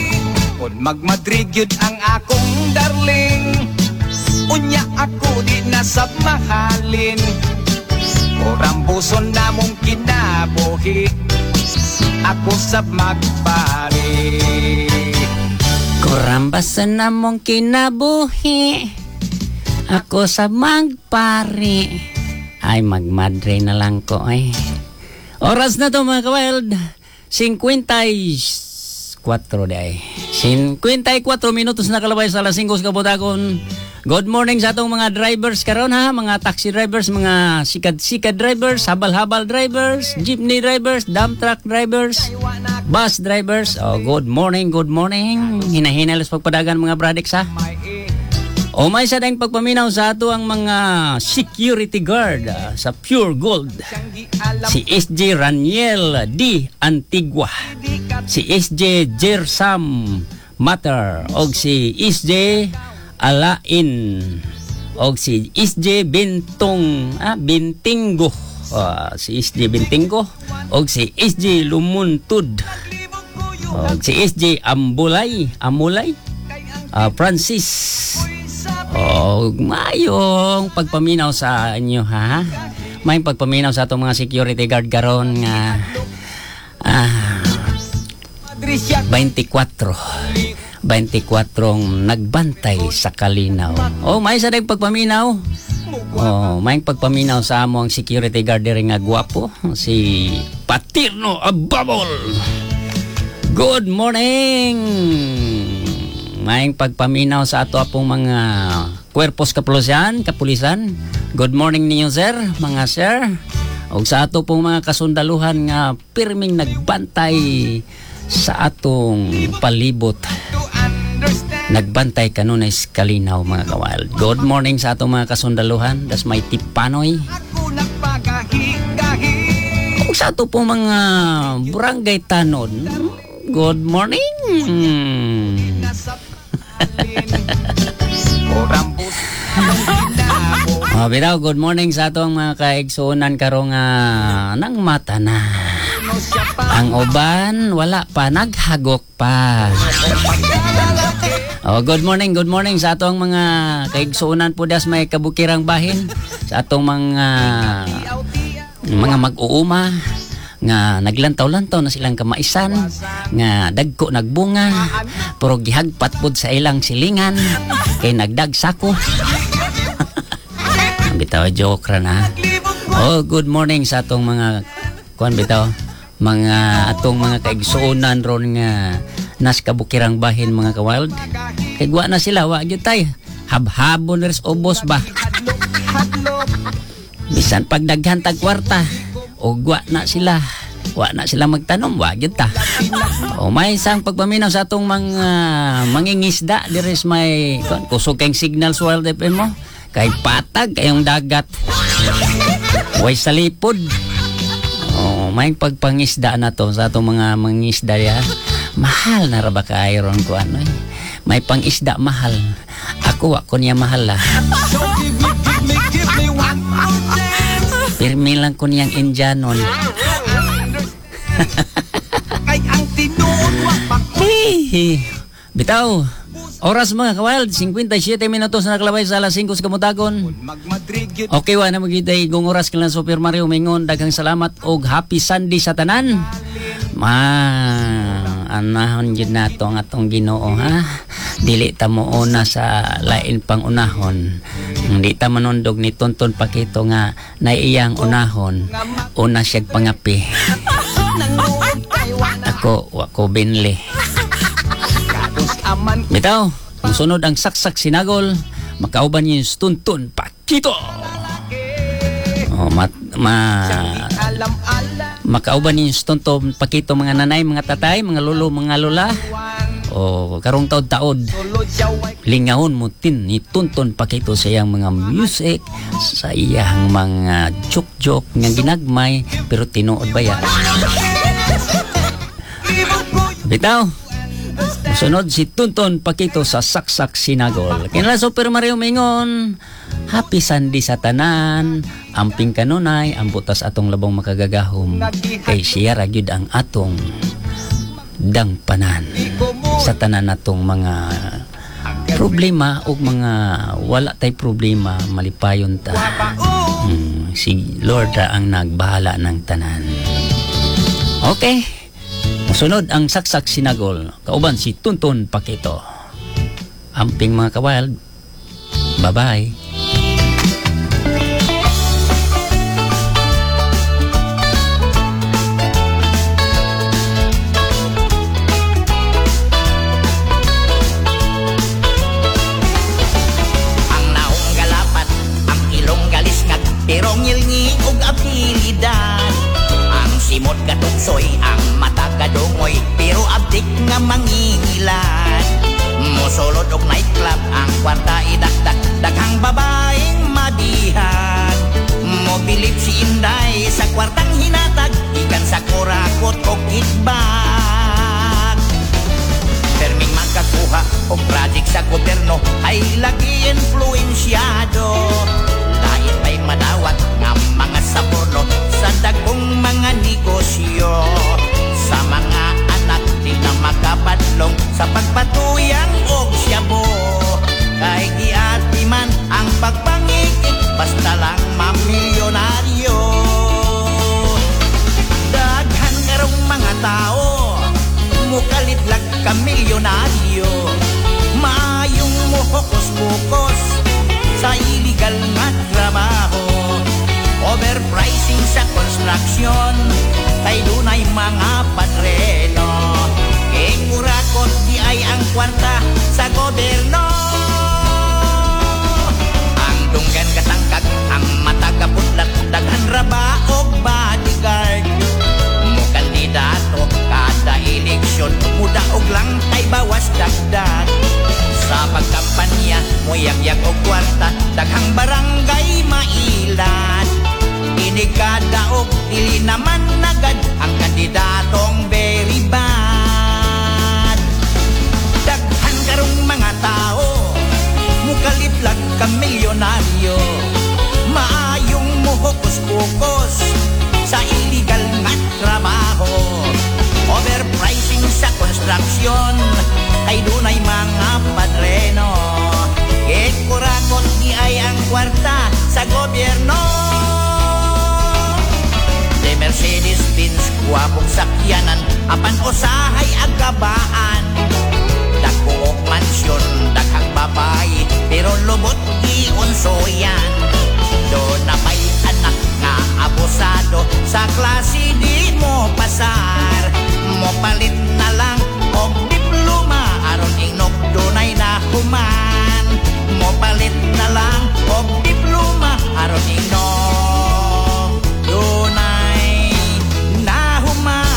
Kung magmadrig yun ang akong darling, unya ako di na nasab mahalin Orang buson na mong kinabuhi Ako sab magpari Kurambasan na mong kinabuhi Ako sa magpari Ay magmadre na lang ko ay Oras na to mga ka-wild 54 day 54 minutos na kalabay sa alas 5 kabutakon. Good morning sa atong mga drivers karon ha, mga taxi drivers, mga sikad-sikad drivers, habal-habal drivers, jeepney drivers, dump truck drivers, bus drivers. Oh, good morning, good morning. Hinahiнаlas pagpadagan mga bradix ha. O may sa dahing pagpaminaw sa ato ang mga security guard sa Pure Gold. Si SJ Raniel D. Antigua, si SJ Jersam Mater, og si SJ Alain, og si SJ Bintinggo, si SJ Bintinggo, og si SJ Lumuntud, og si SJ Amulay, Francis. Mayong pagpaminaw sa inyo ha. May pagpaminaw sa atong mga security guard karon nga 24 nagbantay sa kalinaw. May sa dayong pagpaminaw. May pagpaminaw sa among security guard diri nga gwapo, si Patirno Ababol. Good morning. May pagpaminaw sa ato apong mga kwerpos kapulisan. Good morning ninyo sir, mga sir. O sa ato pong mga kasundaluhan nga pirming nagbantay sa atong palibot. Nagbantay kanunay sa kalinaw mga kawild. Good morning sa atong mga kasundaluhan. Das may tipanoy. O sa ato pong mga barangay tanon. Good morning. Bitaw, good morning sa atong mga kaigsunan karong nang mata na. Ang uban wala pa, naghagok pa. Good morning sa atong mga kaigsunan po das may kabukirang bahin, sa atong mga mag-uuma nga naglantaw-lantaw na silang kamaisan, nga dagko nagbunga pero gihagpat pud sa ilang silingan kay nagdagsako. Bitaw, joke ra na. Good morning sa atong mga mga atong mga kaigsuonan ron nga nas kabukirang bahin mga kawild. Kay wa na sila, wa gyud tay habhabon res ubos ba. Bisan pagdaghan tag kwarta o wa na sila magtanom, wa gyud ta. May isang pagpaminaw sa atong mga mangingisda diris may kusog kayong signal sa Wild FM mo kay patag kayong dagat way salipod. May pagpangisda na to sa atong mga mangisda ya. Mahal na ra ba kay ron ko ano may pangisda mahal. Ako niya mahal lah. Pirmi lang ko niyang Indianon. Bitaw, oras mga kawild, 57 minutos na nakalabay sa alas 5 sa kamutagon. Okay, na magitay gong oras kailan Super Mario Mingon. Daghang salamat og happy Sunday sa tanan. Anahon yun na to ang atong Ginoo ha. Dili ta mo una sa lain pang unahon. Hindi ta manundog ni Tonton Pakito nga naiyang unahon. Una siyag pangapi. Ako binli. Bitaw, kung sunod ang saksak sinagol, makauban yung Tonton Pakito. Makauban yung Tonton Pakito mga nanay, mga tatay, mga lolo, mga lola. Karong taod-taod lingahon mo ni Tonton Pakito sa iyang mga music, sa iyang mga joke-joke nga ginagmay pero tinuod ba yan? Bitaw, sunod si Tonton Pakito sa saksak sinagol. Kinala Super Mario Mingon, happy Sunday sa tanan. Amping kanunay ang butas atong labong makagagahom kay siya ragyud ang atong dangpanan sa tanan natong mga problema o mga wala tay problema malipayon ta. Si Lord ang nagbahala ng tanan. Okay. Musunod ang Saksak Sinagol. Kauban si Tunton Pakito. Amping mga kawild. Bye-bye. Pero ngilngi og abilidad. Ang simot katugsoy, ang mata kadungoy, pero abdik nga mangingilan. Mosolod og nightclub, ang kwarta idakdak, daghang babaeng madihan. Mobilib si Inday sa kwartang hinatag, ikan sa kurakot og kickback. Perming magkakuha og project sa gobyerno ay lagi influensyado. Lain may madawat nga mga saborno sa dagkong mga negosyo. Sa mga anak di na makapadlong sa pagpatuyang og syabo. Kay giati man ang pagpangikit basta lang mamilyonaryo. Daghan karong mga tao mukalitlag ka milyonaryo. Maayong mo hokus-pokus sa illegal nga trabaho. Overpricing sa construction, kay dunay mga padreno. Kurakot di ay ang kwarta sa gobyerno. Ang dunggan katangkag, ang mata kaputlat, daghan raba og bodyguard. Mo kandidato kada eleksyon, muda og lang tay bawas dagdag. Sa pagkampanya, moyag-yag o kwarta, daghang barangay mailan. Inikada o dili naman agad ang kandidatong very bad. Daghan karong mga tao, mukaliplag ka milyonaryo. Maayong muhokus-pokus sa illegal nga trabaho. Overpricing sa construction, ay dunay mga padreno. Kurakot di ay ang kwarta sa gobyerno. De Mercedes-Benz, kuwabong sakyanan, apan usahay agabaan. Dako mansyon, daghang babae, pero lubot iunsoyan. Doon na may anak nga abusado, sa klase di mo pasar. Mo palit na lang og diploma, aron inok dunay na human. Mo palit na lang og diploma, aron inok dunay na human.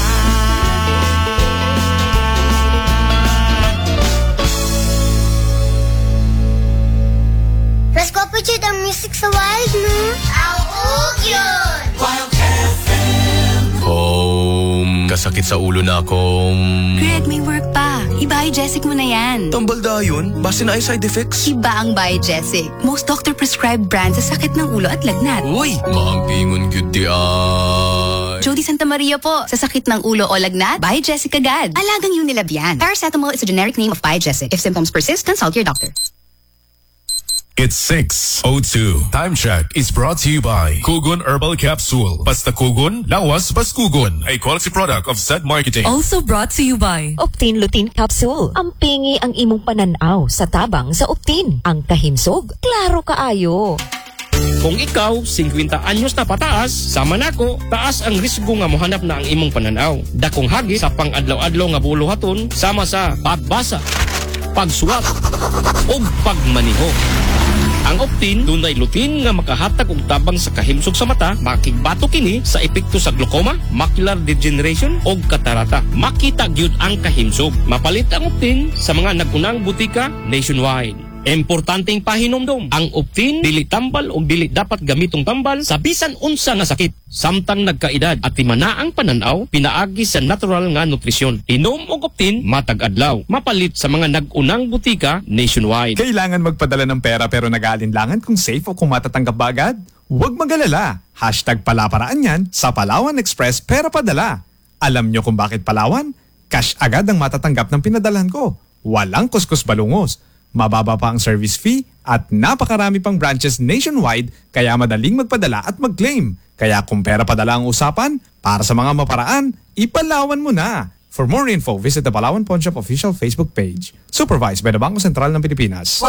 Let's go put ang music sa wild, no? Ang yun! Wild FM. Kasakit sa ulo na akong... Greg, may work pa. I-Biogesic mo na yan. Tambal dayon? Base na ay side effects? Iba ang Biogesic. Most doctor-prescribed brand sa sakit ng ulo at lagnat. Uy! Maampingon good di ay... Jody Santa Maria po. Sa sakit ng ulo o lagnat, Biogesic agad. Alagang Unilab yan. Paracetamol is a generic name of Biogesic. If symptoms persist, consult your doctor. It's 6:02. Time check is brought to you by Kugon Herbal Capsule. Basta Kugon, lawas Baskugon. A quality product of Zed Marketing. Also brought to you by Optin Lutein Capsule. Ang pingi ang imong pananaw sa tabang sa Optin. Ang kahimsog, klaro kaayo. Kung ikaw, 50 anyos na pataas, sama nako, taas ang risgo nga mohanap na ang imong pananaw. Dakong hagit sa pang-adlaw-adlaw nga buluhaton, sama sa pagbasa, pagsuwat, o pagmaniho. Ang Optin, dunay lutin nga makahatag og tabang sa kahimsog sa mata, makigbato kini sa epekto sa glaucoma, macular degeneration o katarata. Makita gyud ang kahimsog. Mapalit ang Optin sa mga nagunang butika nationwide. Importanteng pahinomdom, ang Optin dili tambal o dili dapat gamitong tambal sa bisan unsa nga sakit. Samtang nagkaedad at timana ang pananaw, pinaagi sa natural nga nutrisyon. Inom og Optin matag adlaw. Mapalit sa mga nagunang butika nationwide. Kailangan magpadala ng pera pero nag-aalinlangan kung safe o kung matatanggap ba agad? Huwag mag-alala. #palaparaan yan sa Palawan Express Pera Padala. Alam nyo kung bakit Palawan? Cash agad ang matatanggap ng pinadalhan ko. Walang kuskus balungos. Mababa pa ang service fee at napakarami pang branches nationwide kaya madaling magpadala at mag-claim. Kaya kung pera padala ang usapan, para sa mga maparaan, ipalawan mo na. For more info, visit the Palawan Pawn Shop official Facebook page. Supervised by the Bangko Sentral ng Pilipinas.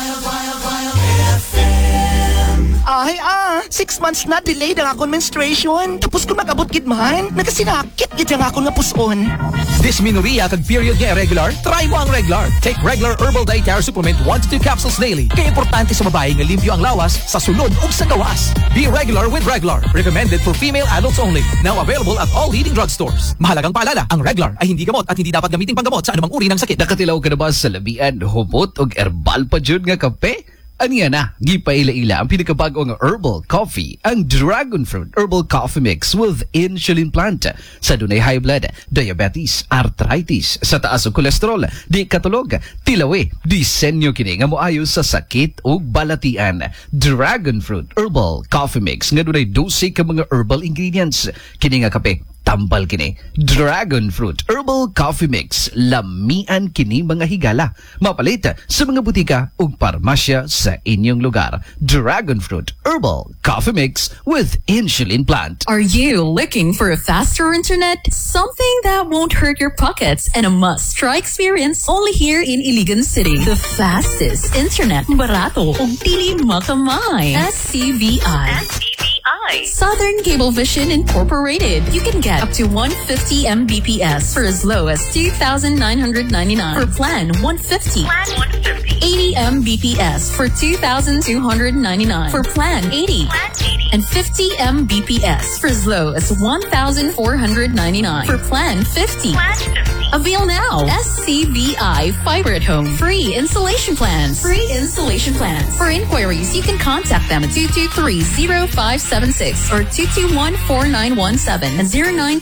Ay, 6 months na delayed ang akong menstruation. Tapos kung mag-abot gid man, nagasinakit gid ang akong nga puson. Dysmenorrhea kag period nga irregular? Try mo ang Reglar. Take Reglar Herbal Dietary Supplement 1 to 2 capsules daily. Kaya importante sa babae nga limpyo ang lawas sa sulod ug sa gawas. Be regular with Reglar. Recommended for female adults only. Now available at all leading drugstores. Mahalagang paalala, ang Reglar ay hindi gamot at hindi dapat gamitin panggamot sa anumang uri ng sakit. Nakatilaw ka na ba sa labian, hubot ug herbal pa jud nga kape? Aniya na, gipaila-ila ang pinakabagong herbal coffee, ang Dragon Fruit Herbal Coffee Mix with insulin plant. Sa dunay high blood, diabetes, arthritis, sa taas o kolesterol, di katulog, tilawi, disenyo kini nga moayo sa sakit o balatian. Dragon Fruit Herbal Coffee Mix nga dunay 12 ka mga herbal ingredients. Kini nga kape, tambal kini. Dragon Fruit Herbal Coffee Mix. Lamian kini mga higala. Mapalit sa mga butika ug parmasya sa inyong lugar. Dragon Fruit Herbal Coffee Mix with insulin plant. Are you looking for a faster internet? Something that won't hurt your pockets and a must-try experience only here in Iligan City. The fastest internet. Barato ug dili makamay. SCVI. Southern Cablevision Incorporated. You can get up to 150 Mbps for as low as 2,999 for plan 150. 80 Mbps for 2,299 for plan 80. And 50 Mbps for as low as 1,499 for plan 50. Avail now. SCVI Fiber at Home. Free installation plans. Free installation plans. For inquiries, you can contact them at 223-0576 or 221-4917 and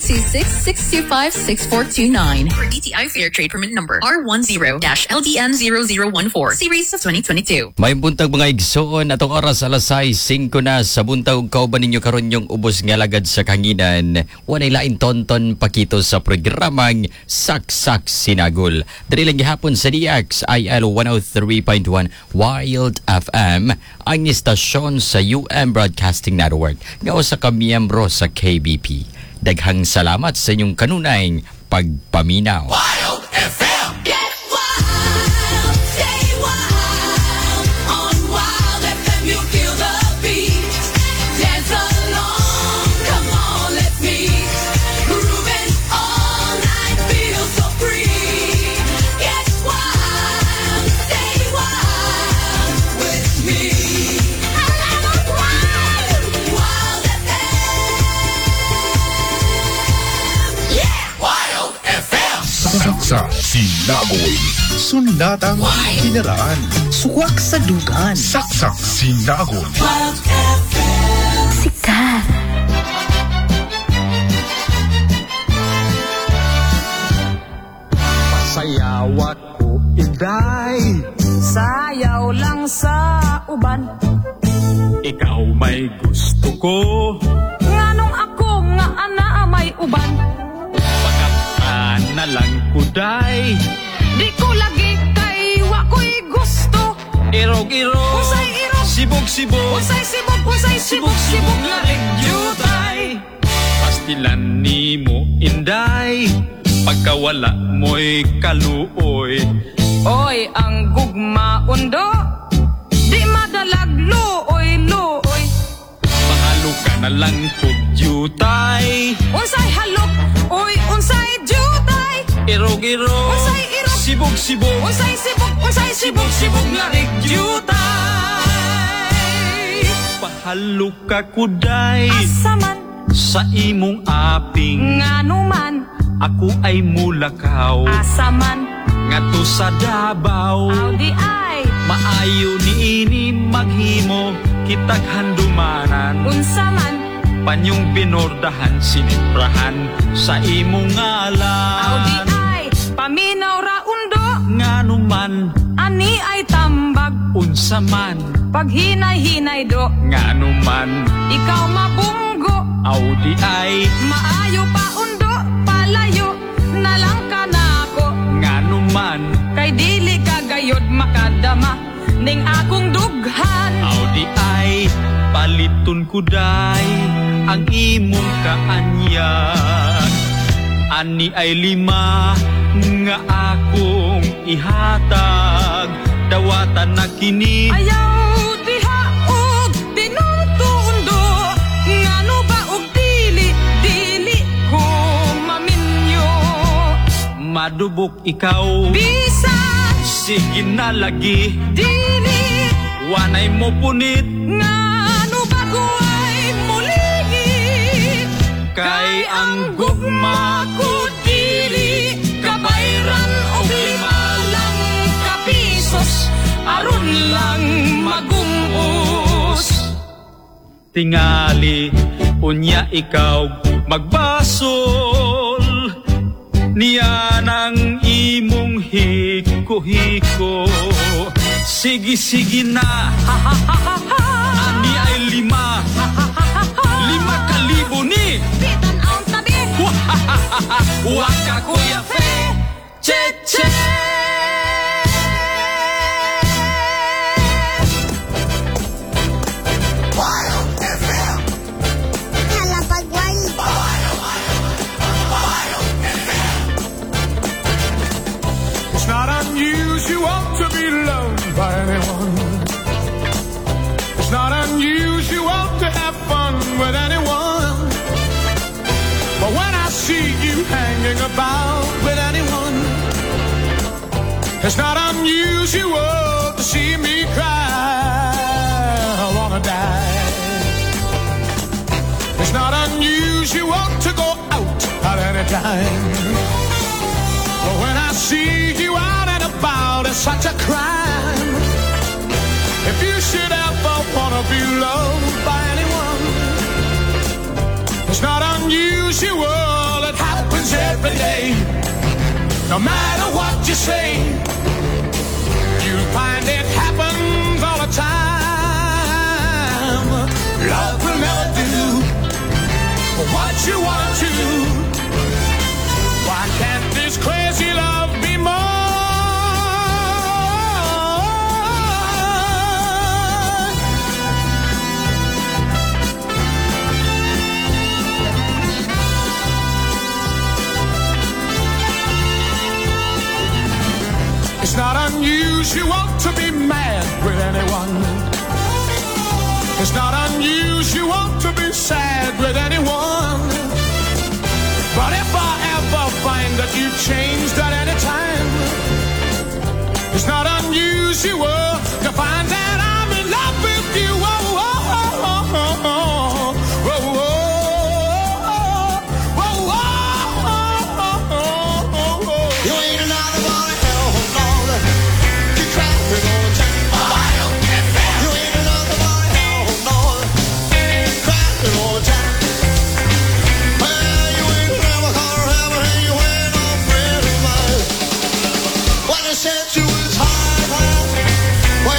0926-625-6429. For DTI Fair Trade Permit Number R10-LDN0014 Series of 2022. May buntag mga igsoon atong oras alas 6:05 na sa buntag kauban ninyo karon yung ubos nga lagad sa kanginan. Walay lain tonton pakito sa programang Saksak Sinagol. Diri lang gihapon sa DX IL 103.1 Wild FM ang istasyon sa UM Broadcasting Network nga usa ka miyembro sa KBP. Daghang salamat sa inyong kanunayng pagpaminaw. Wild FM. Get wild, stay wild. On Wild FM you feel the beat. Dance along, come on, let's meet. Grooving all night, feel so free. Get wild, stay wild with me. Wild FM. Saksa Sinagoy. Sundatang Kinaraan. Suwak sa dugan. Saksak Sinagoy. Sikat. Pasayawat ko inday. Sayaw lang sa uban. Ikaw may gusto ko. Nganong ako nga ana may uban. Pagkataan na lang kuday. Di ko lagi kay wako'y gusto. Irog-irog. Usay irog. Sibog-sibog. Usay sibog. Usay sibog-sibog. Laring jutay. Pastilan ni mo inday. Pagkawala mo'y kaluoy. Oy, ang gugma undo. Di madalag luoy-luoy. Mahalo ka na lang kog jutay. Unsay halok, oy unsay jutay. Irog-irog, unsay irog. Sibog-sibog, unsay sibog. Unsay sibog-sibog nga rig jutay. Pahalo ka kuday. Asaman sa imong aping. Nganuman ako ay mulakaw. Asaman ngadto sa Davao. Audi ay maayo niini maghimo kitag handumanan. Unsaman panyong binordahan siniprahan sa imong ngalan. Audi ay paminaw ra undo. Nganuman ani ay tambag. Unsaman paghinay-hinay do. Nganuman ikaw mabunggo. Audi ay maayo pa undo. Palayo na lang ka na ako. Nganuman kay dili ka gayo. yod makadama ning akong dughan. Aw di ay paliton ko day ang imong kaanyag. Ani ay 5 nga akong ihatag, dawatan na kini. Ayaw diha og tinuntundo, ngano ba og dili ko maminyo. Madubok ikaw, bisan sige na lagi, dili wanay mo punit, ngano ba ko ay muligi. kay ang gugma ko dili kabayran og 5 lang ka pisos, aron lang magumos. Tingali unya ikaw magbasol, niya ng imong hiko-hiko. Sige na, ani ay 5,000 ni bitan ang tabi. Waka kuya fe, che. It's not unusual to be loved by anyone. It's not unusual to have fun with anyone. But when I see you hanging about with anyone, it's not unusual to see me cry. I wanna die. It's not unusual to go out at any time. But when I see you out and about, it's such a crime. If you should ever wanna be loved by anyone, it's not unusual, it happens every day. No matter what you say, you'll find it happens all the time. Love will never do what you want to. Why can't this crazy love be more? It's not unusual to be mad with anyone. It's not unusual to be sad with anyone. But if I ever find that you've changed at any time, it's not unusual to find that I'm in love with you. Oh, oh, oh, oh, oh, oh, oh, oh. You ain't another one, hell no. You trapping all the time. You ain't another one, hell no. Trapping all the time. Well, you ain't never gonna have it, and you ain't no friend of mine. When I said you was hard,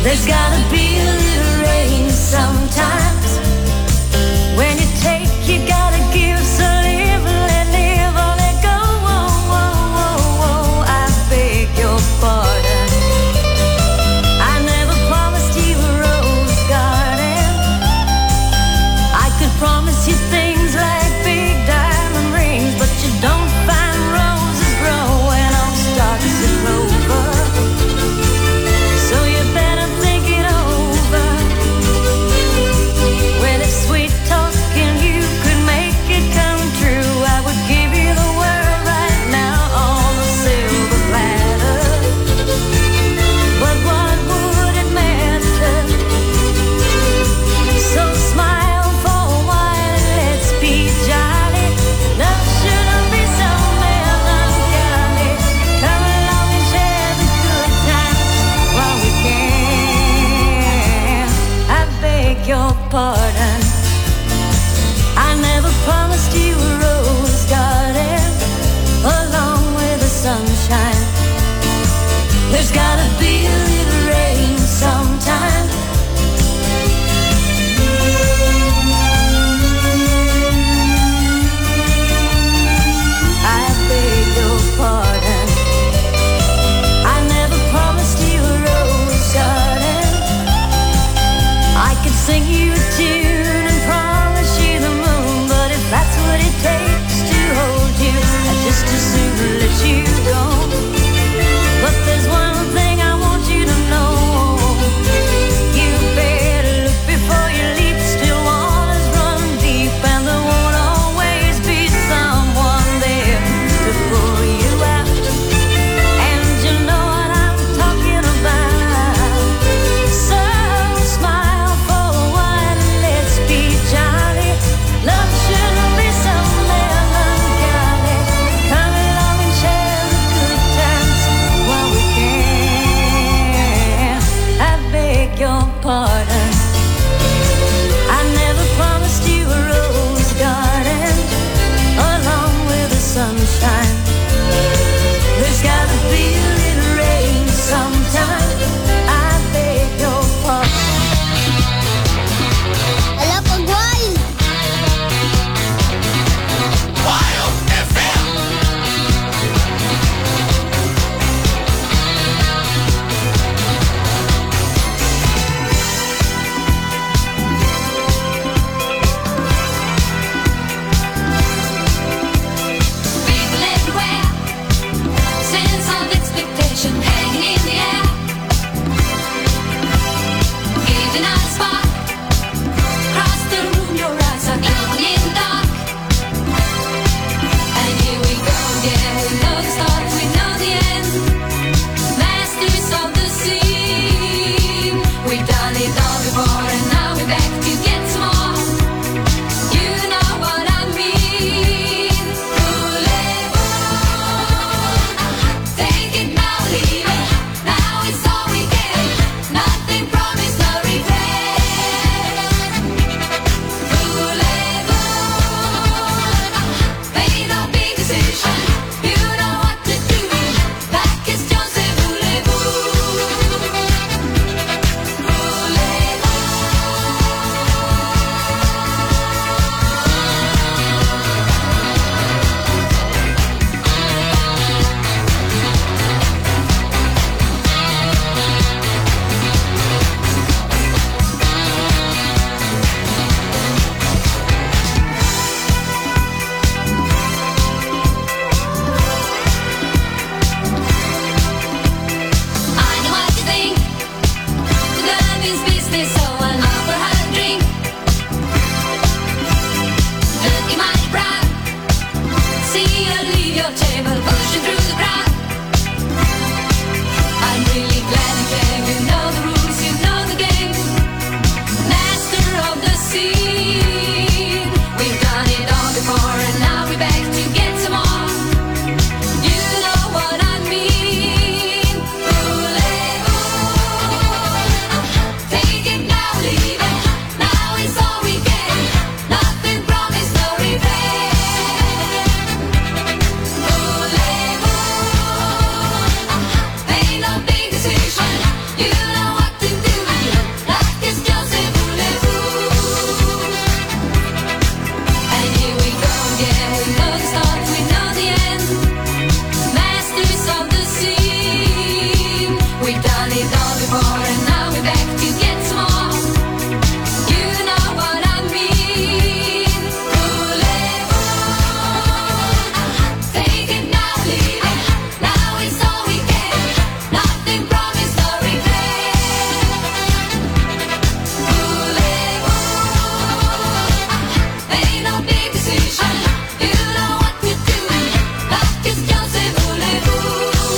There's gotta be a little rain sometimes. When you take, you gotta give. So live, let live, or let go. Whoa, whoa, whoa, whoa. I beg your pardon. I never promised you a rose garden. I could promise you things like big diamond rings, but you don't find roses growing on stalks of clover. So you better think it over. Well, if sweet talking you could make it come true, I would give you the world right now on a silver platter. But what would it matter? So smile for a while and let's be jolly. Love shouldn't be so melancholy. Come along and share the good times while we can. I beg your pardon. I never promised you a rose garden along with the sunshine. There's gotta be a little rain sometime. I beg your pardon. I never promised you a rose garden. I could sing you a tune and promise you the moon, but if that's what it takes to hold you, I'd just as soon let you go. But there's one thing I want you to know. You better look before you leap. Still waters run deep, and there won't always be someone there to pull you out. And you know what I'm talking about. So smile for a while and let's be jolly. Love shouldn't be so melancholy. Come along and share the good times while we can. I beg your pardon. I never promised you a rose garden along with the sunshine. There's gotta be a little rain sometime. I beg your pardon. Ala pag wild. Wild FM. before, and now we're back to get some more. You know what I mean. Voulez-vous? Take it now, leave it. Now it's all we get. Nothing promised, no regret. Voulez-vous? Ain't no big decision. You know what to do. Like it's just a voulez-vous.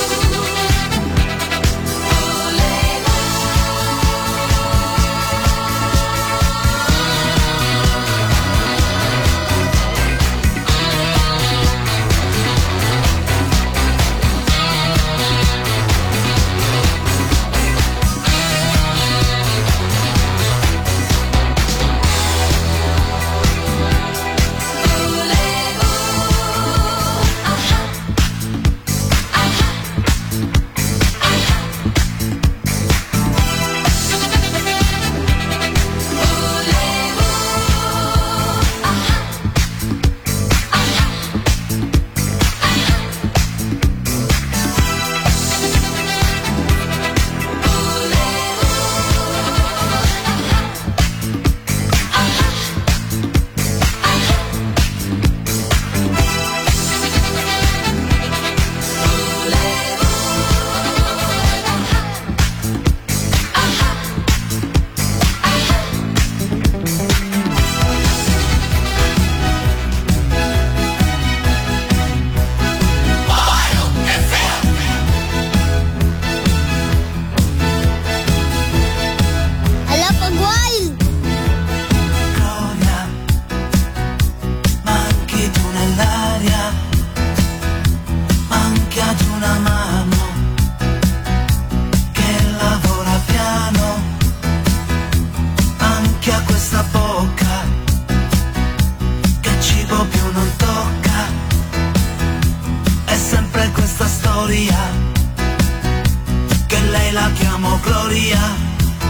Ala, pag wild! Manchi tu nell'aria, manchi ad una mano che lavora piano, manchi a questa bocca che cibo più non tocca. È sempre questa storia che lei la chiamo Gloria.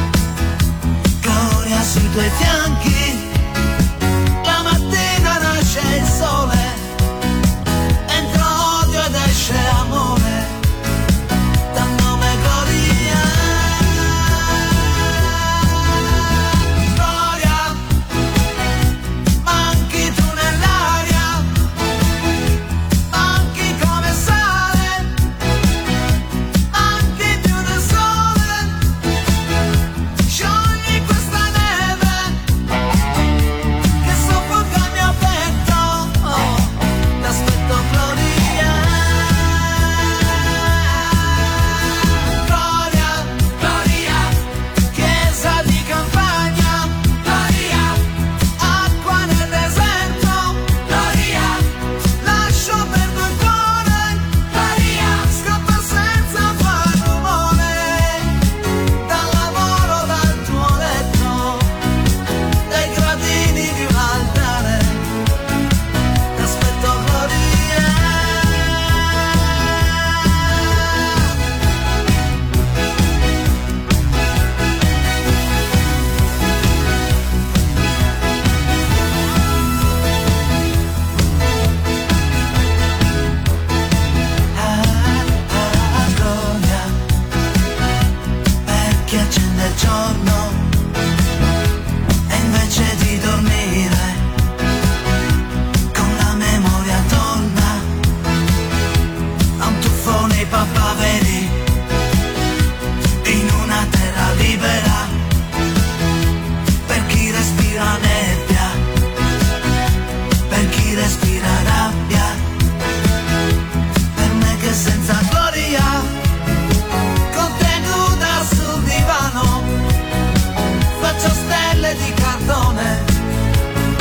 Gloria sui tuoi fianchi, la mattina nasce il sole, entra odio ed esce amore, dal nome Gloria. Gloria, manchi tu nell'aria, manchi come sale, manchi più del sole, sciogli questa neve che soffoca il mio petto. Oh, t'aspetto Gloria. Gloria, Gloria, chiesa di campagna, Gloria, acqua nel deserto, Gloria, lascio perdo il cuore, Gloria, scappa senza far rumore, dal lavoro, dal tuo letto, dai gradini di un altare, t'aspetto Gloria. Gloria, per chi accende il giorno e invece di dormire con la memoria torna a un tuffo nei papaveri in una terra libera, per chi respira nebbia, per chi respira rabbia, per me che senza gloria, con te nuda sul divano, faccio stelle di cartone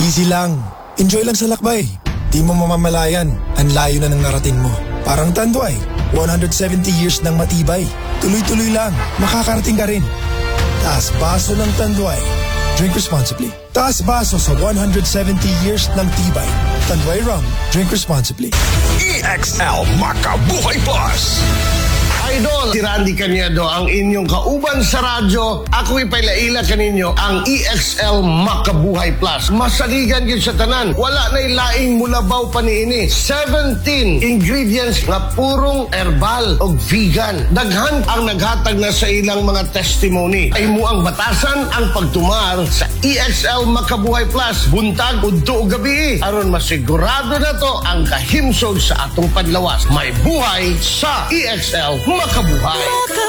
Easy lang. Enjoy lang sa lakbay. Di mo mamamalayan. Ang layo na ng narating mo. Parang Tanduay. 170 years ng matibay. Tuloy-tuloy lang. Makakarating ka rin. Taas baso ng Tanduay. Drink responsibly. Taas baso sa 170 years ng tibay. Tanduay Rum. Drink responsibly. EXL Makabuhay Plus. Idol, si Randy Caniedo ang inyong kauban sa radyo. Ako'y pailaila kaninyo ang EXL Makabuhay Plus. Masaligan yun sa tanan. Wala na'y laing mulabaw pa niini. 17 ingredients na purong herbal o vegan. Daghan ang naghatag na sa ilang mga testimony. Ay mo ang batasan ang pagtumar sa EXL Makabuhay Plus. Buntag, udto o gabi. Aron masigurado na to ang kahimsog sa atong padlawas. May buhay sa EXL Makabuhay.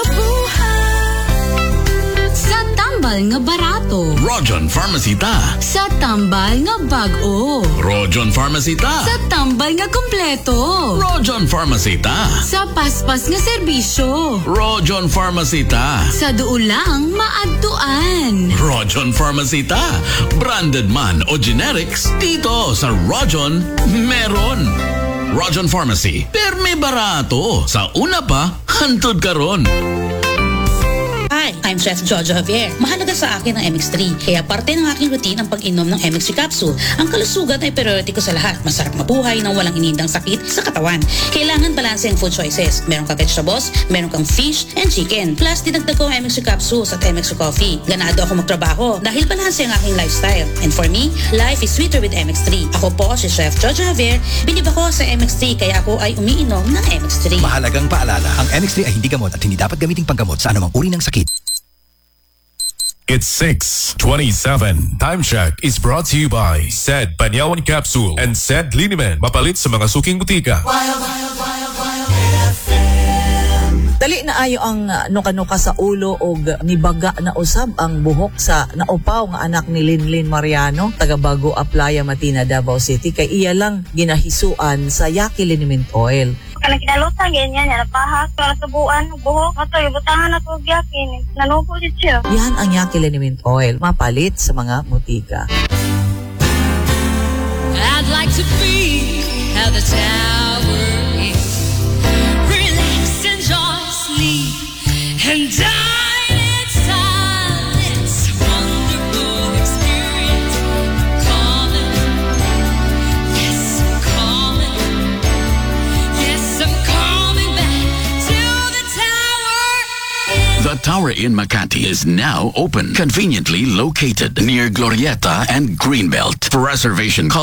Sa tambal nga barato. Rojon Pharmacy ta. Sa tambal nga bag-o. Rojon Pharmacy ta. Sa tambal nga kompleto. Rojon Pharmacy ta. Sa paspas nga serbisyo. Rojon Pharmacy ta. Sa duulang maadtuan. Rojon Pharmacy ta. Branded man o generics, dito sa Rojon meron. Rojon Pharmacy, perme barato. Sa una pa, hantod karon. Hi, I'm Chef Jojo Javier. Mahalaga sa akin ang MX3. Kaya parte ng aking routine ang pag-inom ng MX3 capsule. Ang kalusugan ay priority ko sa lahat. Masarap mabuhay nang walang inindang sakit sa katawan. Kailangan balanse ang food choices. Meron kang vegetables, meron kang fish and chicken. Plus, dinagdag ko ang MX3 capsules at MX3 coffee. Ganado ako magtrabaho dahil balanse ang aking lifestyle. And for me, life is sweeter with MX3. Ako po si Chef Jojo Javier. Bilib ako sa MX3 kaya ako ay umiinom ng MX3. Mahalagang paalala, ang MX3 ay hindi gamot at hindi dapat gamiting panggamot sa anumang uri ng sakit. It's 6:27. Time check is brought to you by Sed Banyawan Capsule and Sed Linimen. Mapalit sa mga suking butika. Dali na ayo ang nuka-nuka sa ulo og nibaga na usab ang buhok sa naupaw nga anak ni Linlin Mariano, taga Bago Aplaya, Matina, Davao City. Kay iya lang ginahisuan sa Yaki Liniment Oil. Kanang kinalutan, ganyan, napahak, para tubuan, buhok, ato, ibutangan na ito, yakin, nanupo din siya. Yan ang Yaki Liniment Oil, mapalit sa mga mutika. I'd like to be at the tower is. Relax, enjoy, sleep, and die in silence. Wonderful experience. Calling, yes, I'm calling. Yes, I'm coming back to the tower. The Tower in Makati is now open, conveniently located near Glorieta and Greenbelt. For reservation, call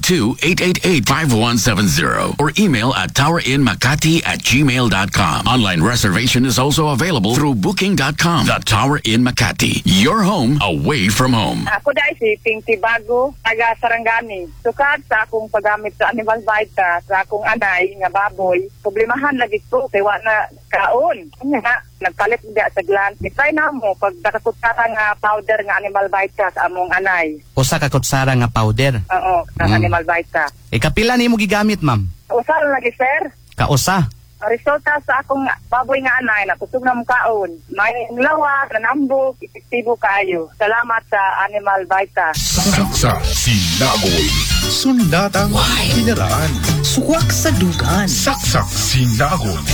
02-888-5170 or email at towerinmakati@gmail.com. Online reservation is also available through booking.com. The Tower in Makati, your home away from home. Ako dahil si Pinky Bago, taga Sarangani. Sukad sa akong paggamit sa Animal Vita, sa akong anay nga baboy. Problemahan lagi ko, kaya na kaon. Nga, nagpalit dia sa gland. Try na mo, pag nakakutsara nga powder nga Animal Vita sa among anay. Usa ka kutsara nga powder. Oo, ng Animal Vita. Kapila nimo gigamit, ma'am? Usa lang lagi, sir. Kausa. Ang resulta sa akong baboy nga anay, natusog na mukhaon. May lawa, nanambok, epektibo kayo. Salamat sa Animal Vita. Saksa Sinagoy. Sundatang kinaraan. Suwak sa dugan. Saksak Sinagoy.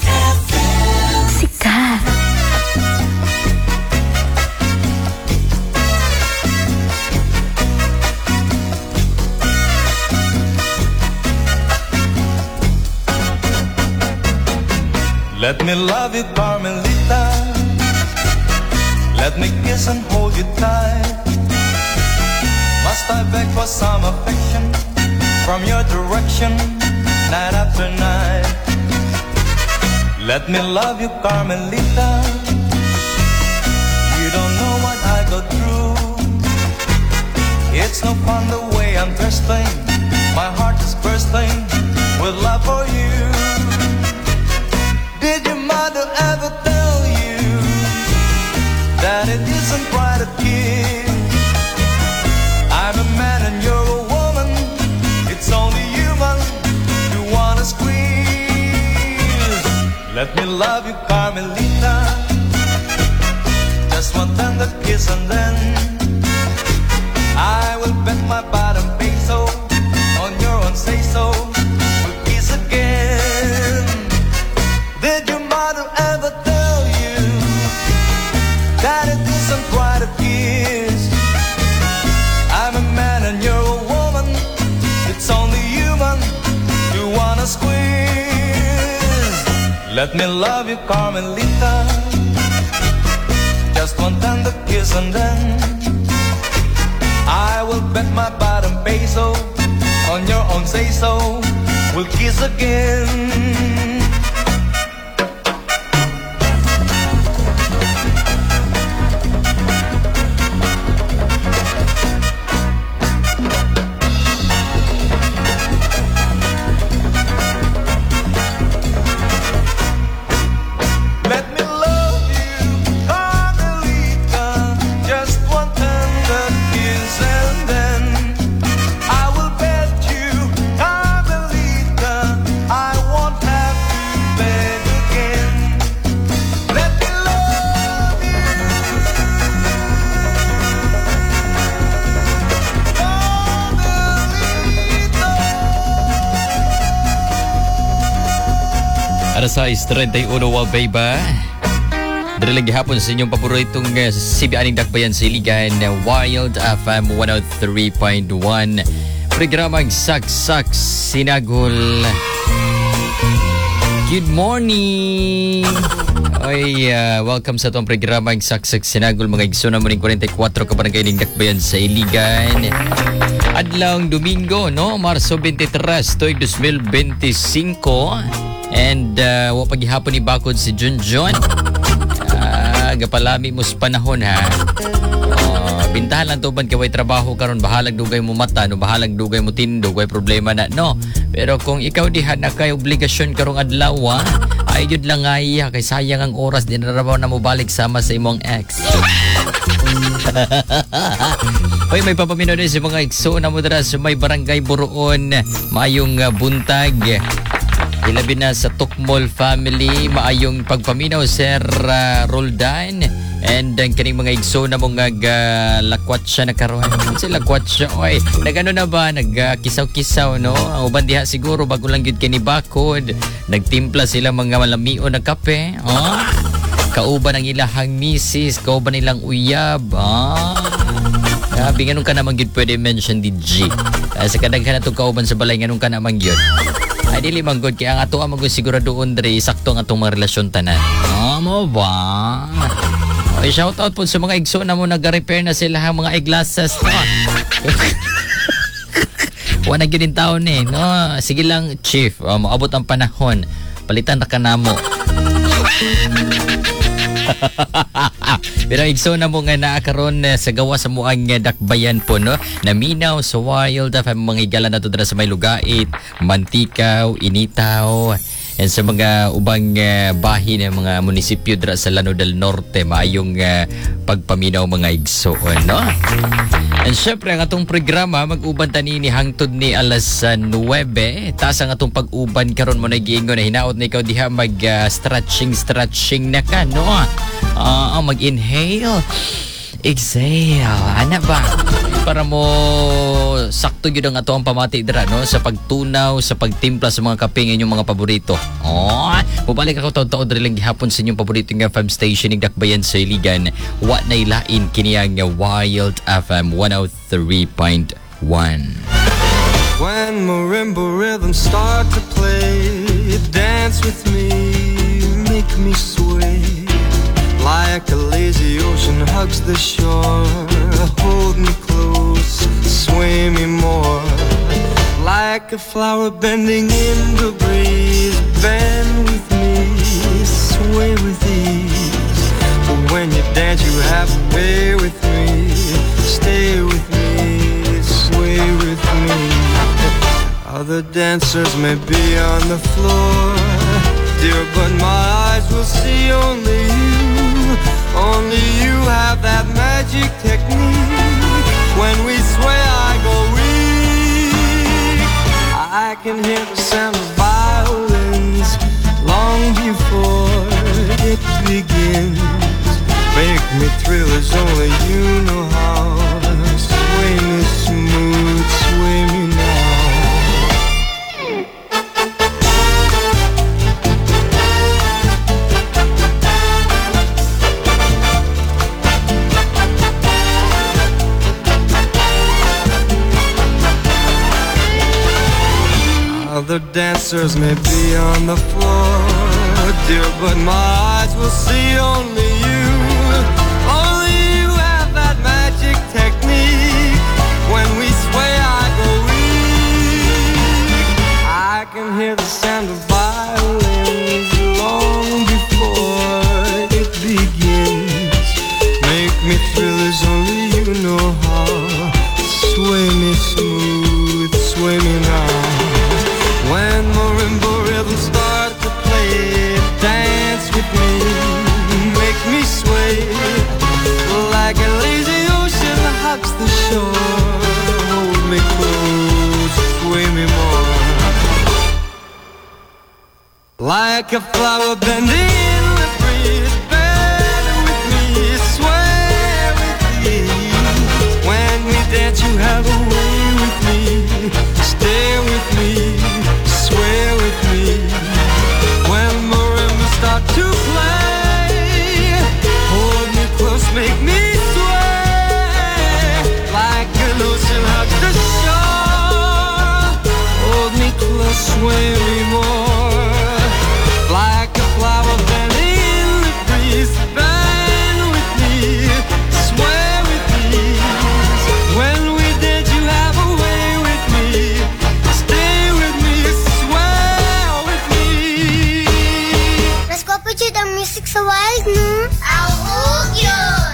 Sikat. Let me love you, Carmelita. Let me kiss and hold you tight. Must I beg for some affection from your direction, night after night? Let me love you, Carmelita. You don't know what I go through. It's no fun the way I'm thirsting. My heart is bursting with love for you. Did your mother ever tell you that it isn't right to kiss? I'm a man and you're a woman. It's only human to wanna squeeze. Let me love you, Carmelita. Just one tender kiss and then I will bet my body isn't quite a kiss. I'm a man and you're a woman. It's only human to wanna squeeze. Let me love you, Carmelita. Just one tender kiss and then I will bet my bottom peso on your own say-so. We'll kiss again. Alas 6:31 baby. Dali lagi hapon sa inyong paboritong sibianing dakbayan sa Iligan, Wild FM 103.1. Programang Saksak Sinagol. Good morning. Oy, welcome sa itong programang Saksak Sinagol. Mga igsuna mo rin 44 kabarangay ng dakbayan sa Iligan. Adlawng Domingo, no? Marso 23, tuig 2025. And wapagihapon ni Bakod si Junjun. Gapalami mo sa panahon ha. Bintahan lang to ban kaway trabaho karon, bahalag dugay mo mata, no, bahalag dugay mo tindo, way problema na, no. Pero kung ikaw diha na kay obligasyon karong adlaw, ay jud lang ay kay sayang ang oras din na na mo balik sama sa imong ex. Hoy, may papamino din sa mga igso na mo dira sa may barangay Buroon. Maayong buntag. Ilabi na sa Tukmol family, maayong pagpaminaw Sir Roldan. And ang kaning mga igso na mong lakwat siya na karon. Si lakwat siya, oy. Nagano na ba? Nagkisaw-kisaw, no? Ang uban diha siguro bago lang yun kini Bakod. Nagtimpla sila mga malamio na kape. Kauban ang ilahang misis, kauban nilang uyab. Sabi, ganun ka naman yun pwede mention di G. Sa kadaghan na itong kauban sa balay, ganun ka naman yun. Ay, dili man good. Kaya ang ato ang siguro doon, Dre, sakto ang atong mga relasyon tanan. Mo ba? Ay, shout out po sa mga igso na mo nag-repair na sila ang mga eyeglasses. Wala na yun taon eh, no? Sige lang, Chief. Maabot ang panahon. Palitan na ka na mo. Pero igso na mo nga naakaroon sa gawa sa muang dakbayan po, no? Naminaw sa Wild FM, mga igala na to dira sa may Lugait, Mantikaw, Initaw, and sa mga ubang bahin ng mga munisipyo dira sa Lanao del Norte. Maayong pagpaminaw mga igso, no? And syempre ang atong programa mag-uban tani ni hangtod ni alas 9. Taas ang atong pag-uban karon mo nagiingon na hinaot na ikaw diha mag stretching na ka, no? Mag-inhale, exhale, ana ba? Para mo sakto gyud ang ato ang pamati dira, no, sa pagtunaw, sa pagtimpla sa mga kape ng inyong mga paborito. Mubalik ako taud-taud diri lang gihapon sa inyong paborito nga FM station ning dakbayan sa Iligan. Wa nay lain kini ang Wild FM 103.1. When marimba rhythms start to play, dance with me, make me sway. Like a lazy ocean hugs the shore, hold me close, sway me more. Like a flower bending in the breeze, bend with me, sway with ease. But when you dance you have to stay with me, stay with me, sway with me. Other dancers may be on the floor, dear, but my eyes will see only you. Only you have that magic technique. When we sway, I go weak. I can hear the sound of violins long before it begins. Make me thrill as only you know how. Sway me smooth, sway me now. other dancers may be on the floor, dear, but my eyes will see only you. Only you have that magic technique. When we sway, I go weak. I can hear the sound of violins long before it begins. Make me feel as only you know how. Sway me smooth, sway me now. When marimba rhythms start to play, dance with me, make me sway. Like a lazy ocean hugs the shore. Hold me close, sway me more. Like a flower bending in the breeze, bend with me, sway with me. When we dance, you have a way with me. Stay with me, sway with me. When marimbas start to play, hold me close, make me sway. Like an ocean hugs the shore. Hold me close, sway me more. Like a flower bending in the breeze, bend with me, sway with me. When we dance, you have a way with me. Stay with me, sway with me. Mas gwapo dyan ang music sa Wild, no? Ahog yun!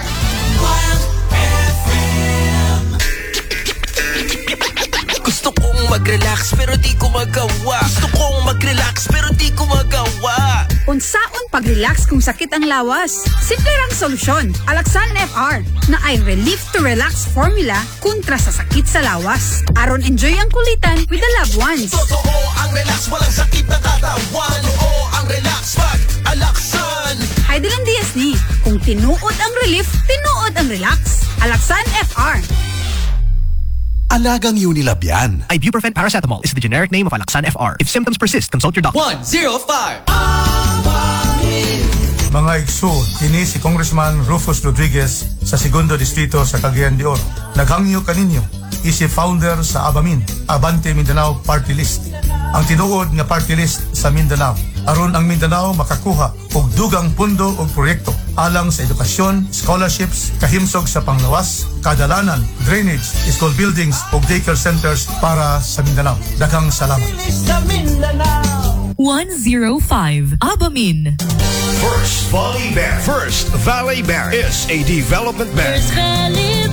Gusto kong mag-relax pero di ko magawa. Gusto kong mag-relax pero di ko magawa. Unsaon pag-relax kung sakit ang lawas? Simple lang solusyon. Alaxan FR na ay relief to relax formula kontra sa sakit sa lawas. Aron enjoy ang kulitan with the loved ones. Totoo ang relax, walang sakit na katawan. Oo ang relax, pag-alaksan. Hay dilang dias ni. Kung tinuod ang relief, tinuod ang relax. Alaxan FR. Alagang Unilab yan. Ibuprofen paracetamol is the generic name of Alaxan FR. If symptoms persist, consult your doctor. 105. Mga igso, kini si Congressman Rufus Rodriguez sa Segundo Distrito sa Cagayan de Oro. Naghangyo kaninyo, isi founder sa ABAMIN, Abante Mindanao Party List. Ang tinuod nga party list sa Mindanao. Aron ang Mindanao makakuha og dugang pundo og proyekto alang sa edukasyon, scholarships, kahimsog sa panglawas, kadalanan, drainage, school buildings ug daycare centers para sa Mindanao. Daghang salamat. 105 Abamin. First Valley Bank. First Valley Bank is a development bank. First Valley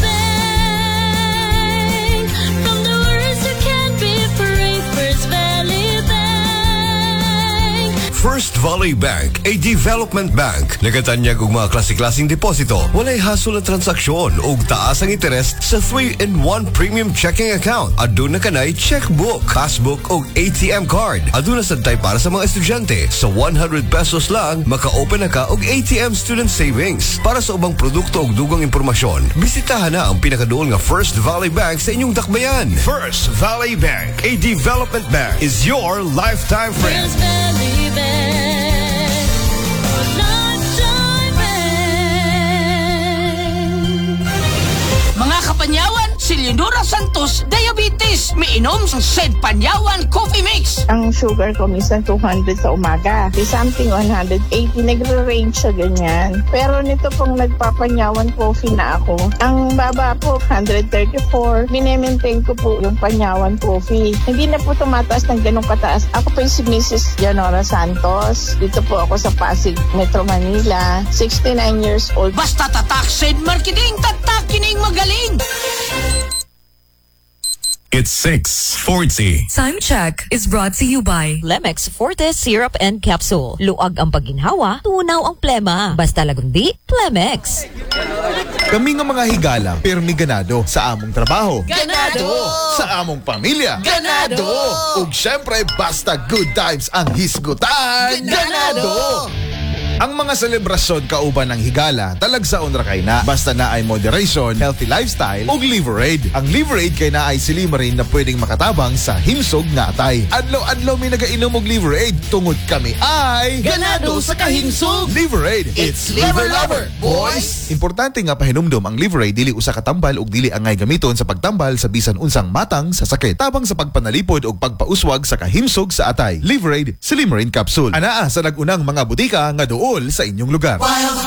Bank. From the words that can be free. First Valley Bank. First Valley Bank, a development bank. Nagatanyag og mga klase-klaseng deposito. Walay hasol ang transaksyon ug taas ang interest sa 3-in-1 premium checking account. Aduna kanay checkbook, passbook ug ATM card. Aduna santay para sa mga estudyante. Sa 100 pesos lang, maka-open na ka og ATM student savings. Para sa ubang produkto ug dugang impormasyon, bisitahan na ang pinakaduol nga First Valley Bank sa inyong dakbayan. First Valley Bank, a development bank, is your lifetime friend. First Valley Bank. Lifetime Bank. Mga kapanyawan, si Leonora Santos, diabetes, miinom sa Sed Panyawan Coffee Mix. Ang sugar ko minsan 200 sa umaga. Di something 180, nagre-range sa ganyan. Pero nito pong nagpapanyawan coffee na ako. Ang baba po, 134. Minemaintain ko po yung panyawan coffee. Hindi na po tumataas ng ganong kataas. Ako po yung si Mrs. Leonora Santos. Dito po ako sa Pasig, Metro Manila. 69 years old. Basta tatak Sed Marketing, tatak kining magaling. It's 6:40. Time check is brought to you by Lemex Forte Syrup and Capsule. Luag ang pagginhawa, tunaw ang plema. Basta lagundi, Lemex. Kami nga mga higala, permi ganado sa among trabaho. Ganado! Sa among pamilya. Ganado! Ug syempre, basta good times ang hisgutan. Ganado! Ang mga selebrasyon kauban ng higala talagsaon ra kay na. Basta na ay moderation, healthy lifestyle ug Liverade. Ang Liverade kay na ay silimarin na pwedeng makatabang sa himsog nga atay. Adlaw-adlaw may nagainom og Liverade tungod kami ay Ganado sa kahimsog. Liverade. It's Liver Lover, boys! Importante nga pahinumdom ang Liverade dili usa ka tambal ug dili angay gamiton sa pagtambal sa bisan unsang matang sa sakit. Tabang sa pagpanalipod ug pagpauswag sa kahimsog sa atay. Liverade Silimarin Capsule. Anaa sa nagunang mga butika nga duol sa inyong lugar.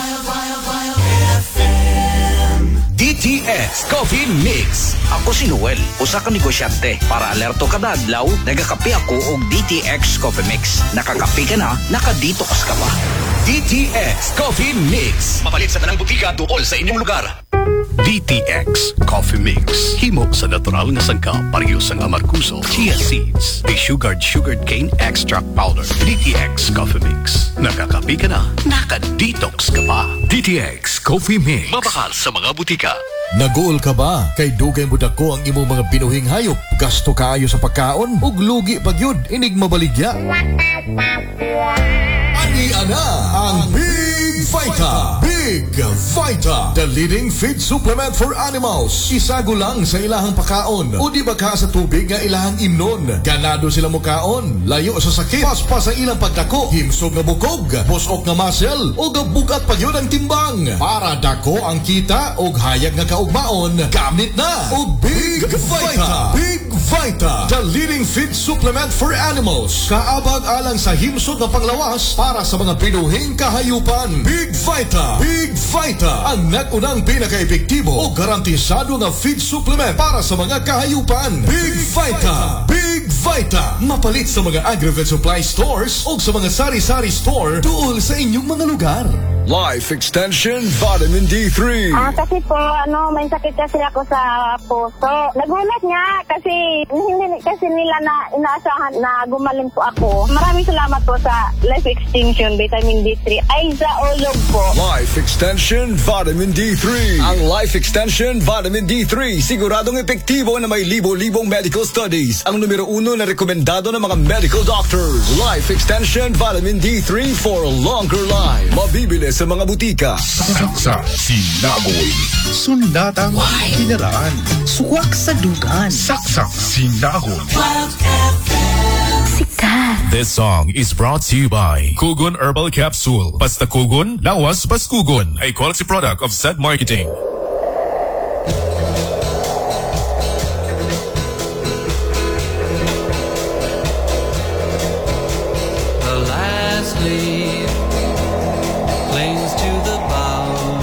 DTX Coffee Mix. Ako si Noel, usa ka negosyante. Para alerto kada adlaw, nagakape ako og DTX Coffee Mix. Nakakape ka na, nakadetox ka pa. DTX Coffee Mix. Mapalit sa tanang butika duol sa inyong lugar. DTX Coffee Mix. Himo sa natural nga sangka pareho sang amarkuso, chia seeds, sugared cane extract powder. DTX Coffee Mix. Nakakape ka na, nakadetox ka pa. DTX Coffee Mix. Mabakal sa mga butika. Nagool ka ba? Kay dugay mo dako ang imong mga binuhing hayop. Gasto kaayo sa pagkaon ug lugi pagyud inig mabaligya. Ani ana ang Big Vita. Big Vita, the leading feed supplement for animals. Isago lang sa ilahang pagkaon. O di ba ka sa tubig nga ilahang imnon? Ganado sila mukaon, layo sa sakit, paspas sa ilang pagdako, himsog nga bukog, busok nga muscle, o gabugat pagyud ang timbang. Para dako ang kita o hayag nga kaugmaon, gamit na o Big Vita. Big Vita, the leading feed supplement for animals. Kaabag alang sa himsog nga panglawas para sa mga pinuhing kahayupan. Big Vita. Big Vita, ang nagunang pinaka-epektibo o garantisado nga feed supplement para sa mga kahayupan. Big Vita. Big Vita. Mapalit sa mga agri-vet supply stores o sa mga sari-sari store tuol sa inyong mga lugar. Life Extension Vitamin D3. Kasi po, may sakit kasi ako sa puso. Nagulat nga kasi hindi kasi nila na inaasahan na gumaling po ako. Maraming salamat po sa Life Extension Vitamin D3. Ay, sa ulog po. Life Extension Vitamin D3. Ang Life Extension Vitamin D3 siguradong epektibo na may libo-libong medical studies. Ang numero 1 na rekomendado ng mga medical doctors. Life Extension Vitamin D3 for a longer life. Mabibili sa mga butika. Saksa sinagoy. Sundatang kinaraan. Suwak sa dugan. Saksak sinagoy. Sikat. This song is brought to you by Kugon Herbal Capsule. Basta Kugon, lawas pas Kugon. A quality product of Zed Marketing. The last leaf clings to the bough.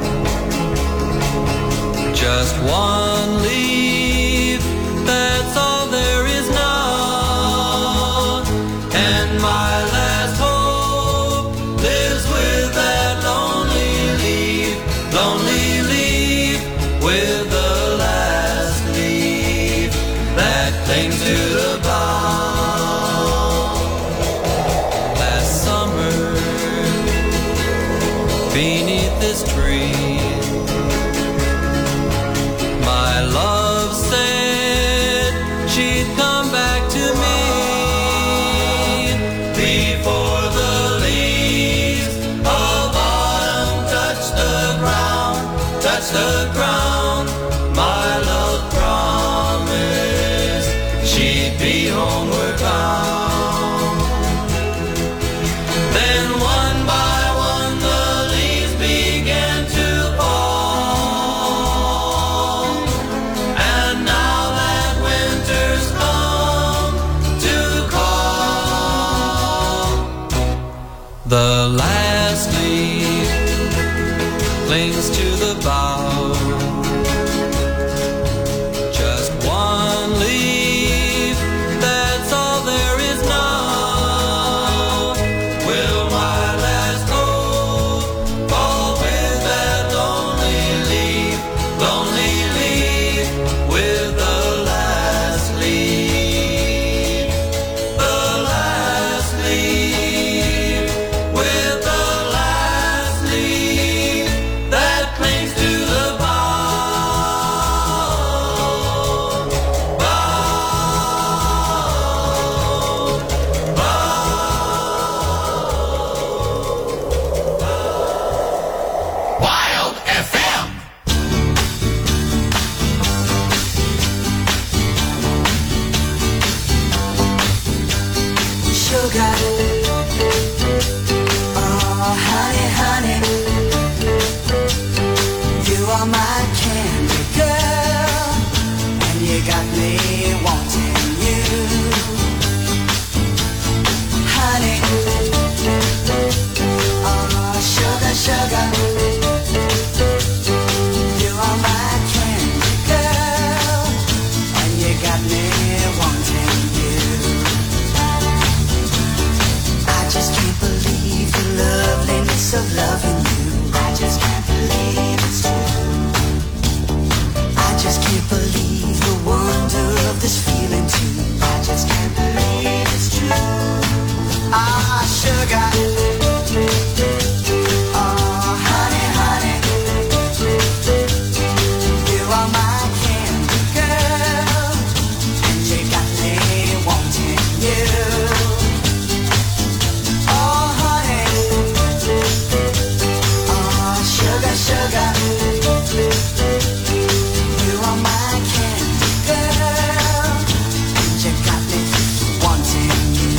Just one leaf, that's all there is now. And my last hope lives with that lonely leaf with the last leaf that clings to the bough. Last summer, beneath this tree, my love said she'd come back to me before the leaves of autumn touch the ground, touch the ground. My love promised she'd be homeward bound. Then one by one the leaves began to fall, and now that winter's come to call, the last leaf clings to the bough. Just one leaf, that's all there is now. Will my last hope fall with that lonely leaf with the last leaf, the last leaf with the last leaf that clings to my candy girl, and you got me wanting you, honey. Oh, sugar, sugar, you are my candy girl, and you got me wanting you. I just can't believe the loveliness of loving you. I just can't believe it's true. I just can't believe the wonder of this feeling too. I just can't believe it's true. Ah, sugar. Oh, honey, honey. You are my candy girl, and you got me wanting you. Oh, honey. Oh, sugar, sugar. You are my candy girl, and you got me wanting you.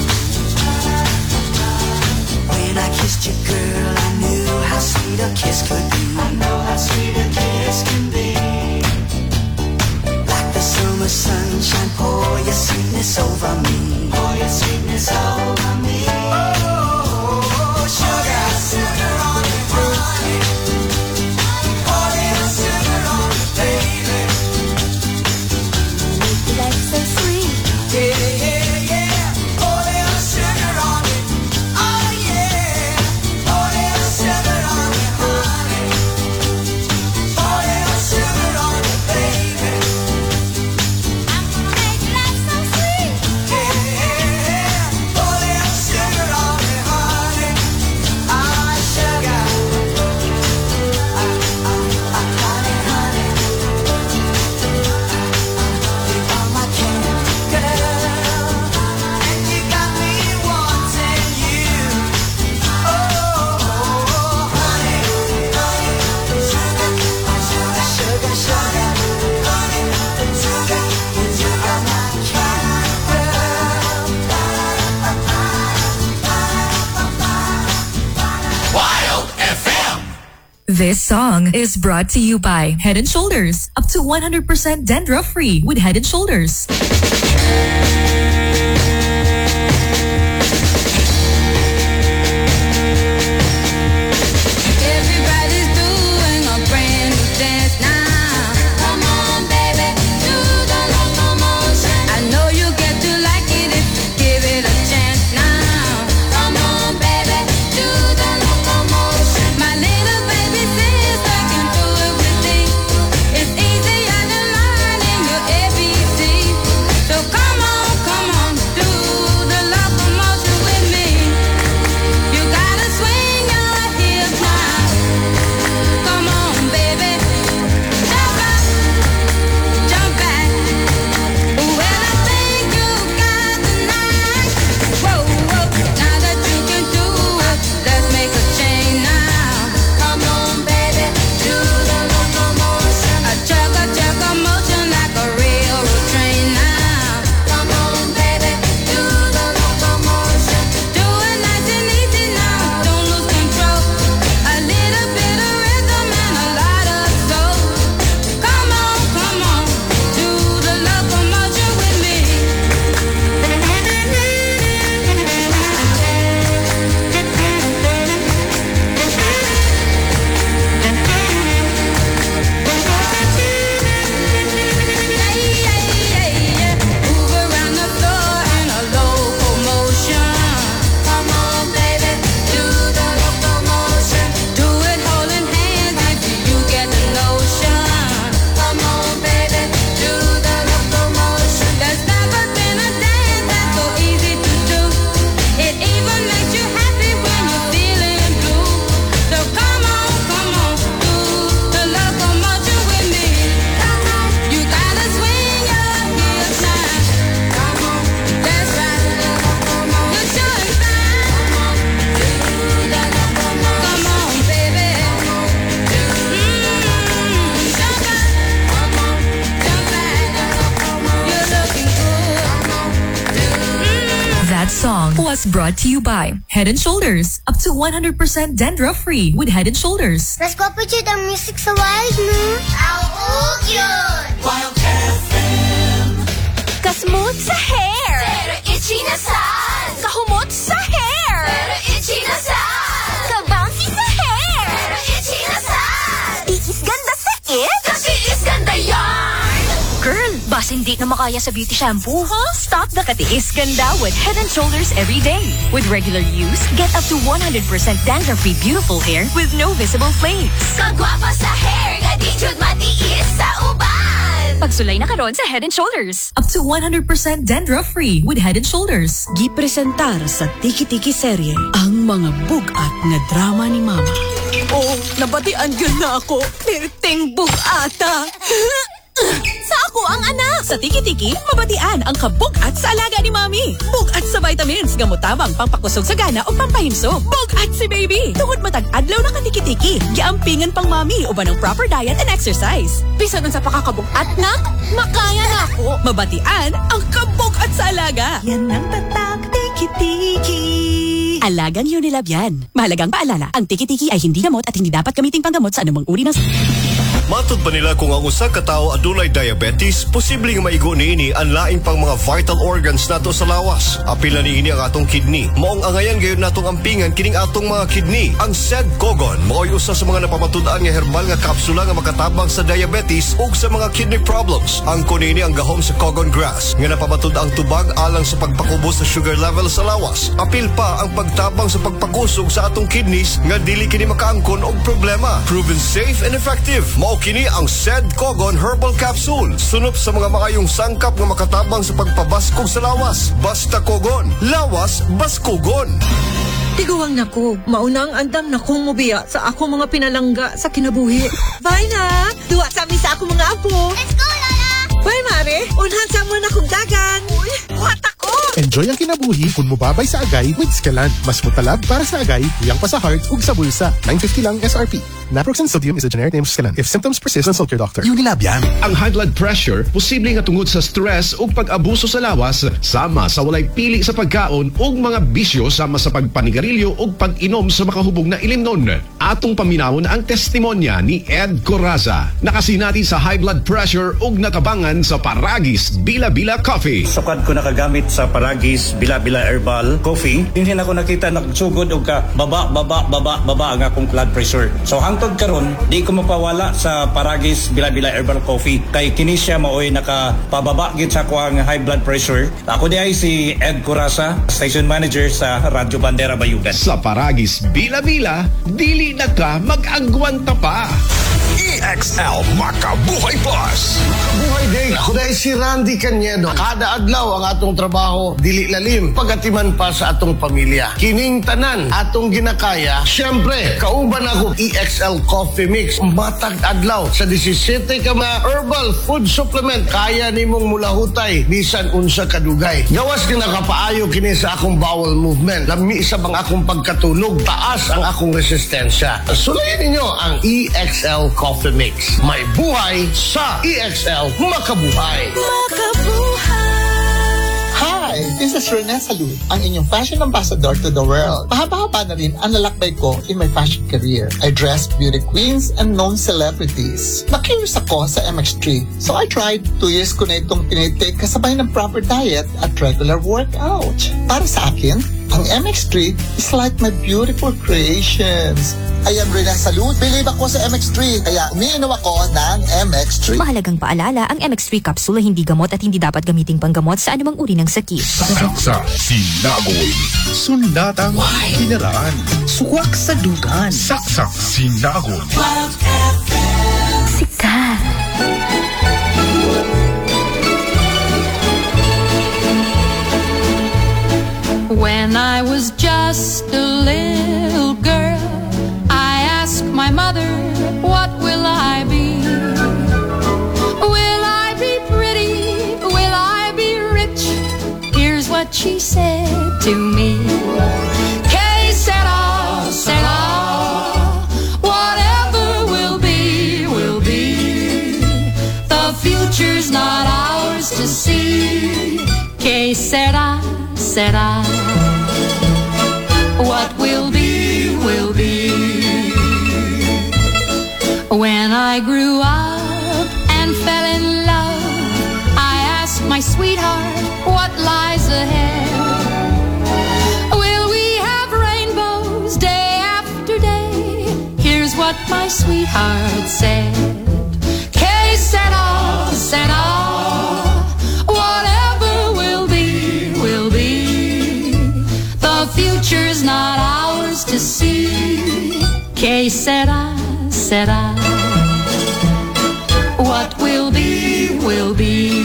When I kissed you, girl, I knew how sweet a kiss could be. I know how sweet a kiss can be. Like the summer sunshine, pour your sweetness over me. Pour your sweetness over me. Oh, sugar, sugar on me, honey. Pour your sugar on me, baby. Life so sweet. Yeah, yeah, yeah. Pour your sugar on me. Oh, yeah. Pour your sugar on me, honey. Pour your sugar on me, baby. I'm gonna make life so sweet. Yeah, yeah, yeah. Pour your sugar on me, honey. Ah, sugar. Honey, honey. You are my candy girl, and you got me wanting you. Oh, honey, honey, sugar, sugar, sugar, sugar, honey, sugar, you are my candy girl. Wild FM. This song is brought to you by Head & Shoulders. Up to 100% dandruff-free with Head & Shoulders. Everybody's doing a brand new dance now. Come on, baby, do the locomotion. I know you get to like it if you give it a chance now. Come on, baby, do the locomotion. My little baby sister can do it with me. It's easier than learning your ABC. So come on, Was brought to you by Head & Shoulders. Up to 100% dandruff-free with Head & Shoulders. Mas guwapo dyan ang music sa Wild, no? Au, yun! Wild FM. Kasmooth sa hair. Pero itchy na sad. Kahumot sa hair. Pero itchy na sad. Kabouncy sa hair. Pero itchy na sad. Tiis ganda sa it. Kasi is ganda yarn. Girl, bas hindi na makaya sa beauty shampoo, huh? Stop the katiis ganda with Head & Shoulders every day. With regular use, get up to 100% dandruff-free beautiful hair with no visible flakes. Kagwapa sa hair, gadi jud matiis sa uban. Pagsulay na karon sa Head & Shoulders. Up to 100% dandruff-free with Head & Shoulders. Gipresentar sa Tiki-Tiki serye ang mga bugat na drama ni Mama. Oh, nabatian yun na ako. Perting bugata. Sa ako ang anak! Sa Tiki-Tiki, mabatian ang kabugat sa alaga ni Mami. Bugat sa vitamins, gamot tabang pangpakusog sa gana o pampahimsog. Bugat si baby! Tungod matag adlaw na ka-Tiki-Tiki. Giampingan pang Mami uban ng proper diet and exercise. Bisan nun sa pakakabugat na, makaya na ako. Mabatian ang kabugat sa alaga. Yan ang tatak Tiki-Tiki. Alagang Unilab yan. Mahalagang paalala, ang Tiki-Tiki ay hindi gamot at hindi dapat gamiting panggamot sa anumang uri ng... Matod pa nila kung ang usa ka tawo adunay diabetes, posibleng maigo niini ang laing pang mga vital organs nato sa lawas. Apil na niini ang atong kidney. Maong angayan gayon natong ampingan kining atong mga kidney. Ang SED-COGON mao'y usa sa mga napamatud-an nga herbal nga kapsula nga makatabang sa diabetes ug sa mga kidney problems. Ang kunini ang gahom sa COGON grass nga napamatud ang tubag alang sa pagpakubos sa sugar level sa lawas. Apil pa ang pagtabang sa pagpakusog sa atong kidneys nga dili kini makaangkon og problema. Proven safe and effective. Kini ang SED-COGON Herbal Capsule. Sunop sa mga makayong sangkap nga makatabang sa pagpabaskog sa lawas. Basta kogon. Lawas, baskogon. Tiguang nako, maunang andam na kong mubiya sa ako mga pinalangga sa kinabuhi. Bye na! Duwa sa amin sa ako mga apo. Let's go, Lola! Bye, Mare! Unhan sa mo na kong dagan. Uy, what ako? Enjoy ang kinabuhi kung mubabay sa agay with Scalan. Mas mutalab para sa agay, kuyang pa sa heart ug sa bulsa. 950 lang SRP. Naproxen sodium is a generic name of Scalan. If symptoms persist, consult your doctor. Unilab yan. Ang high blood pressure, posible nga tungod sa stress o pag-abuso sa lawas, sama sa walay pili sa pagkaon o mga bisyo sama sa pagpanigarilyo o pag-inom sa makahubog na ilimnon. Atong paminawon ang testimonya ni Ed Coraza. Nakasinati sa high blood pressure o natabangan sa Paragis Bila-Bila Coffee. Sukad ko nakagamit sa Paragis Bila-Bila Herbal Coffee. Hindi na ko nakita nagsugod o ka baba ang akong blood pressure. So hangtod karon di ko mapawala sa Paragis Bila-Bila Herbal Coffee kay kini siya maoy nakapababa gid sa kuang high blood pressure. Ako di ay si Ed Coraza, station manager sa Radyo Bandera Bayugan. Sa Paragis Bila-Bila, dili na ka mag-agwanta pa. EXL Makabuhay Plus. Buhay day. Ako dahil si Randy Cañedo. Kada adlaw ang atong trabaho, dili lalim, pagatiman pa sa atong pamilya. Kining tanan, atong ginakaya. Siyempre, kauban ako EXL Coffee Mix. Matag adlaw sa 17 ka mga herbal food supplement. Kaya nimong mulahutay, bisan unsa kadugay. Gawas ka nakapaayo kini sa akong bowel movement. Lami sa bang akong pagkatulog. Taas ang akong resistensya. Sulayin ninyo ang EXL Coffee Mix. May buhay sa EXL Makabuhay. Hi, this is Rene Salud, ang inyong fashion ambassador to the world. Mahaba-haba na rin ang lalakbay ko in my fashion career. I dress beauty queens and known celebrities. Na-curious ako sa MX3, so I tried. 2 years ko na itong tinitake kasabay ng proper diet at regular workout. Para sa akin, ang MX3 is like my beautiful creations. I am Rene Salud. Believe ako sa MX3, kaya umiinom ako ng MX3. Mahalagang paalala, ang MX3 capsule hindi gamot at hindi dapat gamiting panggamot sa anumang uri ng sakit. Saksa, sinagoy. Sundatang kinaraan. Sukwak sa dugan. Saksa, sinagoy. Sikat. When I was just a little girl, I asked my mother, what will I be? Will I be pretty? Will I be rich? Here's what she said to me. Que sera, sera. Whatever will be, will be. The future's not ours to see. Que sera, sera. When I grew up and fell in love, I asked my sweetheart what lies ahead. Will we have rainbows day after day? Here's what my sweetheart said. Que sera, whatever will be, will be. The future's not ours to see. Que sera, what will be, will be.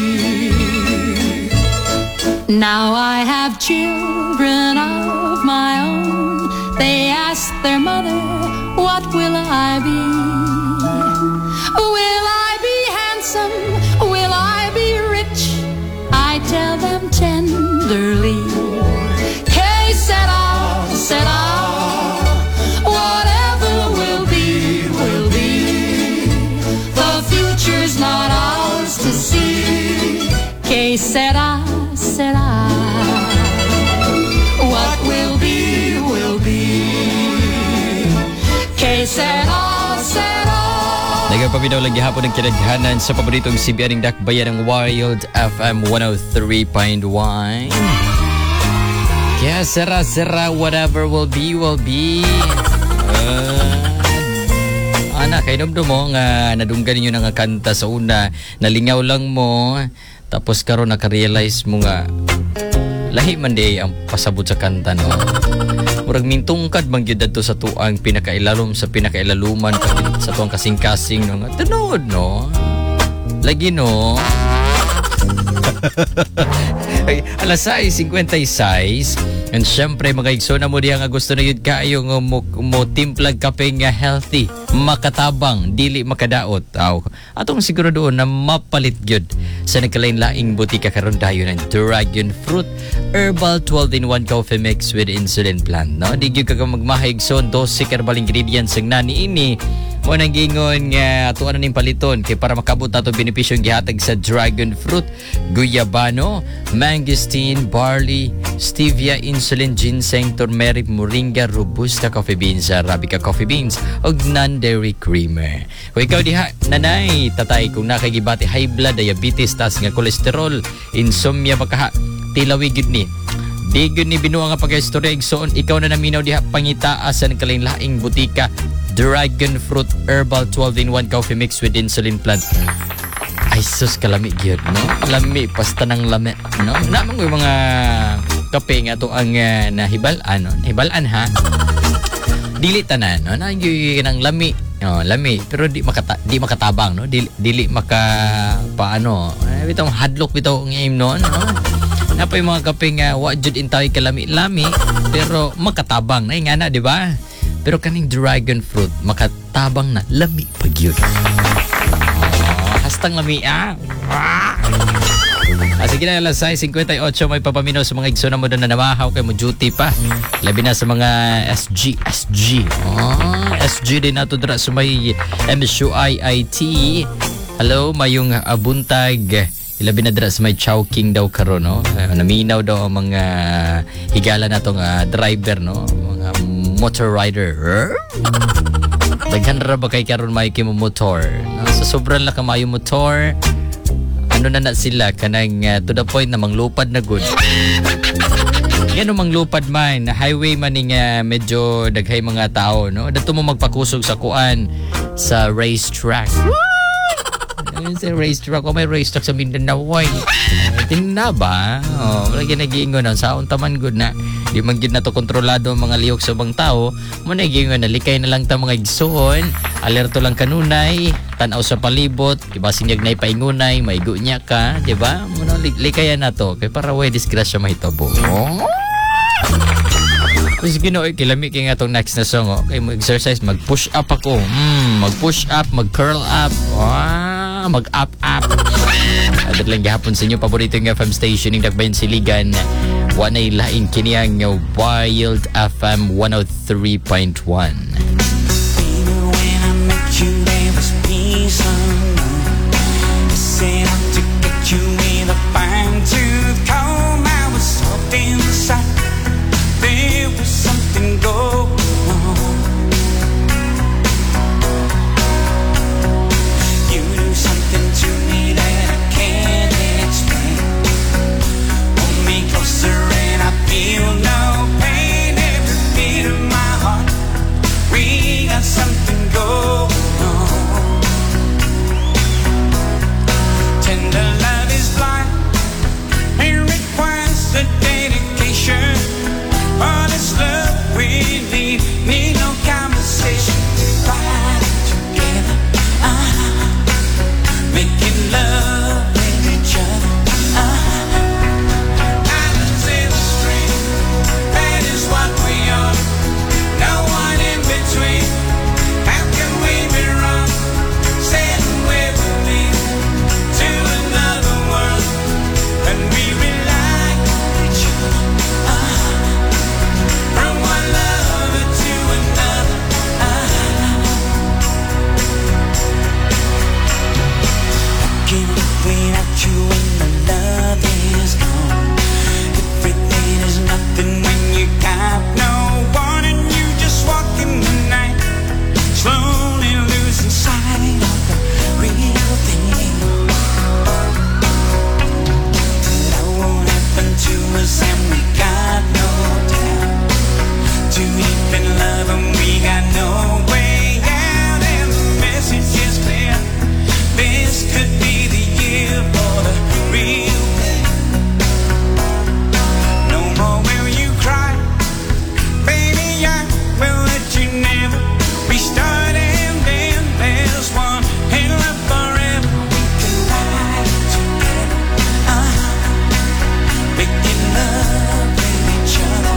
Now I have children of my own. They ask their mother, what will I be? Will I be handsome? Will I be rich? I tell them tenderly. Que sera, whatever will be, will be. The future's not ours to see. Que sera, what will be, will be. Que sera, Nagapabinaw lang gihapon ng kinaghanan sa paboritong sibiyaning dakbayan ng Wild FM 103.1. Kaya sera, whatever will be, will be. Anak, kay dumdum mo nga nadunggan ninyo nga kanta sa una, nalingaw lang mo, tapos karon naka-realize mo nga lahi man di ang pasabot sa kanta, no? Murag mintungkad bang gyud adto sa tuang pinakailalom sa pinakailaluman sa tuang kasing-kasing, no? Tunod, no? Lagi, no? Ay, alas 6:56. And syempre mga igsoon na mo diya nga gusto na yun kayo nga mo timplag kape nga healthy, makatabang, dili makadaot. Atong siguro doon na mapalit gyud sa nagkalain-laing butika karon dayon ng Dragon Fruit Herbal 12-in-1 Coffee Mix with Insulin Plant, no? Di gyud ka magmahigson 12 herbal ingredients ang nani ini. Mo nang gingon nga ato ano ning paliton kay para makabot nato benepisyong gihatag sa Dragon Fruit, guyabano, mangosteen, barley, stevia, insulin, ginseng, turmeric, moringa, robusta coffee beans, arabica coffee beans ug non-dairy creamer. Kung ikaw diha nanay tatay kung nakagibati high blood, diabetes, taas nga kolesterol, insomnia baka tilawi gid ni. Di gud ni binuha nga pagka-istorya igsoon, ikaw na naminaw diha pangitaas sa kalain-laing butika Dragon Fruit Herbal 12-in-1 Coffee Mix with Insulin Plant. Ay sus, kalami gyud, no? Lami basta nang lami, no? Namang yung mga kape nga to ang nahibalan, no? Nahibalan ha. Dili tanan, no? Nang nang lami, no, lami pero di makatabang, no? Dili maka paano? Bitong hadlok bitaw ang aim no? Napay mga kape nga wa jud intay kalami-lami pero makatabang na nga na, di ba? Pero kaning Dragon Fruit makatabang na lami pag yun. Hastang lami sige na, alas 6:58 may papamino sa mga igsoon na mo doon na namahaw kay mo duty pa. Labi na sa mga SG. SG din nato dira sa may MSUIIT. Hello, mayong buntag. Ilabi na dira sa may Chowking daw karon, no? Naminaw daw ang mga higala natong driver, no? Mga motor rider. Daghan ra ba kay karon may kimo motor, no? Sa sobrang la kamayo motor, ano na sila kanang to the point na manglupad na good. Yan manglupad man, highway man ning medyo daghay mga tao, no? Dato mo magpakusog sa kuan sa racetrack. Sa racetrack, may racetrack sa Mindanao. Tingnan ba? Lagi nag-iingon sa untaman good na. Di man gid na to kontrolado ang mga lihok sa bang tao. Mo nag-iingon na likay na lang ta mga igsoon. Alerto lang kanunay, tanaw sa palibot, iba sinyag na ipaingunay, maigo niya ka, di ba? Mo na likayan na to kay para way disgrasya mahitabo. Kasi ginoy kilami kay nga tong next na song, kay mo exercise, mag-push up ako. Mag-push up, mag-curl up. Mag-up. Adot lang gihapon sa inyo paborito ng FM station ng Dakbayan Siligan. Wanay laing kiniyang Wild FM 103.1. There was something going on. without you when the love is gone. Everything is nothing when you got no one and you just walk in the night, slowly losing sight of the real thing. Now what happened to us and we got no time, too deep in love and we got no way out, and the message is clear, this could be the year for the real thing. No more will you cry, baby, I will let you never restart, and then there's one in love forever. We can lie together, making love with each other.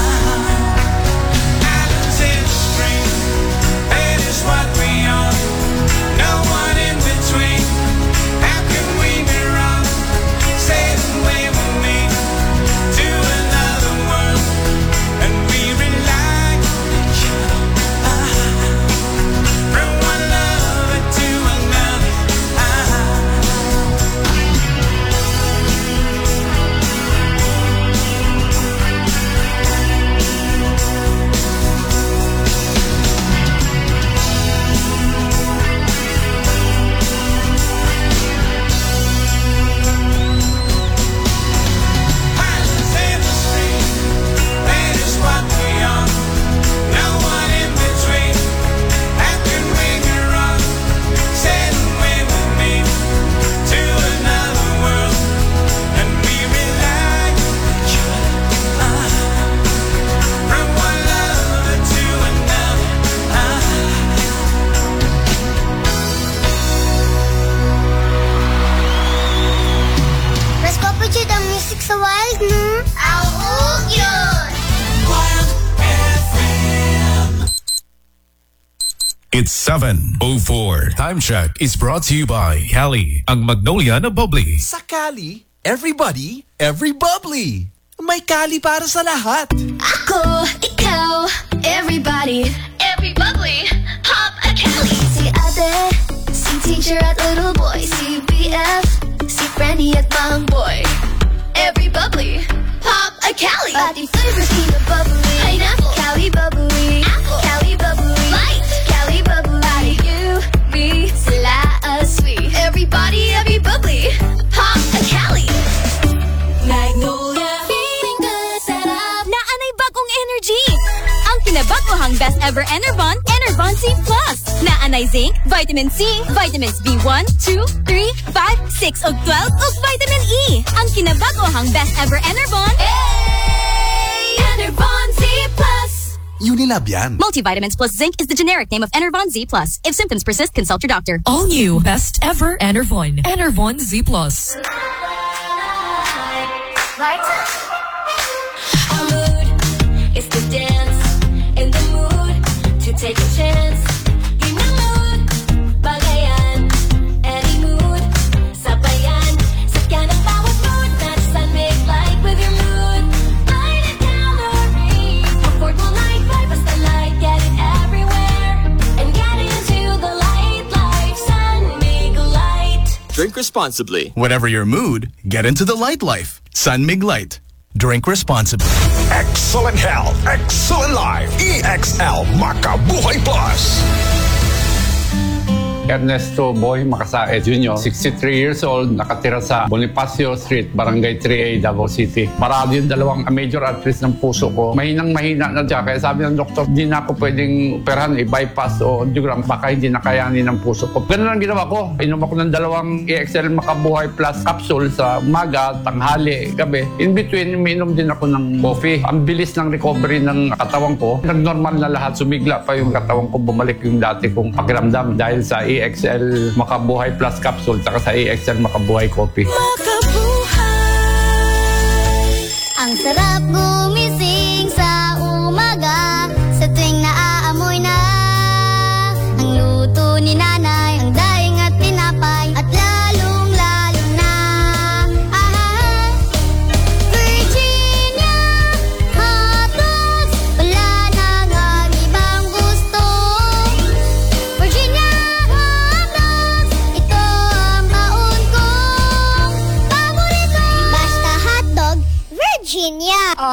Islands in the spring, that is what we are. No one in between. How can we be wrong? Sail away with me to another world, and we rely on each other. From one lover to another. Islands in the stream, that is what we are. No one in between. How can we be wrong? Sail away with me to another world, and we rely on each other. From one lover to another. Mas papadyan ang music sa wild, no? Ahog yun! Wild FM. It's 7:04. Time check is brought to you by Cali, ang Magnolia na bubbly. Sa Cali, everybody, every bubbly. May Cali para sa lahat. Ako, ikaw, everybody, every bubbly, pop a Cali. Si ate, si teacher at little boy, si BF, si Franny at Mang Boy. Every bubbly, pop a Cali. Pati flavors, peanut bubbly, pineapple, Cali bubbly, apple, Cali bubbly, light, Cali bubbly. Pati you, me, sila, us, we. Everybody, every bubbly, pop a Cali. Magnolia, feeling good, sarap. Naanay bagong energy. Ang kinabagohang best ever Enervon, Enervon C+. Naanay zinc, vitamin C, vitamins B1, 2, 3, 5, 6 ug 12 ug vitamin E. Ang kinabagohang best ever Enervon. Hey, Enervon C+. Unilab yan. Multivitamins plus zinc is the generic name of Enervon Z+. If symptoms persist, consult your doctor. All new, best ever Enervon. Enervon Z+. Right? Our mood is to dance, in the mood to take a chance. Yun ang mood, bagayan, any mood, sabayan. Sakyan ang bawat mood, not sunmig light with your mood. Light it down the range, affordable light, vibe basta light, get it everywhere. And get into the light life, sunmig light. Drink responsibly. Whatever your mood, get into the light life. Sunmig Light. Drink responsibly. Excellent health, excellent life. EXL Makabuhay Plus. Ernesto Boy Macasae Jr., 63 years old, nakatira sa Bonifacio Street, Barangay 3A, Davao City. Parado yung dalawang major arteries ng puso ko. Mahinang-mahina na siya. Kaya sabi ng doktor, di na ako pwedeng operahan, i-bypass o angiogram, baka hindi na kayanin ng puso ko. Ganun ang ginawa ko. Inom ako ng dalawang EXL Makabuhay Plus capsule sa umaga, tanghali, gabi. In between, uminom din ako ng coffee. Ang bilis ng recovery ng katawan ko. Nag-normal na lahat. Sumigla pa yung katawan ko. Bumalik yung dati kong pakiramdam dahil sa EXL Makabuhay Plus capsule at sa EXL Makabuhay Coffee. Ang sarap gumising sa umaga, sa tuwing naaamoy na ang luto ni nanay, ang daing at tinapay, at lalong-lalo na Virginia hot dogs, wala nang ang ibang gusto. Virginia hot dogs, ito ang baon ko.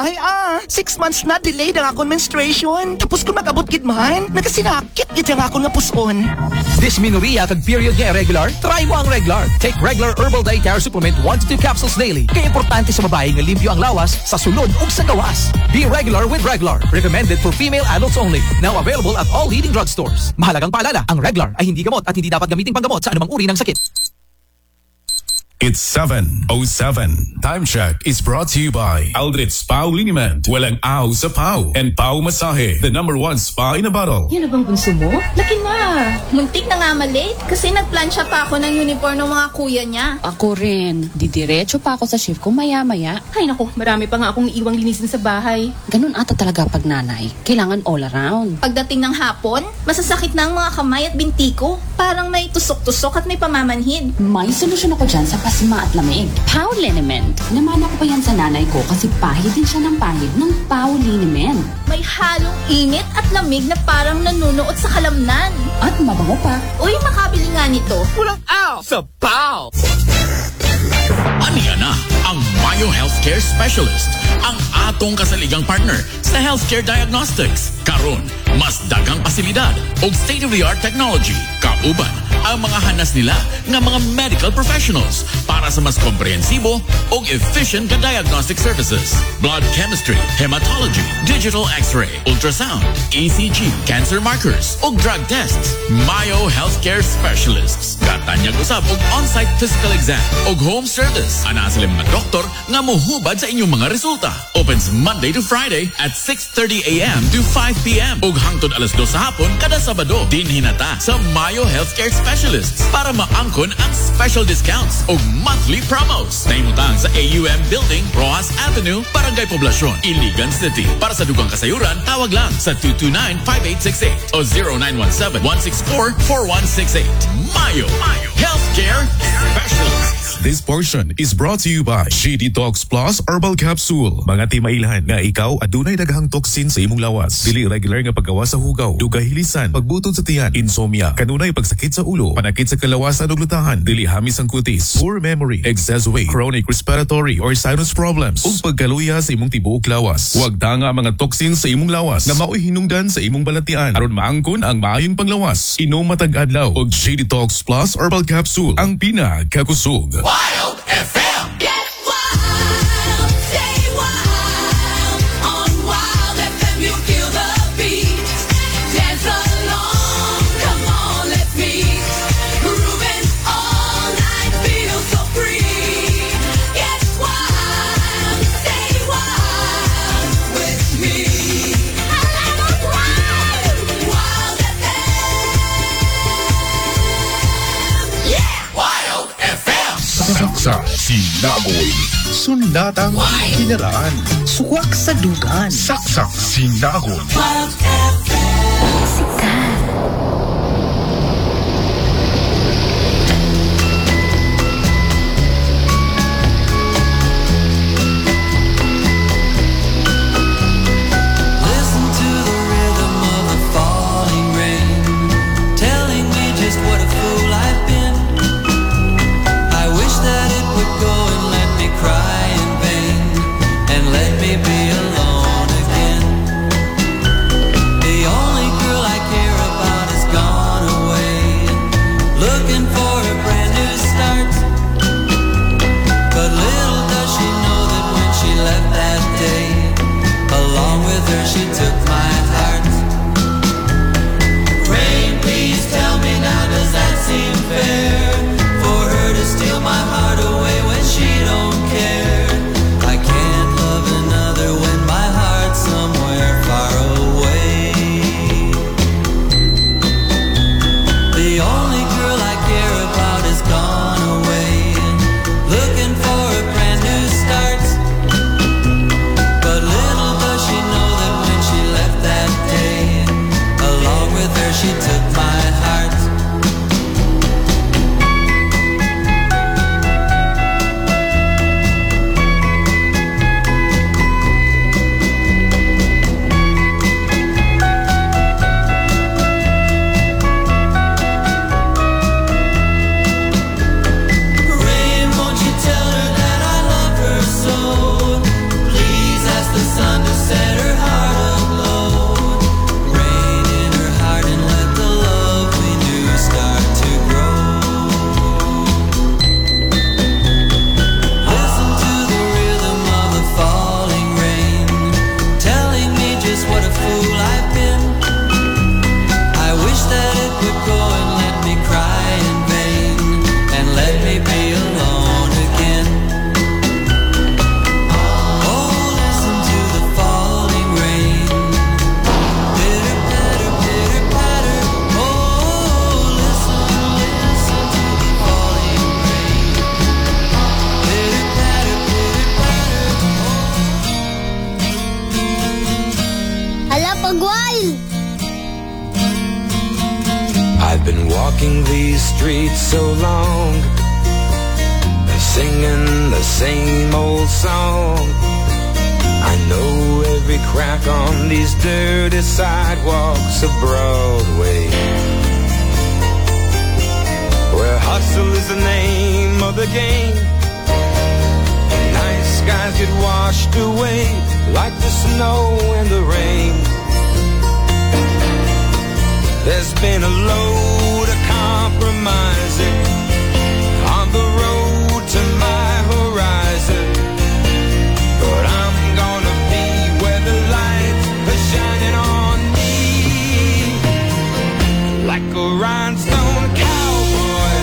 Ay 6 months na delayed ang akong menstruation. Tapos kung mag-abot gid man, nagasinakit gid ang akong napuson. Dysmenorrhea kag period nga irregular? Try mo ang Reglar. Take Reglar Herbal Dietary Supplement 1 to 2 capsules daily. Kaya importante sa babae nga limpyo ang lawas sa sulod ug sa gawas. Be regular with Reglar. Recommended for female adults only. Now available at all leading drugstores. Mahalagang paalala, ang Reglar ay hindi gamot at hindi dapat gamiting panggamot sa anumang uri ng sakit. It's 7:07. Time check is brought to you by Aldrich Pau Liniment. Walang aw sa Pau. And Pau Masahe, the #1 spa in a bottle. Yan na bang bunso mo? Laki na. Muntik na nga malate kasi nagplansya pa ako ng uniform ng mga kuya niya. Ako rin. Didiretso pa ako sa shift ko maya-maya. Ay naku, marami pa nga akong iwang linisin sa bahay. Ganun ata talaga pag nanay. Kailangan all around. Pagdating ng hapon, masasakit na ang mga kamay at binti ko. Parang may tusok-tusok at may pamamanhid. May solusyon ako dyan sa pasma at lamig. Pau Liniment. Namana ko pa yan sa nanay ko kasi pahid din siya ng pahid ng Pau Liniment. May halong init at lamig na parang nanunuot sa kalamnan. At mabango pa. Uy, makabili nga nito. Walang aw sa Pau! Aniya na ang Mayo Healthcare Specialist, ang atong kasaligang partner sa healthcare diagnostics. Karon, mas daghang pasilidad o state-of-the-art technology. Kauban ang mga hanas nila ng mga medical professionals para sa mas komprehensibo o efficient na diagnostic services. Blood chemistry, hematology, digital x-ray, ultrasound, ECG, cancer markers o drug tests. Mayo Healthcare Specialists. Katanyag usab og on-site physical exam o home service. Ana sila mga doktor nga mohubad sa inyong mga resulta. Opens Monday to Friday at 6:30 a.m. to 5 p.m. ug hangtod alas 2 sa hapon kada Sabado. Dinhinata sa Mayo Healthcare Specialists para maangkon ang special discounts o monthly promos. Naimutang sa AUM Building, Rojas Avenue, Barangay Poblacion, Iligan City. Para sa dugang kasayuran, tawag lang sa 229-5868 o 0917-164-4168. Mayo Healthcare Specialists. This portion is brought to you by She Detox Plus Herbal Capsule. Mga timailhan nga ikaw adunay daghang toxin sa imong lawas. Dili regular nga paggawa sa hugaw, dugay-hilisan, pagbutod sa tiyan, insomnia, kanunay pagsakit sa ulo, panakit sa kalawasan ug lutahan, dili hamis ang kutis, poor memory, excess weight, chronic respiratory or sinus problems, ug pagkaluya sa imong tibuok lawas. Huwag tanga mga toxin sa imong lawas nga maoy hinungdan sa imong balatian aron maangkon ang maayong panglawas. Inom matag adlaw og She Detox Plus Herbal Capsule, ang pinakakusog. Wild FM. Get wild, stay wild. On Wild FM you feel the beat. Dance along, come on, let's meet. Grooving all night, feel so free. Get wild, stay wild with me. Wild FM. Yeah, Wild FM. Saksa sinagoy. Sundatang kinaraan. Suwak sa dugan. Saksak sinagoy. Wild FM. Sikat. Listen to the rhythm of the falling rain, telling me just what a fool I've been. I wish that it would go and let me cry in vain, and let me be alone again. The Been walking these streets so long, singing the same old song. I know every crack on these dirty sidewalks of Broadway, where hustle is the name of the game. Night skies get washed away like the snow and the rain. There's been a load of compromising on the road to my horizon, but I'm gonna be where the lights are shining on me, like a rhinestone cowboy,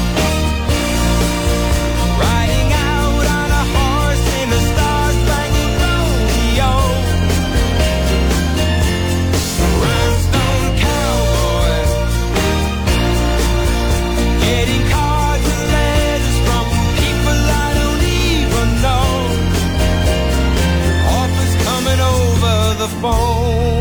riding out on a horse in a star-spangled rodeo. Rhinestone cowboy, getting cards and letters from people I don't even know. Offers coming over the phone.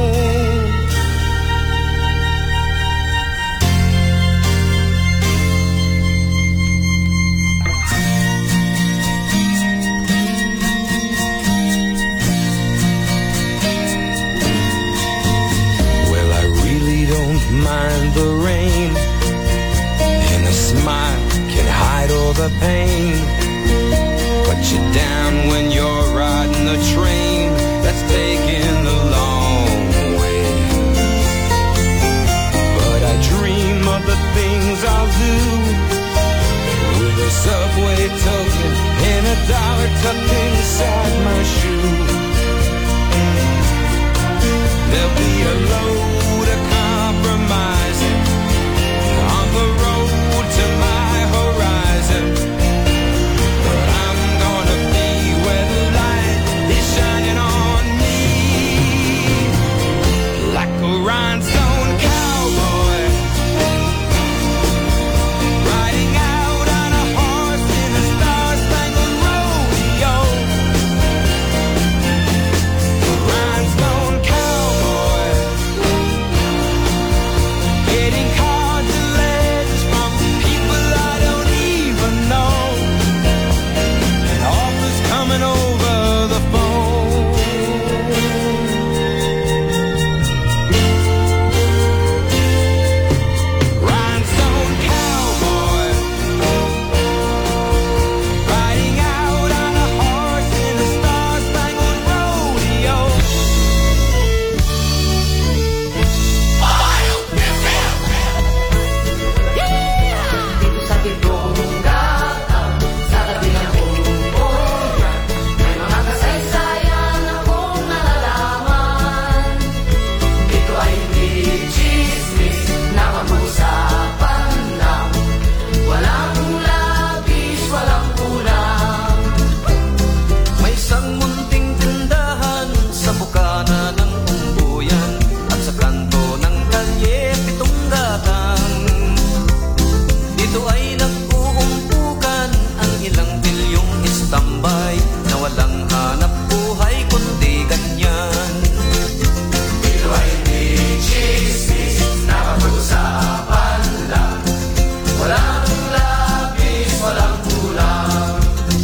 Well, I really don't mind the rain, and a smile can hide all the pain. Put you down when you're riding the train that's taking the long way. But I dream of the things I'll do with a subway token and $1 tucked inside my shoe. There'll be a load of compromising on the road to my horizon, but I'm gonna be where the light is shining on me, like a rhinestone cowboy, riding out on a horse in a star-spangled rodeo. Rhinestone cowboy, getting cards and letters from people I don't even know, and offers coming over the phone. Rhinestone cowboy, riding out on a horse in a star-spangled rodeo. Dito sa tibong gatang, sa tabi ng bubong, may mga kasaysayan akong nalalaman. Ito ay hindi chismis na pag-uusapan lang. Walang labis, walang kulang. May isang munting tindahan sa bukana ng umbuyan at sa kanto ng kalye pitong gatang. Dito ay nag-uumpukan ang ilang bilyong istambay na walang hanap buhay kundi ganyan. Ito ay hindi chismis na pag-uusapan lang. Walang labis, walang kulang.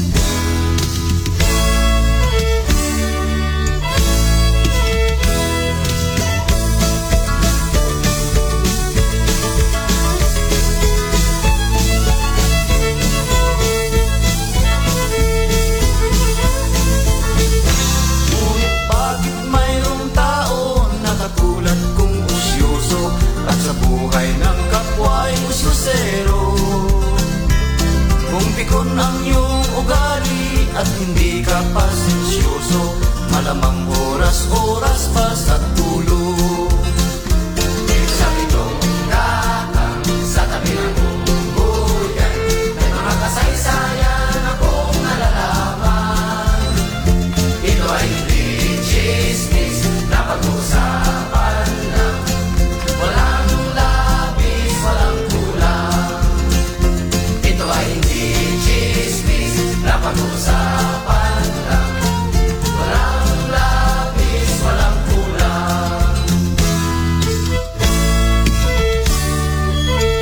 Ngunit bakit mayroong tao na katulad kong usyoso at sa buhay ng kapwa ay usyosero? Kung pikon ang iyong ugali at hindi ka pasensyoso, malamang oras-oras pa sa tulog. Dito sa pitong gatang, sa tabi ng bubong, may mga kasaysayan akong nalalaman. Ito ay hindi chismis na pag-uusapan lang. Walang labis, walang kulang. Ito ay hindi chismis na pag-uusapan lang. Walang labis, walang kulang.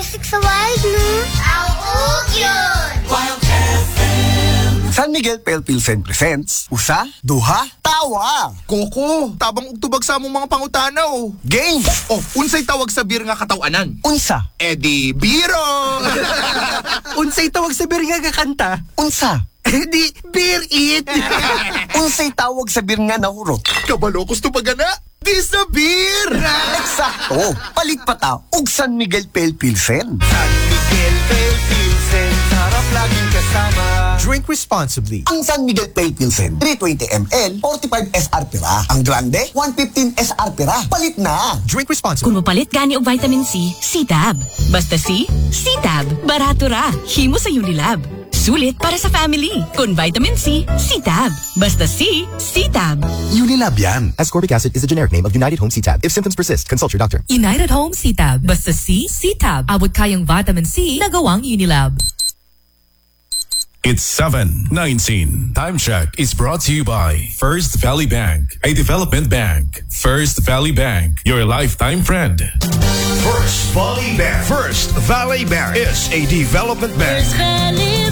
music sa wild, no? Auug yun! Wild FM! San Miguel Pale Pilsen presents Usa, Duha, Tawa. Koko, tabang ugtubag sa among mga pangutanaw. Games. Unsay tawag sa beer nga katawanan? Unsa. Edi biro. Unsay tawag sa beer nga kakanta? Unsa. Edi beer it. Unsay tawag sa beer nga nahurot? Kabalo gusto pagana. Disappear! Eksakto! Palit pa ta, og San Miguel Pale Pilsen. San Miguel Pale Pilsen, sarap laging kasama. Drink responsibly. Ang San Miguel Pale Pilsen, 320 ml, 45 SR pira. Ang Grande, 115 SR pira. Palit na! Drink responsibly. Kung mapalit gani og vitamin C, C-Tab. Basta C, C-Tab. Barato ra. Himo sa Unilab. Sulit para sa family. Kung vitamin C, C-Tab. Basta C, C-Tab. Unilab yan. Ascorbic acid is the generic name of United Home C-Tab. If symptoms persist, consult your doctor. United Home C-Tab. Basta C, C-Tab. Abot kayang vitamin C na gawang Unilab. It's 7:19. Time check is brought to you by First Valley Bank, a development bank. First Valley Bank, your lifetime friend. First Valley Bank. First Valley Bank is a development bank. First Valley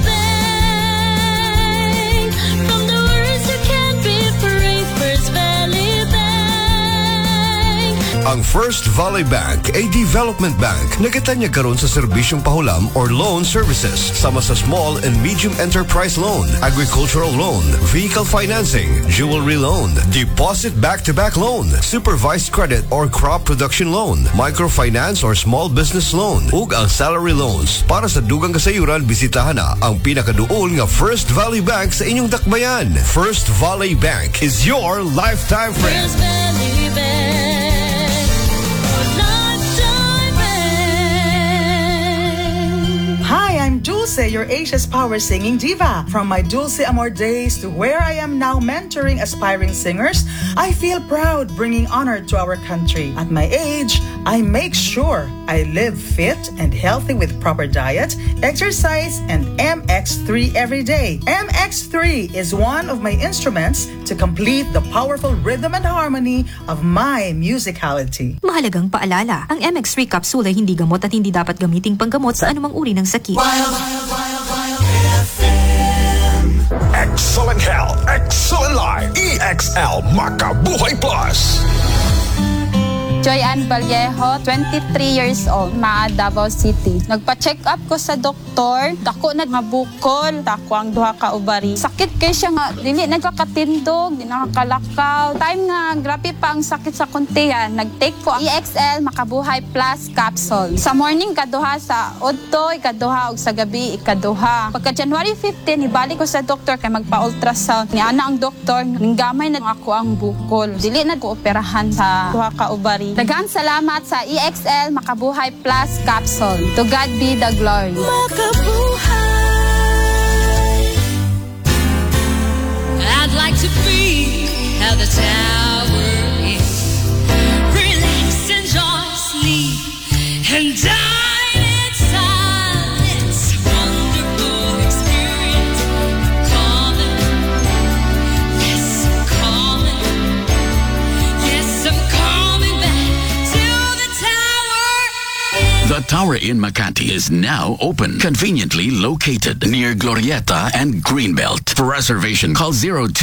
Bank. From the words you can't be free. First Valley Bank. Ang First Valley Bank ay development bank na kitanya karon sa serbisyong pahulam or loan services sama sa small and medium enterprise loan, agricultural loan, vehicle financing, jewelry loan, deposit back-to-back loan, supervised credit or crop production loan, microfinance or small business loan, ug ang salary loans. Para sa dugang kasayuran, bisitahan na ang pinakaduol nga First Valley Bank sa inyong dakbayan. First Valley Bank is your lifetime friend. First Valley Bank. Hi, I'm Dulce, your Asia's Power Singing Diva. From my Dulce Amor days to where I am now mentoring aspiring singers, I feel proud bringing honor to our country. At my age, I make sure I live fit and healthy with proper diet, exercise, and MX3 every day. MX3 is one of my instruments to complete the powerful rhythm and harmony of my musicality. Mahalagang paalala, ang MX3 capsule ay hindi gamot at hindi dapat gamiting panggamot sa anumang uri ng sakit. Excellent health, excellent life. EXL Makabuhay Plus. Joy Ann Vallejo, 23 years old, Maa, Davao City. Nagpa-check up ko sa doktor, dako na nga bukol, dako ang duha ka ubari. Sakit kay siya nga, dili nagkakatindog, di nakakalakaw. Time nga, grabe pa ang sakit sa kuntiyan. Nag-take ko ang EXL Makabuhay Plus capsule. Sa morning, ikaduha, sa udto, ikaduha, ug sa gabi, ikaduha. Pagka January 15, ibalik ko sa doktor kay magpa-ultrasound. Niana ang doktor, ninggamay na ako ang bukol. Dili na ko operahan sa duha ka ubari. Daghang salamat sa EXL Makabuhay Plus capsule. To God be the glory. I'd like to be how the tower is. Relax, enjoy, sleep, and die in silence. Wonderful experience. Calling. Yes, I'm calling. Yes, I'm calling back to the tower. The Tower in Makati is now open, conveniently located near Glorieta and Greenbelt. For reservation, call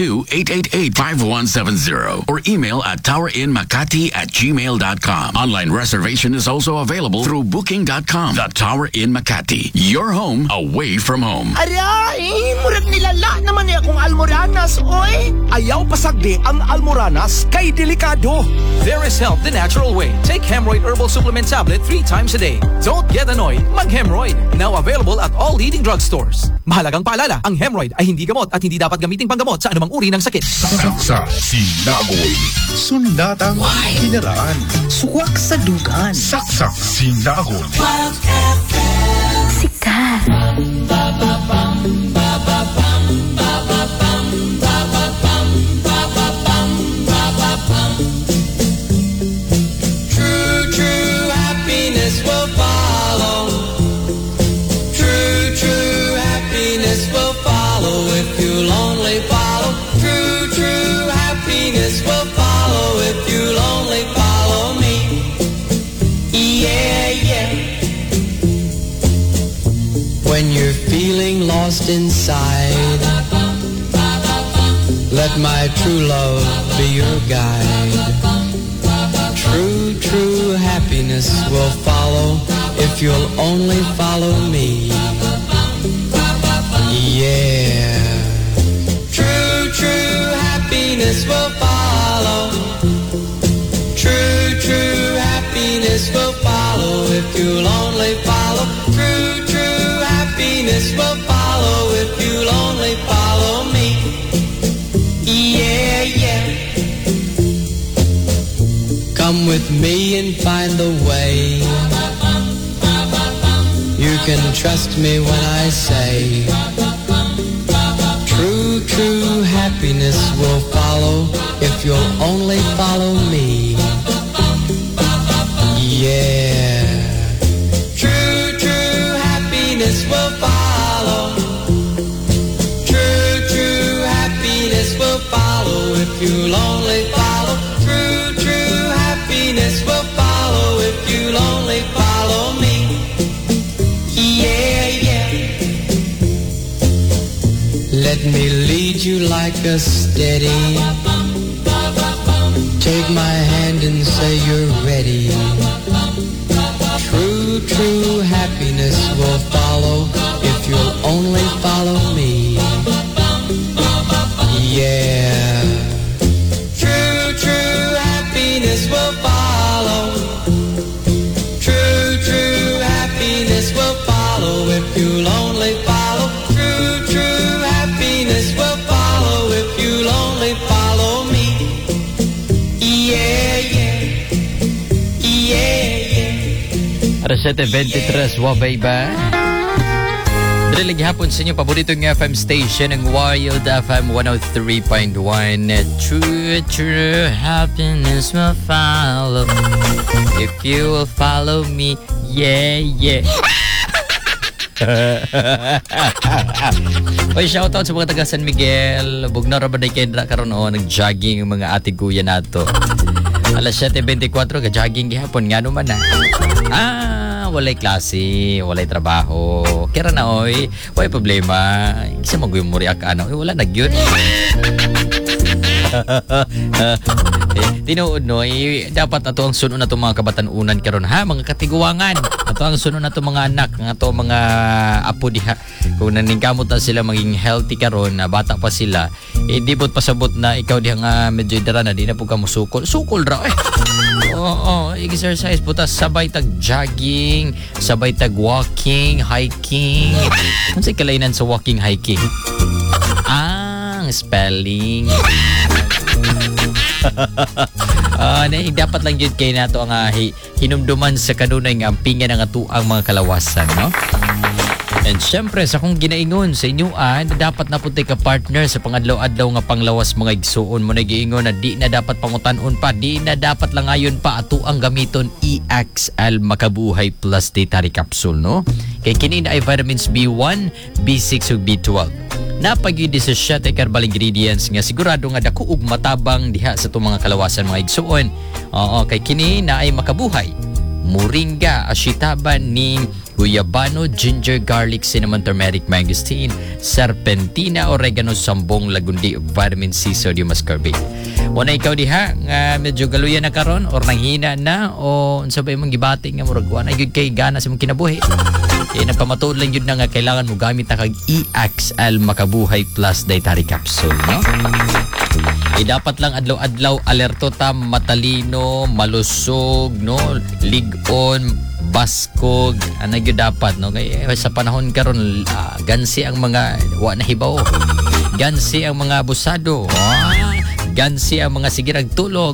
02-888-5170 or email at towerinmakati@gmail.com. Online reservation is also available through booking.com. The Tower in Makati, your home away from home. Aray, murag nilala naman niya akong almoranas, oy! Ayaw pasagdi ang almoranas kay delikado. There is help the natural way. Take Hemorrhoid Herbal Supplement Tablet 3 times a day. Don't get annoyed, mag-hemorrhoid. Now available at all leading drugstores. Mahalagang paalala, ang hemorrhoid ay hindi gamot at hindi dapat gamiting panggamot sa anumang uri ng sakit. Saksa, sinagoy. Sundatang kinaraan. Suwak sa dugan. Saksak, sinagoy. Sikat. True, true happiness will follow. True, true happiness will follow if you'll only follow. True, true happiness will follow if you'll only follow me. Yeah, yeah. When you're feeling lost inside, let my true love be your guide. True, true happiness will follow if you'll only follow me. Yeah. True, true happiness will follow. True, true happiness will follow if you'll only follow. True, true happiness will follow if you'll only follow me. Yeah, yeah. Come with me and find the way. You can trust me when I say, true, true happiness will follow if you'll only follow me. Yeah. True, true happiness will follow. True, true happiness will follow if you'll only follow. True, true happiness will follow if you'll only follow me. Yeah, yeah. Let me lead you like a steady. Take my hand and say you're ready. True, true happiness will follow if you'll only follow me. Yeah. True, true happiness will follow. True, true happiness will follow if you'll only follow. True, true happiness will follow if you'll only follow me. Yeah, yeah. Yeah, yeah. Alas 7:23, wabay ba? Dali lagi hapon sa inyo paboritong FM station ng Wild FM 103.1. True, true happiness will follow if you will follow me. Yeah, yeah. Oy, shoutout sa mga taga San Miguel. Bugna ra ba day Kendra karon nag-jogging ang mga ate kuya nato. Alas 7:24 ka-jogging gihapon ngano man na. Walay klase, walay trabaho. Kaya na oy, way problema. Isa mag-uwi mo react wala na gyud. Tinuod no, dapat ato ang sunod na itong mga kabatanunan karon ha, mga katiguangan. Ato ang sunod na itong mga anak, ato mga apo diha. Kung naningkamot na sila maging healthy karon, na bata pa sila, di bot pasabot na ikaw diha nga medyo dara na, di na po ka musukol. Sukol ra eh. Oo, exercise po ta, sabay tag jogging, sabay tag walking, hiking. Ano sa kalainan sa walking, hiking? Spelling. Dapat lang yun kayo nato ang hinumduman sa kanunay nga ampingan ang atuang mga kalawasan, no? And syempre, sa kung ginaingon sa inyo dapat na puti ka partner sa pangadlaw-adlaw nga panglawas mga igsuon mo na giingon na di na dapat pangutan-on pa, di na dapat lang ayon pa ato ang gamiton EXL Makabuhay Plus Dietary Capsule, no? Kay kini na ay vitamins B1, B6 ug B12. Napagidi sa 7 herbal ingredients nga sigurado nga dako ug matabang diha sa itong mga kalawasan mga igsuon. Oo, kay kini na ay makabuhay. Moringa, ashitaban, neem, guyabano, ginger, garlic, cinnamon, turmeric, mangosteen, serpentina, oregano, sambong, lagundi, vitamin C, sodium ascorbate. Muna ikaw diha nga medyo galuyan na karon or nanghina na o unsabay mong gibati nga murag wa na gyud kay gana sa mong kinabuhi. Kaya nagpamatuod lang yun na nga kailangan mo gamit na kag EXL Makabuhay Plus Dietary Capsule, no? Dapat lang adlaw-adlaw alerto ta, matalino, malusog, no? Ligon, baskog, gyud dapat, no? Kaya sa panahon karon gansi ang mga wa na hibaw. Gansi ang mga abusado. Gansi ang mga sigirag tulog.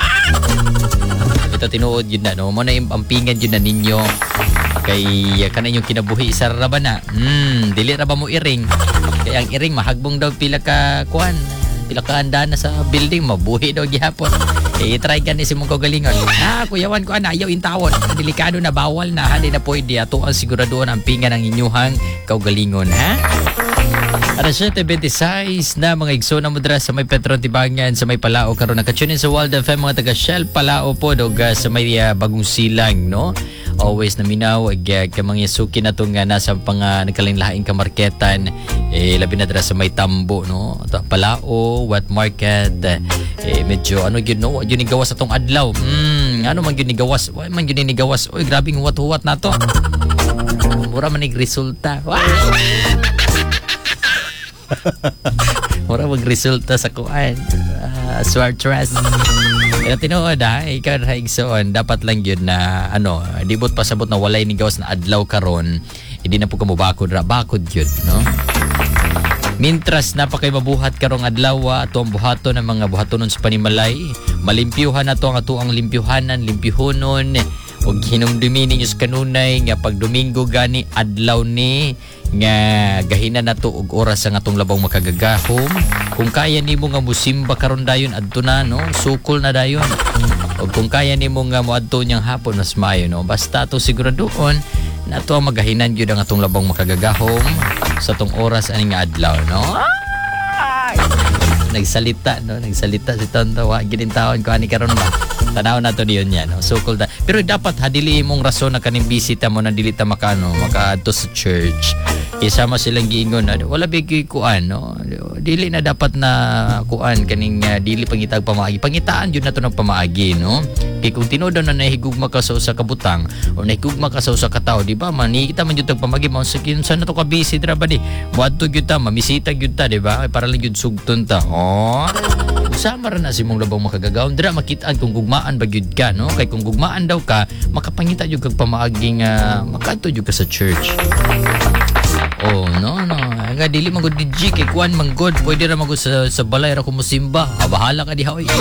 Ito tinuod yun na, no? Muna yung ampingan yun na ninyo. Kay kanan yung kinabuhi sa rabana. Dili ra ba mo iring? Kaya ang iring mahagbong daw pila ka kuan. Pila ka anda na sa building, mabuhi daw gihapon. Kaya try ka ni si mong kagalingon. Kuyawan ko ayaw intawon. Delikado na, bawal na. Hindi na pwede. Ato ang siguraduhan ang pinga ng inyuhang kaugalingon, ha? Alas 7:26 na mga igso na mudra sa may Petron Tibangan sa may Palao karon nakatunin sa Wild FM mga taga Shell Palao po dog sa may Bagong Silang, no? always naminaw kamang yasuki na itong nasa nagkalinlaing kamarketan labi na dira sa may tambo no Palao, Wet Market medyo ano yun no yun gawas atong adlaw ano man yun gawas oy grabing huwat-huwat na to mura man resulta mura magresulta sa kuan Swartress. Pero tinuod ikaw na igsoon, dapat lang yun na dibot pasabot na walay ni gawas na adlaw karon, hindi na po ka mubakod yun, no? Mintras napakay mabuhat karong adlaw ato ang buhaton ng mga buhatonon sa panimalay, malimpyuhan nato ang ato ang limpyuhanan, limpyuhonon, og hinumdumi ninyo sa kanunay nga pag Domingo gani adlaw ni nga gahina nato og oras ang atong labang makagagahom. Kung kaya nimo nga musimba karon dayon adto na no, sukol na dayon. Og kung kaya nimo nga moadto niyang hapon mas maayo no, basta to siguraduon nato ang magahinan gyud ang atong labang makagagahom sa tong oras ani nga adlaw no. Nagsalita si Tonto gidin taon ko ani karon ba tanaw nato diyon yan no? Sukol da pero dapat dili mong rason na kaning bisita mo na dili ta makaadto sa church isama silang giingon na wala bigi kuan no, dili na dapat na kuan kaning dili pangitag pamaagi, pangitaan jud nato ng pamaagi no. Kay kung tinuod na nahigugma ka sa usa ka butang o nahigugma ka sa usa ka tawo, di ba manikita man jud tag pamaagi mo sa kinsa na to ka busy dira ba di moadto gyud ta mamisita gyud ta, di ba para lang gyud sugton ta usama ra na si mong labang makagagawon dira makitaan kung gugmaan ba gyud ka no. Kay kung gugmaan daw ka makapangita jud kag pamaagi nga makaadto jud ka sa church. No nga dili magud DJ kay kuan manggod pwede ra magud sa balay ra ko musimba bahala ka diha oy.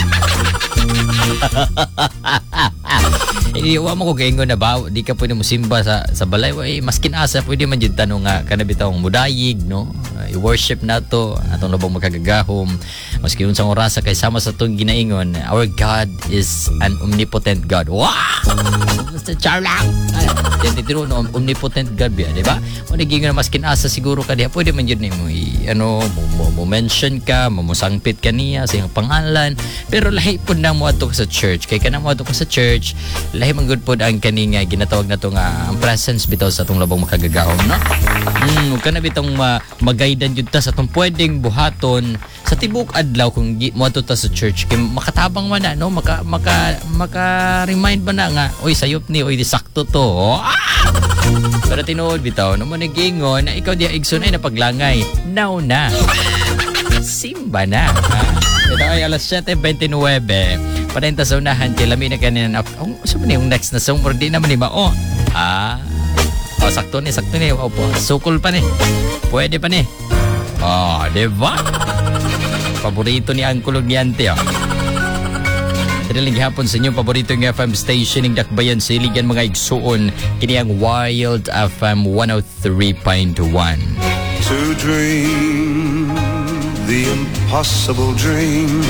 Wa mo ko gaingon na ba di ka pwede musimba sa balay maskin asa pwede man jud tanong nga kana bitawng mudayig no, i-worship nato atong labang makagagahom maski unsang orasa kay sama sa tong ginaingon our God is an omnipotent God. Wow! Mr. Charlang titiro no omnipotent God ba di ba o nagingon maskin asa siguro ka diha pwede man jud nimo mo mention ka musangpit ka niya sa iyang pangalan pero lahi pud na mo ato sa church kay kana mo ato sa church lahi man gud pod ang kaning ginatawag nato nga ang presence bitaw sa atong labang makagagahom no. Kana bitong magaydan jud ta sa atong pwedeng buhaton sa tibok adlaw kung mo ato ta sa church kay makatabang man na no maka remind ba na nga oy sayop ni oy di sakto to pero tinuod bitaw no mo nagingon na ikaw diha igsoon ay napaglangay now na simba na ito ay alas 7:29 panenta sa unahan kay lami na kanina sabi na yung next na song or di naman ni mao sakto ni opo sukol pa ni pwede pa ni diba paborito ni ang kulog ni ante Tiniling hapon sa inyong paborito ng FM station ng Dakbayan Siligan mga igsuon kini ang Wild FM 103.1. To dream the impossible dream,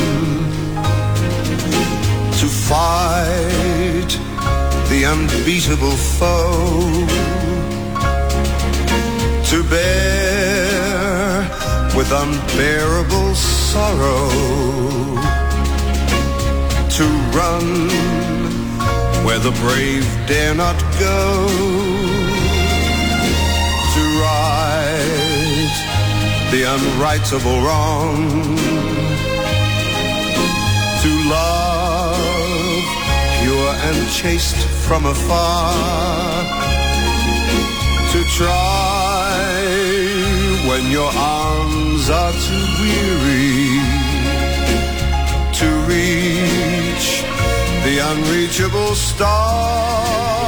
to fight the unbeatable foe, to bear with unbearable sorrow, to run where the brave dare not go, to right the unrightable wrong, to love pure and chaste from afar, to try when your arms are too weary, to reach the unreachable star.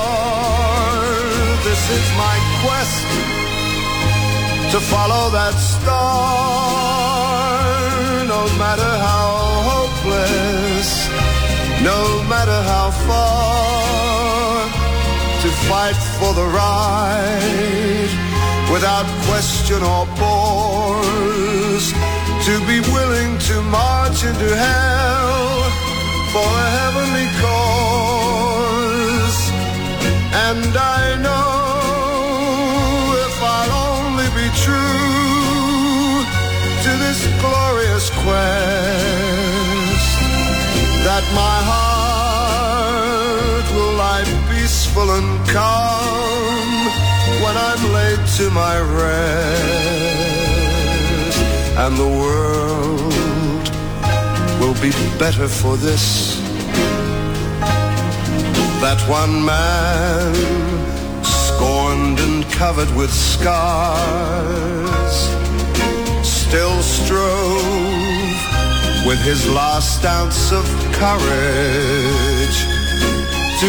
This is my quest to follow that star, no matter how hopeless, no matter how far, to fight for the right without question or pause, to be willing to march into hell for a heavenly cause. And I know if I'll only be true to this glorious quest, that my heart will lie peaceful peaceful and calm when I'm laid to my rest, and the world will be better for this. That one man, scorned and covered with scars, still strove with his last ounce of courage to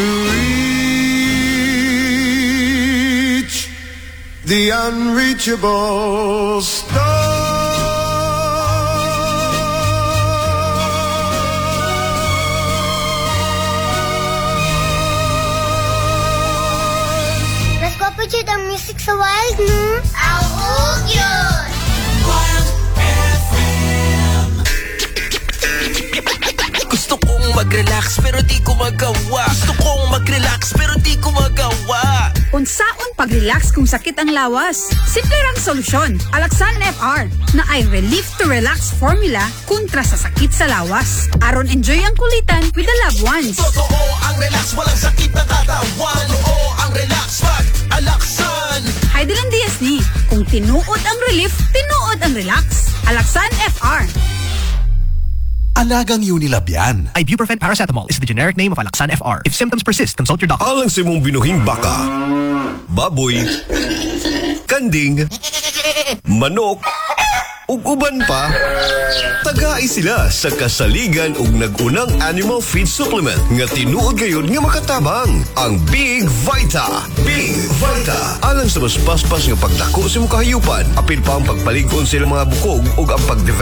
reach the unreachable star. Mas kapatid ang music sa Wild, no? Awog yun! Wild FM. Gusto kong mag-relax pero di ko magawa. Gusto kong mag-relax pero di ko magawa. Unsaon pag-relax kung sakit ang lawas? Simple lang solusyon. Alaxan FR na ay Relief to Relax formula kontra sa sakit sa lawas. Aron enjoy ang kulitan with the loved ones. Totoo ang relax, walang sakit na katawan. Oo ang relax, pag-alaksan. Hay Dylan Diaz ni. Kung tinuod ang relief, tinuod ang relax. Alaxan FR. Alagang Unilab yan. Ibuprofen paracetamol is the generic name of Alaxan FR. If symptoms persist, consult your doctor. Alang sa imong binuhing baka, baboy, kanding, manok, ug uban pa, tagai sila sa kasaligan ug nagunang animal feed supplement nga tinuod gayud nga makatabang, ang Big Vita. Big Vita. Alang sa mas paspas nga pagdako sa imong kahayupan, apil pa ang pagpalig-on sa ilang mga bukog ug ang pag-develop